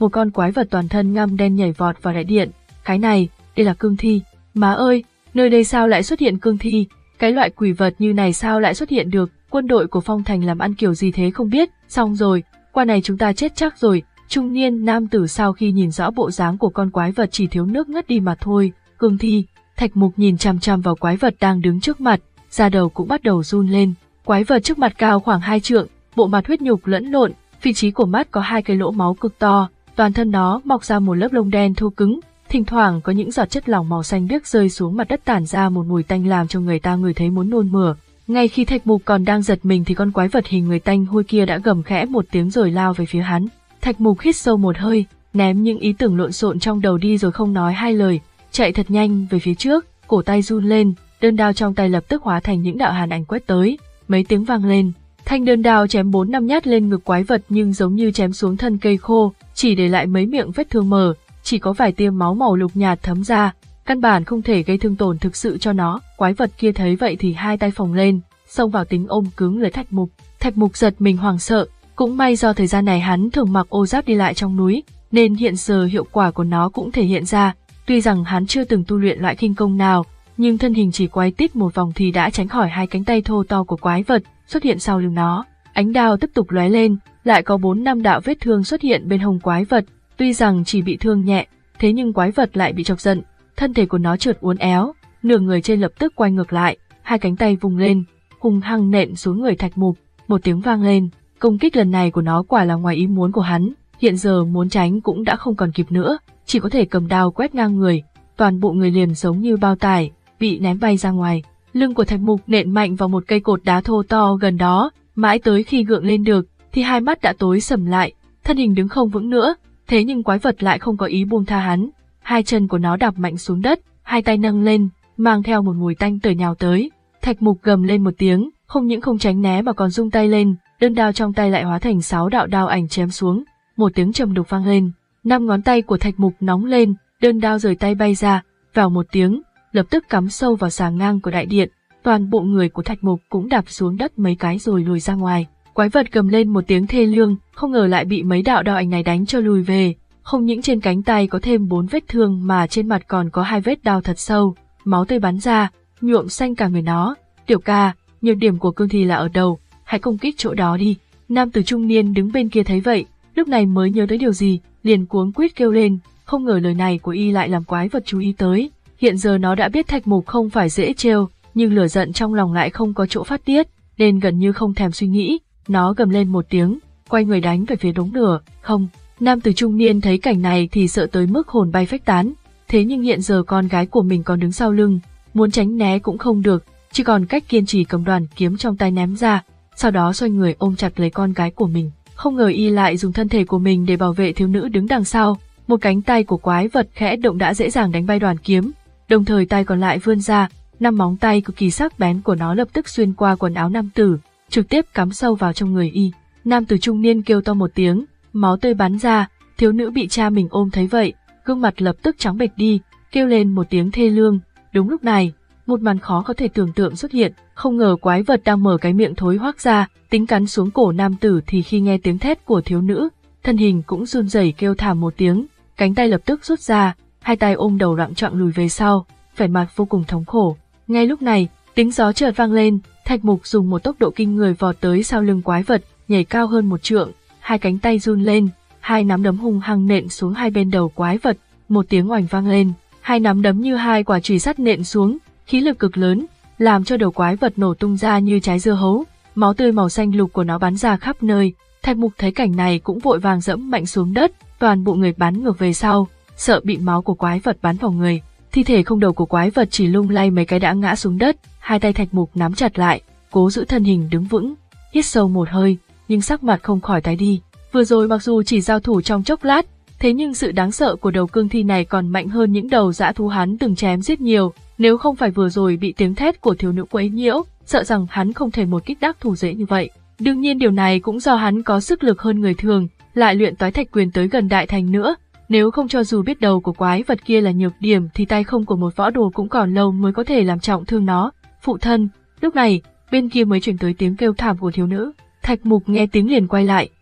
một con quái vật toàn thân ngăm đen nhảy vọt vào đại điện. Cái này, đây là cương thi. Má ơi, nơi đây sao lại xuất hiện cương thi? Cái loại quỷ vật như này sao lại xuất hiện được? Quân đội của Phong Thành làm ăn kiểu gì thế không biết. Xong rồi, qua này chúng ta chết chắc rồi. Trung niên nam tử sau khi nhìn rõ bộ dáng của con quái vật chỉ thiếu nước ngất đi mà thôi. Cương thi. Thạch Mục nhìn chằm chằm vào quái vật đang đứng trước mặt, da đầu cũng bắt đầu run lên. Quái vật trước mặt cao khoảng hai trượng, bộ mặt huyết nhục lẫn lộn, vị trí của mắt có hai cái lỗ máu cực to, toàn thân nó mọc ra một lớp lông đen thô cứng, thỉnh thoảng có những giọt chất lỏng màu xanh biếc rơi xuống mặt đất tản ra một mùi tanh làm cho người ta ngửi thấy muốn nôn mửa. Ngay khi Thạch Mục còn đang giật mình thì con quái vật hình người tanh hôi kia đã gầm khẽ một tiếng rồi lao về phía hắn. Thạch Mục hít sâu một hơi, ném những ý tưởng lộn xộn trong đầu đi rồi không nói hai lời, chạy thật nhanh về phía trước, cổ tay run lên, đơn đao trong tay lập tức hóa thành những đạo hàn ảnh quét tới, mấy tiếng vang lên, thanh đơn đao chém bốn năm nhát lên ngực quái vật nhưng giống như chém xuống thân cây khô, chỉ để lại mấy miệng vết thương mờ, chỉ có vài tia máu màu lục nhạt thấm ra, căn bản không thể gây thương tổn thực sự cho nó. Quái vật kia thấy vậy thì hai tay phồng lên, xông vào tính ôm cứng lấy Thạch Mục. Thạch Mục giật mình hoảng sợ, cũng may do thời gian này hắn thường mặc ô giáp đi lại trong núi, nên hiện giờ hiệu quả của nó cũng thể hiện ra. Tuy rằng hắn chưa từng tu luyện loại khinh công nào, nhưng thân hình chỉ quay tít một vòng thì đã tránh khỏi hai cánh tay thô to của quái vật xuất hiện sau lưng nó. Ánh đao tiếp tục lóe lên, lại có bốn năm đạo vết thương xuất hiện bên hông quái vật. Tuy rằng chỉ bị thương nhẹ, thế nhưng quái vật lại bị chọc giận, thân thể của nó chợt uốn éo, nửa người trên lập tức quay ngược lại, hai cánh tay vùng lên, hung hăng nện xuống người Thạch Mục. Một tiếng vang lên, công kích lần này của nó quả là ngoài ý muốn của hắn, hiện giờ muốn tránh cũng đã không còn kịp nữa, chỉ có thể cầm đao quét ngang người, toàn bộ người liền giống như bao tải, bị ném bay ra ngoài. Lưng của Thạch Mục nện mạnh vào một cây cột đá thô to gần đó, mãi tới khi gượng lên được, thì hai mắt đã tối sầm lại, thân hình đứng không vững nữa, thế nhưng quái vật lại không có ý buông tha hắn, hai chân của nó đạp mạnh xuống đất, hai tay nâng lên, mang theo một mùi tanh tưởi nhào tới. Thạch Mục gầm lên một tiếng, không những không tránh né mà còn rung tay lên, đơn đao trong tay lại hóa thành sáu đạo đao ảnh chém xuống, một tiếng trầm đục vang lên, năm ngón tay của Thạch Mục nóng lên, đơn đao rời tay bay ra, vào một tiếng, lập tức cắm sâu vào xà ngang của đại điện, toàn bộ người của Thạch Mục cũng đạp xuống đất mấy cái rồi lùi ra ngoài. Quái vật gầm lên một tiếng thê lương, không ngờ lại bị mấy đạo đao ảnh này đánh cho lùi về, không những trên cánh tay có thêm bốn vết thương mà trên mặt còn có hai vết đao thật sâu, máu tươi bắn ra, nhuộm xanh cả người nó. Tiểu ca, nhược điểm của cương thi là ở đâu, hãy công kích chỗ đó đi. Nam tử trung niên đứng bên kia thấy vậy, lúc này mới nhớ tới điều gì, liền cuống quýt kêu lên, không ngờ lời này của y lại làm quái vật chú ý tới. Hiện giờ nó đã biết Thạch Mục không phải dễ trêu, nhưng lửa giận trong lòng lại không có chỗ phát tiết, nên gần như không thèm suy nghĩ, nó gầm lên một tiếng, quay người đánh về phía đống lửa. Không, nam tử trung niên thấy cảnh này thì sợ tới mức hồn bay phách tán, thế nhưng hiện giờ con gái của mình còn đứng sau lưng, muốn tránh né cũng không được, chỉ còn cách kiên trì cầm đoàn kiếm trong tay ném ra, sau đó xoay người ôm chặt lấy con gái của mình. Không ngờ y lại dùng thân thể của mình để bảo vệ thiếu nữ đứng đằng sau, một cánh tay của quái vật khẽ động đã dễ dàng đánh bay đoàn kiếm, đồng thời tay còn lại vươn ra, năm móng tay cực kỳ sắc bén của nó lập tức xuyên qua quần áo nam tử, trực tiếp cắm sâu vào trong người y. Nam tử trung niên kêu to một tiếng, máu tươi bắn ra, thiếu nữ bị cha mình ôm thấy vậy, gương mặt lập tức trắng bệch đi, kêu lên một tiếng thê lương. Đúng lúc này, một màn khó có thể tưởng tượng xuất hiện, không ngờ quái vật đang mở cái miệng thối hoác ra, tính cắn xuống cổ nam tử thì khi nghe tiếng thét của thiếu nữ, thân hình cũng run rẩy kêu thảm một tiếng, cánh tay lập tức rút ra, hai tay ôm đầu loạng choạng lùi về sau, vẻ mặt vô cùng thống khổ. Ngay lúc này, tiếng gió chợt vang lên, Thạch Mục dùng một tốc độ kinh người vọt tới sau lưng quái vật, nhảy cao hơn một trượng, hai cánh tay run lên, hai nắm đấm hung hăng nện xuống hai bên đầu quái vật, một tiếng oành vang lên, hai nắm đấm như hai quả chùy sắt nện xuống, khí lực cực lớn, làm cho đầu quái vật nổ tung ra như trái dưa hấu, máu tươi màu xanh lục của nó bắn ra khắp nơi. Thạch Mục thấy cảnh này cũng vội vàng dẫm mạnh xuống đất, toàn bộ người bắn ngược về sau, sợ bị máu của quái vật bắn vào người. Thi thể không đầu của quái vật chỉ lung lay mấy cái đã ngã xuống đất, hai tay Thạch Mục nắm chặt lại, cố giữ thân hình đứng vững, hít sâu một hơi, nhưng sắc mặt không khỏi tái đi. Vừa rồi mặc dù chỉ giao thủ trong chốc lát, thế nhưng sự đáng sợ của đầu cương thi này còn mạnh hơn những đầu dã thú hắn từng chém giết nhiều, nếu không phải vừa rồi bị tiếng thét của thiếu nữ quấy nhiễu, sợ rằng hắn không thể một kích đắc thủ dễ như vậy. Đương nhiên điều này cũng do hắn có sức lực hơn người thường, lại luyện toái thạch quyền tới gần đại thành nữa, nếu không cho dù biết đầu của quái vật kia là nhược điểm thì tay không của một võ đồ cũng còn lâu mới có thể làm trọng thương nó. Phụ thân, lúc này, bên kia mới chuyển tới tiếng kêu thảm của thiếu nữ. Thạch Mục nghe tiếng liền quay lại,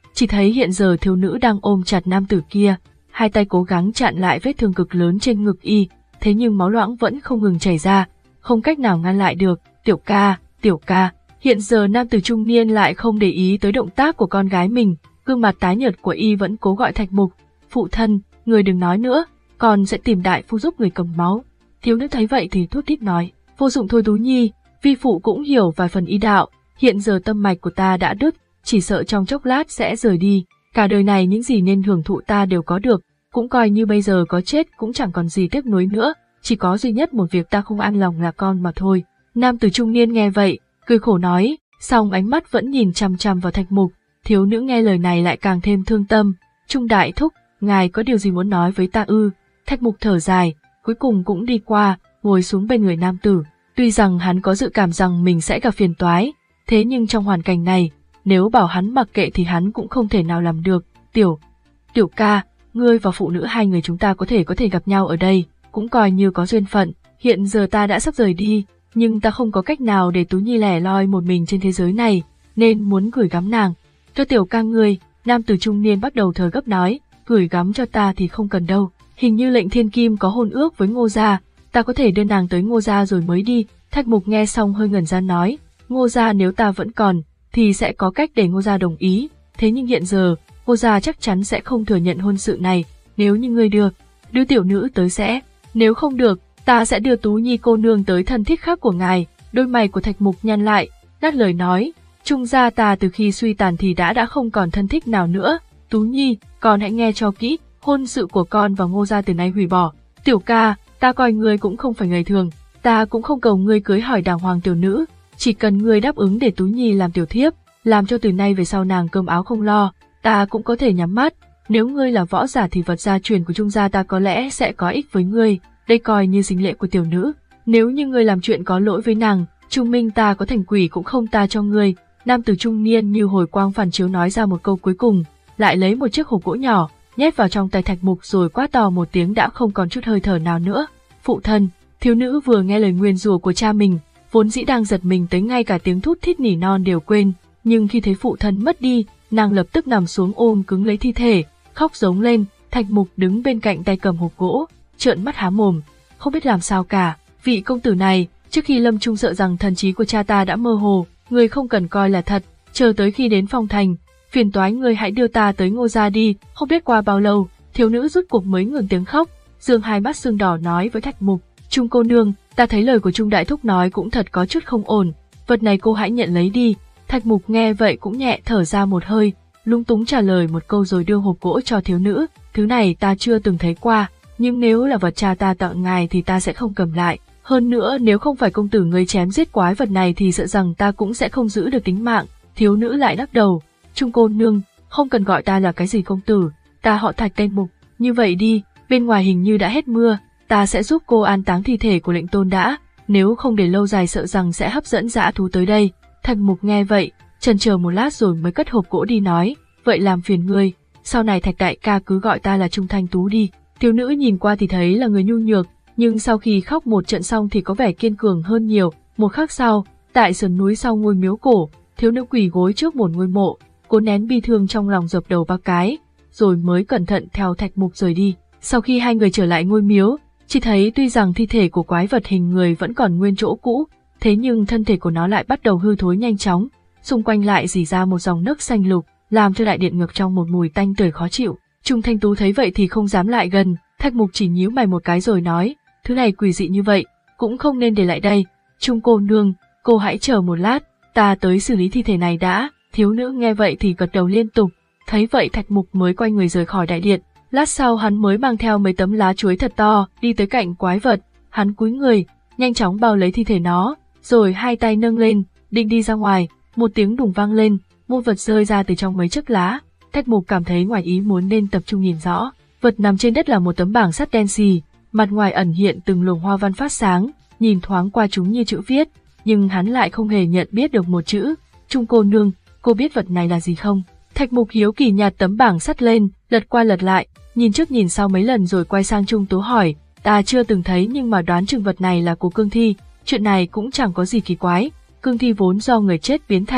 chỉ thấy hiện giờ thiếu nữ đang ôm chặt nam tử kia, hai tay cố gắng chặn lại vết thương cực lớn trên ngực y, thế nhưng máu loãng vẫn không ngừng chảy ra, không cách nào ngăn lại được. Tiểu ca, tiểu ca, hiện giờ nam tử trung niên lại không để ý tới động tác của con gái mình, gương mặt tái nhợt của y vẫn cố gọi Thạch Mục. Phụ thân, người đừng nói nữa, con sẽ tìm đại phu giúp người cầm máu. Thiếu nữ thấy vậy thì thút thít nói, vô dụng thôi Tú Nhi, vi phụ cũng hiểu vài phần y đạo, hiện giờ tâm mạch của ta đã đứt, chỉ sợ trong chốc lát sẽ rời đi, cả đời này những gì nên hưởng thụ ta đều có được, cũng coi như bây giờ có chết cũng chẳng còn gì tiếc nuối nữa, chỉ có duy nhất một việc ta không an lòng là con mà thôi. Nam tử trung niên nghe vậy, cười khổ nói, song ánh mắt vẫn nhìn chằm chằm vào Thạch Mục. Thiếu nữ nghe lời này lại càng thêm thương tâm. Trung đại thúc, ngài có điều gì muốn nói với ta ư? Thạch Mục thở dài, cuối cùng cũng đi qua, ngồi xuống bên người nam tử. Tuy rằng hắn có dự cảm rằng mình sẽ gặp phiền toái, thế nhưng trong hoàn cảnh này, nếu bảo hắn mặc kệ thì hắn cũng không thể nào làm được. Tiểu, tiểu ca, ngươi và phụ nữ hai người chúng ta có thể có thể gặp nhau ở đây, cũng coi như có duyên phận. Hiện giờ ta đã sắp rời đi, nhưng ta không có cách nào để Tú Nhi lẻ loi một mình trên thế giới này, nên muốn gửi gắm nàng. Cho tiểu ca ngươi, nam tử trung niên bắt đầu thở gấp nói, gửi gắm cho ta thì không cần đâu, hình như lệnh thiên kim có hôn ước với Ngô gia, ta có thể đưa nàng tới Ngô gia rồi mới đi. Thạch Mục nghe xong hơi ngẩn ra nói, Ngô gia nếu ta vẫn còn, thì sẽ có cách để Ngô gia đồng ý, thế nhưng hiện giờ, Ngô gia chắc chắn sẽ không thừa nhận hôn sự này, nếu như ngươi được, đưa tiểu nữ tới sẽ, nếu không được, ta sẽ đưa Tú Nhi cô nương tới thân thích khác của ngài. Đôi mày của Thạch Mục nhăn lại, ngắt lời nói, Trung gia ta từ khi suy tàn thì đã đã không còn thân thích nào nữa, Tú Nhi, con hãy nghe cho kỹ, hôn sự của con và Ngô gia từ nay hủy bỏ. Tiểu ca, ta coi ngươi cũng không phải người thường, ta cũng không cầu ngươi cưới hỏi đàng hoàng tiểu nữ, chỉ cần ngươi đáp ứng để Tú Nhi làm tiểu thiếp, làm cho từ nay về sau nàng cơm áo không lo, ta cũng có thể nhắm mắt. Nếu ngươi là võ giả thì vật gia truyền của Trung gia ta có lẽ sẽ có ích với ngươi, đây coi như dính lệ của tiểu nữ. Nếu như ngươi làm chuyện có lỗi với nàng, Trung Minh ta có thành quỷ cũng không tha cho ngươi. Nam tử trung niên như hồi quang phản chiếu nói ra một câu cuối cùng, lại lấy một chiếc hộp gỗ nhỏ, nhét vào trong tay Thạch Mục rồi quát to một tiếng đã không còn chút hơi thở nào nữa. Phụ thân, thiếu nữ vừa nghe lời nguyền rủa của cha mình, vốn dĩ đang giật mình tới ngay cả tiếng thút thít nỉ non đều quên, nhưng khi thấy phụ thân mất đi, nàng lập tức nằm xuống ôm cứng lấy thi thể, khóc giống lên. Thạch Mục đứng bên cạnh tay cầm hộp gỗ, trợn mắt há mồm, không biết làm sao cả. Vị công tử này, trước khi lâm chung sợ rằng thần trí của cha ta đã mơ hồ, người không cần coi là thật, chờ tới khi đến Phong Thành, phiền toái người hãy đưa ta tới Ngô gia đi. Không biết qua bao lâu, thiếu nữ rút cuộc mới ngừng tiếng khóc, dương hai mắt sưng đỏ nói với Thạch Mục, Trung cô nương, ta thấy lời của Trung đại thúc nói cũng thật có chút không ổn, vật này cô hãy nhận lấy đi. Thạch Mục nghe vậy cũng nhẹ thở ra một hơi, lúng túng trả lời một câu rồi đưa hộp gỗ cho thiếu nữ, thứ này ta chưa từng thấy qua, nhưng nếu là vật cha ta tặng ngài thì ta sẽ không cầm lại. Hơn nữa nếu không phải công tử ngươi chém giết quái vật này thì sợ rằng ta cũng sẽ không giữ được tính mạng. Thiếu nữ lại lắc đầu, Trung cô nương, không cần gọi ta là cái gì công tử, ta họ Thạch tên Mục. Như vậy đi, bên ngoài hình như đã hết mưa, ta sẽ giúp cô an táng thi thể của lệnh tôn đã, nếu không để lâu dài sợ rằng sẽ hấp dẫn dã thú tới đây. Thạch Mục nghe vậy, chần chờ một lát rồi mới cất hộp gỗ đi nói, vậy làm phiền ngươi, sau này Thạch đại ca cứ gọi ta là Trung Thanh Tú đi. Thiếu nữ nhìn qua thì thấy là người nhu nhược, nhưng sau khi khóc một trận xong thì có vẻ kiên cường hơn nhiều. Một khắc sau, tại sườn núi sau ngôi miếu cổ, thiếu nữ quỳ gối trước một ngôi mộ, cố nén bi thương trong lòng dập đầu ba cái, rồi mới cẩn thận theo Thạch Mục rời đi. Sau khi hai người trở lại ngôi miếu, chỉ thấy tuy rằng thi thể của quái vật hình người vẫn còn nguyên chỗ cũ, thế nhưng thân thể của nó lại bắt đầu hư thối nhanh chóng, xung quanh lại rỉ ra một dòng nước xanh lục, làm cho đại điện ngập trong một mùi tanh tưởi khó chịu. Trung Thanh Tú thấy vậy thì không dám lại gần, Thạch Mục chỉ nhíu mày một cái rồi nói, thứ này quỷ dị như vậy, cũng không nên để lại đây. Trung cô nương, cô hãy chờ một lát, ta tới xử lý thi thể này đã. Thiếu nữ nghe vậy thì gật đầu liên tục, thấy vậy Thạch Mục mới quay người rời khỏi đại điện. Lát sau hắn mới mang theo mấy tấm lá chuối thật to, đi tới cạnh quái vật, hắn cúi người, nhanh chóng bao lấy thi thể nó, rồi hai tay nâng lên, định đi ra ngoài, một tiếng đùng vang lên, một vật rơi ra từ trong mấy chiếc lá. Thạch Mục cảm thấy ngoài ý muốn nên tập trung nhìn rõ, vật nằm trên đất là một tấm bảng sắt đen xì, mặt ngoài ẩn hiện từng luồng hoa văn phát sáng, nhìn thoáng qua chúng như chữ viết, nhưng hắn lại không hề nhận biết được một chữ. Trung cô nương, cô biết vật này là gì không? Thạch Mục hiếu kỳ nhặt tấm bảng sắt lên, lật qua lật lại, nhìn trước nhìn sau mấy lần rồi quay sang Trung Tú hỏi, ta chưa từng thấy nhưng mà đoán chừng vật này là của cương thi, chuyện này cũng chẳng có gì kỳ quái, cương thi vốn do người chết biến thành,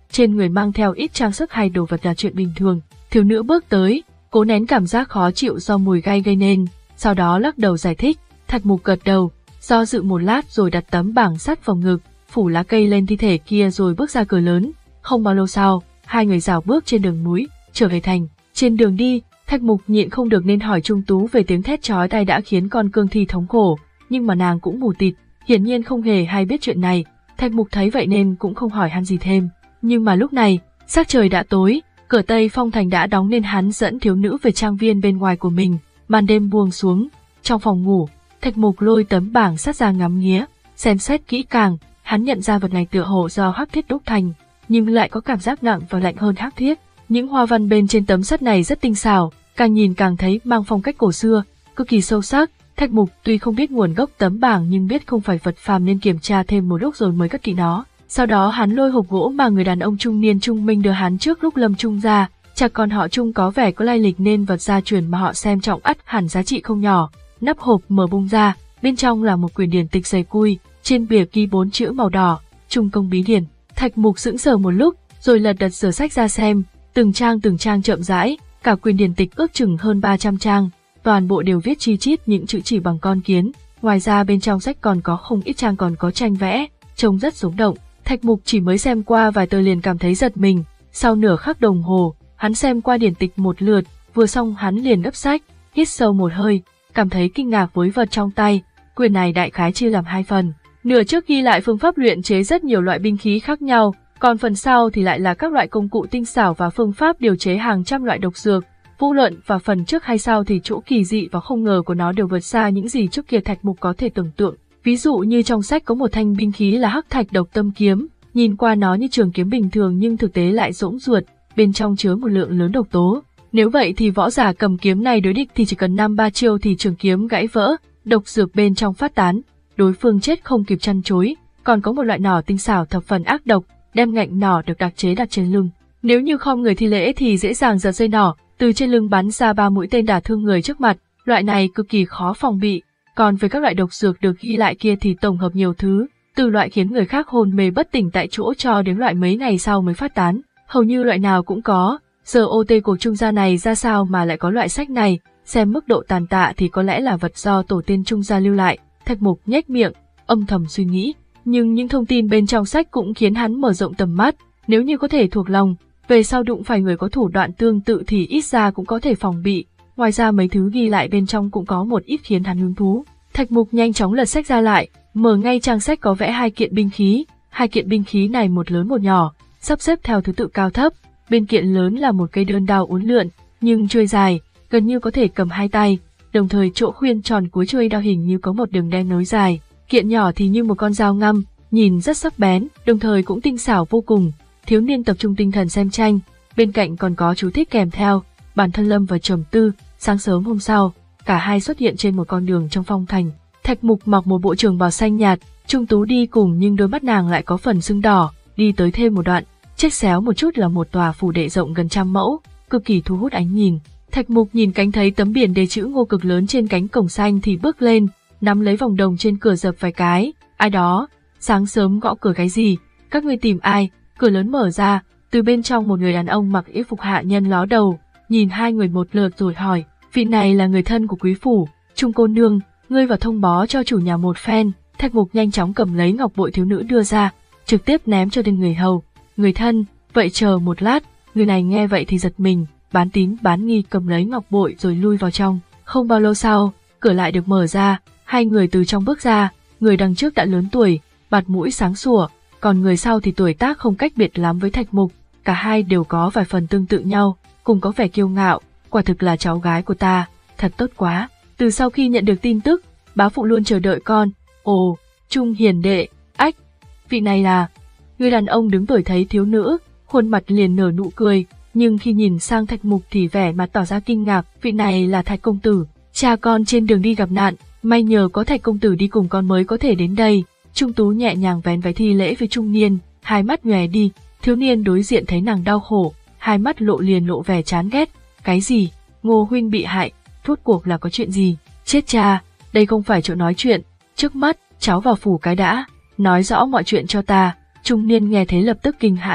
trên người mang theo ít trang sức hay đồ vật là chuyện bình thường. Thiếu nữ bước tới, cố nén cảm giác khó chịu do mùi gai gây nên, sau đó lắc đầu giải thích. Thạch Mục gật đầu, do dự một lát rồi đặt tấm bảng sắt vào ngực, phủ lá cây lên thi thể kia rồi bước ra cửa lớn. Không bao lâu sau, hai người rảo bước trên đường núi, trở về thành. Trên đường đi, Thạch Mục nhịn không được nên hỏi Trung Tú về tiếng thét chói tai đã khiến con cương thi thống khổ, nhưng mà nàng cũng mù tịt, hiển nhiên không hề hay biết chuyện này. Thạch Mục thấy vậy nên cũng không hỏi han gì thêm. Nhưng mà lúc này, sắc trời đã tối, cửa Tây Phong thành đã đóng nên hắn dẫn thiếu nữ về trang viên bên ngoài của mình. Màn đêm buông xuống, trong phòng ngủ, Thạch Mục lôi tấm bảng sắt ra ngắm nghía, xem xét kỹ càng, hắn nhận ra vật này tựa hồ do hắc thiết đúc thành, nhưng lại có cảm giác nặng và lạnh hơn hắc thiết. Những hoa văn bên trên tấm sắt này rất tinh xảo, càng nhìn càng thấy mang phong cách cổ xưa, cực kỳ sâu sắc. Thạch Mục tuy không biết nguồn gốc tấm bảng nhưng biết không phải vật phàm nên kiểm tra thêm một lúc rồi mới cất kỹ nó. Sau đó hắn lôi hộp gỗ mà người đàn ông trung niên Trung Minh đưa hắn trước lúc lâm chung ra. Cha con họ Trung có vẻ có lai lịch nên vật gia truyền mà họ xem trọng ắt hẳn giá trị không nhỏ. Nắp hộp mở bung ra, bên trong là một quyển điển tịch dày cui, trên bìa ghi bốn chữ màu đỏ, Trung Công Bí Điển. Thạch Mục sững sờ một lúc, rồi lật đật sửa sách ra xem, từng trang từng trang chậm rãi, cả quyển điển tịch ước chừng hơn ba trăm trang, toàn bộ đều viết chi chít những chữ chỉ bằng con kiến. Ngoài ra bên trong sách còn có không ít trang còn có tranh vẽ, trông rất sống động. Thạch Mục chỉ mới xem qua vài tờ liền cảm thấy giật mình. Sau nửa khắc đồng hồ, hắn xem qua điển tịch một lượt, vừa xong hắn liền đấp sách, hít sâu một hơi, cảm thấy kinh ngạc với vật trong tay. Quyển này đại khái chia làm hai phần, nửa trước ghi lại phương pháp luyện chế rất nhiều loại binh khí khác nhau, còn phần sau thì lại là các loại công cụ tinh xảo và phương pháp điều chế hàng trăm loại độc dược. Vô luận và phần trước hay sau thì chỗ kỳ dị và không ngờ của nó đều vượt xa những gì trước kia Thạch Mục có thể tưởng tượng. Ví dụ như trong sách có một thanh binh khí là hắc thạch độc tâm kiếm, nhìn qua nó như trường kiếm bình thường nhưng thực tế lại rỗng ruột, bên trong chứa một lượng lớn độc tố. Nếu vậy thì võ giả cầm kiếm này đối địch thì chỉ cần năm ba chiêu thì trường kiếm gãy vỡ, độc dược bên trong phát tán, đối phương chết không kịp chăn chối. Còn có một loại nỏ tinh xảo thập phần ác độc, đem ngạnh nỏ được đặc chế đặt trên lưng. Nếu như không người thi lễ thì dễ dàng giật dây nỏ, từ trên lưng bắn ra ba mũi tên đả thương người trước mặt, loại này cực kỳ khó phòng bị. Còn với các loại độc dược được ghi lại kia thì tổng hợp nhiều thứ, từ loại khiến người khác hôn mê bất tỉnh tại chỗ cho đến loại mấy ngày sau mới phát tán, hầu như loại nào cũng có. Giờ ô tê của Trung gia này ra sao mà lại có loại sách này, xem mức độ tàn tạ thì có lẽ là vật do tổ tiên Trung gia lưu lại. Thạch Mục nhếch miệng, âm thầm suy nghĩ, nhưng những thông tin bên trong sách cũng khiến hắn mở rộng tầm mắt, nếu như có thể thuộc lòng, về sau đụng phải người có thủ đoạn tương tự thì ít ra cũng có thể phòng bị. Ngoài ra mấy thứ ghi lại bên trong cũng có một ít khiến hắn hứng thú. Thạch Mục nhanh chóng lật sách ra lại, mở ngay trang sách có vẽ hai kiện binh khí, hai kiện binh khí này một lớn một nhỏ, sắp xếp theo thứ tự cao thấp. Bên kiện lớn là một cây đơn đao uốn lượn, nhưng chuôi dài, gần như có thể cầm hai tay, đồng thời chỗ khuyên tròn cuối chuôi đao hình như có một đường đen nối dài. Kiện nhỏ thì như một con dao ngăm, nhìn rất sắc bén, đồng thời cũng tinh xảo vô cùng. Thiếu niên tập trung tinh thần xem tranh, bên cạnh còn có chú thích kèm theo. Bản thân lâm vào trầm tư. Sáng sớm hôm sau, cả hai xuất hiện trên một con đường trong phong thành. Thạch Mục mặc một bộ trường bào xanh nhạt, Trung Tú đi cùng nhưng đôi mắt nàng lại có phần sưng đỏ. Đi tới thêm một đoạn, chếch xéo một chút là một tòa phủ đệ rộng gần trăm mẫu, cực kỳ thu hút ánh nhìn. Thạch Mục nhìn cánh thấy tấm biển đề chữ Ngô cực lớn trên cánh cổng xanh thì bước lên, nắm lấy vòng đồng trên cửa dập vài cái. Ai đó? Sáng sớm gõ cửa cái gì? Các ngươi tìm ai? Cửa lớn mở ra, từ bên trong một người đàn ông mặc y phục hạ nhân ló đầu, nhìn hai người một lượt rồi hỏi, vị này là người thân của quý phủ, Trung cô nương, ngươi vào thông báo cho chủ nhà một phen. Thạch Mục nhanh chóng cầm lấy ngọc bội thiếu nữ đưa ra, trực tiếp ném cho tên người hầu. Người thân, vậy chờ một lát. Người này nghe vậy thì giật mình, bán tín bán nghi cầm lấy ngọc bội rồi lui vào trong. Không bao lâu sau, cửa lại được mở ra, hai người từ trong bước ra, người đằng trước đã lớn tuổi, mặt mũi sáng sủa, còn người sau thì tuổi tác không cách biệt lắm với Thạch Mục, cả hai đều có vài phần tương tự nhau, cùng có vẻ kiêu ngạo. Quả thực là cháu gái của ta, thật tốt quá. Từ sau khi nhận được tin tức, bá phụ luôn chờ đợi con. Ồ, Trung hiền đệ, ách, vị này là... Người đàn ông đứng tuổi thấy thiếu nữ, khuôn mặt liền nở nụ cười, nhưng khi nhìn sang Thạch Mục thì vẻ mặt tỏ ra kinh ngạc. Vị này là Thạch công tử, cha con trên đường đi gặp nạn, may nhờ có Thạch công tử đi cùng con mới có thể đến đây. Trung Tú nhẹ nhàng vén váy thi lễ với trung niên, hai mắt nhòe đi. Thiếu niên đối diện thấy nàng đau khổ, hai mắt lộ liền lộ vẻ chán ghét. Cái gì? Ngô huynh bị hại, rốt cuộc là có chuyện gì? Chết cha, đây không phải chỗ nói chuyện, trước mắt, cháu vào phủ cái đã, nói rõ mọi chuyện cho ta. Trung niên nghe thế lập tức kinh hãi,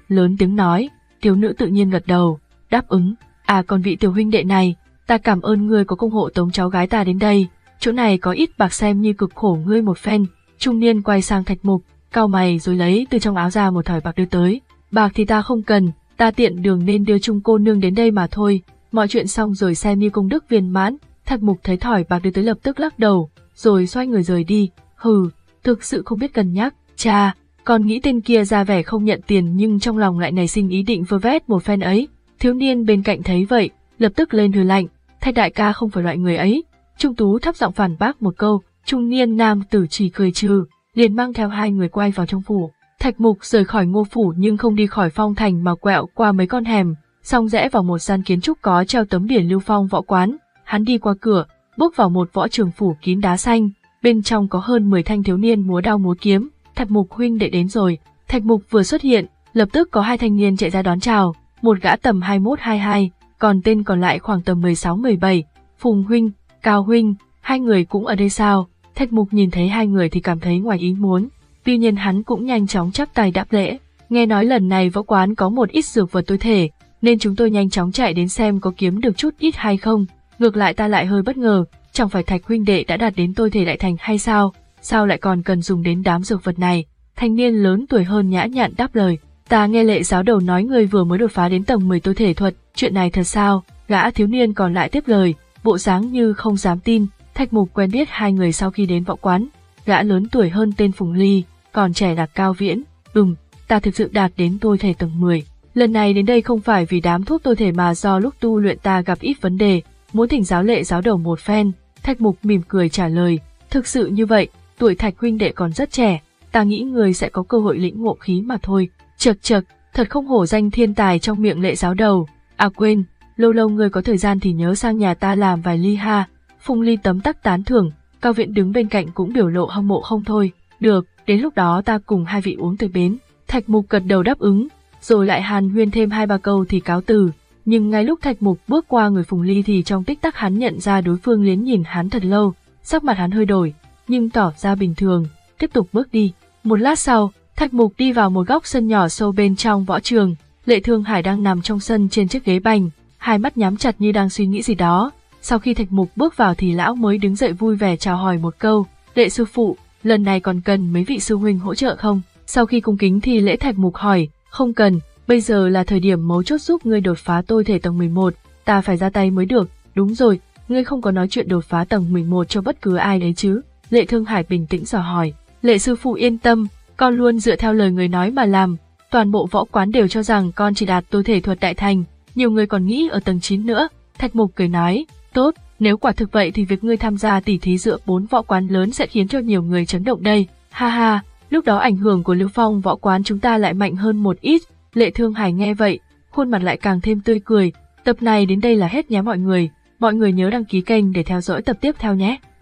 lớn tiếng nói. Thiếu nữ tự nhiên gật đầu, đáp ứng. À còn vị tiểu huynh đệ này, ta cảm ơn ngươi có công hộ tống cháu gái ta đến đây, chỗ này có ít bạc xem như cực khổ ngươi một phen. Trung niên quay sang Thạch Mục, cau mày rồi lấy từ trong áo ra một thỏi bạc đưa tới. Bạc thì ta không cần, ta tiện đường nên đưa Trung cô nương đến đây mà thôi, mọi chuyện xong rồi xem như công đức viên mãn. Thạch Mục thấy thỏi bạc đưa tới lập tức lắc đầu, rồi xoay người rời đi. Hừ, thực sự không biết cân nhắc. Cha, còn nghĩ tên kia ra vẻ không nhận tiền nhưng trong lòng lại nảy sinh ý định vơ vét một phen ấy. Thiếu niên bên cạnh thấy vậy, lập tức lên hừ lạnh, Thạch đại ca không phải loại người ấy. Trung Tú thấp giọng phản bác một câu, trung niên nam tử chỉ cười trừ, liền mang theo hai người quay vào trong phủ. Thạch Mục rời khỏi Ngô phủ nhưng không đi khỏi Phong Thành mà quẹo qua mấy con hẻm, xong rẽ vào một gian kiến trúc có treo tấm biển Lưu Phong võ quán. Hắn đi qua cửa, bước vào một võ trường phủ kín đá xanh, bên trong có hơn mười thanh thiếu niên múa đao múa kiếm. Thạch Mục huynh đệ đến rồi. Thạch Mục vừa xuất hiện, lập tức có hai thanh niên chạy ra đón chào, một gã tầm hai mốt hai hai, còn tên còn lại khoảng tầm mười sáu mười bảy. Phùng huynh, Cao huynh, hai người cũng ở đây sao? Thạch Mục nhìn thấy hai người thì cảm thấy ngoài ý muốn, tuy nhiên hắn cũng nhanh chóng chắp tay đáp lễ. Nghe nói lần này võ quán có một ít dược vật tối thể, nên chúng tôi nhanh chóng chạy đến xem có kiếm được chút ít hay không. Ngược lại ta lại hơi bất ngờ, chẳng phải Thạch huynh đệ đã đạt đến tôi thể đại thành hay sao? Sao lại còn cần dùng đến đám dược vật này? Thanh niên lớn tuổi hơn nhã nhặn đáp lời. Ta nghe Lệ giáo đầu nói người vừa mới đột phá đến tầng mười tôi thể thuật, chuyện này thật sao? Gã thiếu niên còn lại tiếp lời, bộ dáng như không dám tin. Thạch Mục quen biết hai người sau khi đến võ quán. Gã lớn tuổi hơn tên Phùng Ly, còn trẻ là Cao Viễn. Ừm, ta thực sự đạt đến tôi thể tầng mười. Lần này đến đây không phải vì đám thuốc tôi thể mà do lúc tu luyện ta gặp ít vấn đề, muốn thỉnh giáo Lệ giáo đầu một phen. Thạch Mục mỉm cười trả lời, thực sự như vậy, tuổi Thạch huynh đệ còn rất trẻ, ta nghĩ người sẽ có cơ hội lĩnh ngộ khí mà thôi. Chật chật, thật không hổ danh thiên tài trong miệng Lệ giáo đầu. À quên, lâu lâu người có thời gian thì nhớ sang nhà ta làm vài ly ha. Phùng Ly tấm tắc tán thưởng, Cao Viễn đứng bên cạnh cũng biểu lộ hâm mộ không thôi. Được, đến lúc đó ta cùng hai vị uống tới bến. Thạch Mục gật đầu đáp ứng, rồi lại hàn huyên thêm hai ba câu thì cáo từ. Nhưng ngay lúc Thạch Mục bước qua người Phùng Ly thì trong tích tắc hắn nhận ra đối phương liếng nhìn hắn thật lâu, sắc mặt hắn hơi đổi, nhưng tỏ ra bình thường, tiếp tục bước đi. Một lát sau, Thạch Mục đi vào một góc sân nhỏ sâu bên trong võ trường. Lệ Thương Hải đang nằm trong sân trên chiếc ghế bành, hai mắt nhắm chặt như đang suy nghĩ gì đó. Sau khi Thạch Mục bước vào thì lão mới đứng dậy vui vẻ chào hỏi một câu, Lệ sư phụ, lần này còn cần mấy vị sư huynh hỗ trợ không? Sau khi cung kính thì lễ Thạch Mục hỏi, không cần, bây giờ là thời điểm mấu chốt giúp ngươi đột phá tôi thể tầng mười một, ta phải ra tay mới được. Đúng rồi, ngươi không có nói chuyện đột phá tầng mười một cho bất cứ ai đấy chứ? Lệ Thương Hải bình tĩnh dò hỏi. Lệ sư phụ yên tâm, con luôn dựa theo lời người nói mà làm, toàn bộ võ quán đều cho rằng con chỉ đạt tôi thể thuật đại thành, nhiều người còn nghĩ ở tầng chín nữa. Thạch Mục cười nói, tốt, nếu quả thực vậy thì việc ngươi tham gia tỉ thí giữa bốn võ quán lớn sẽ khiến cho nhiều người chấn động đây. Ha ha, lúc đó ảnh hưởng của Lưu Phong võ quán chúng ta lại mạnh hơn một ít. Lệ Thương Hải nghe vậy, khuôn mặt lại càng thêm tươi cười. Tập này đến đây là hết nhé mọi người, mọi người nhớ đăng ký kênh để theo dõi tập tiếp theo nhé.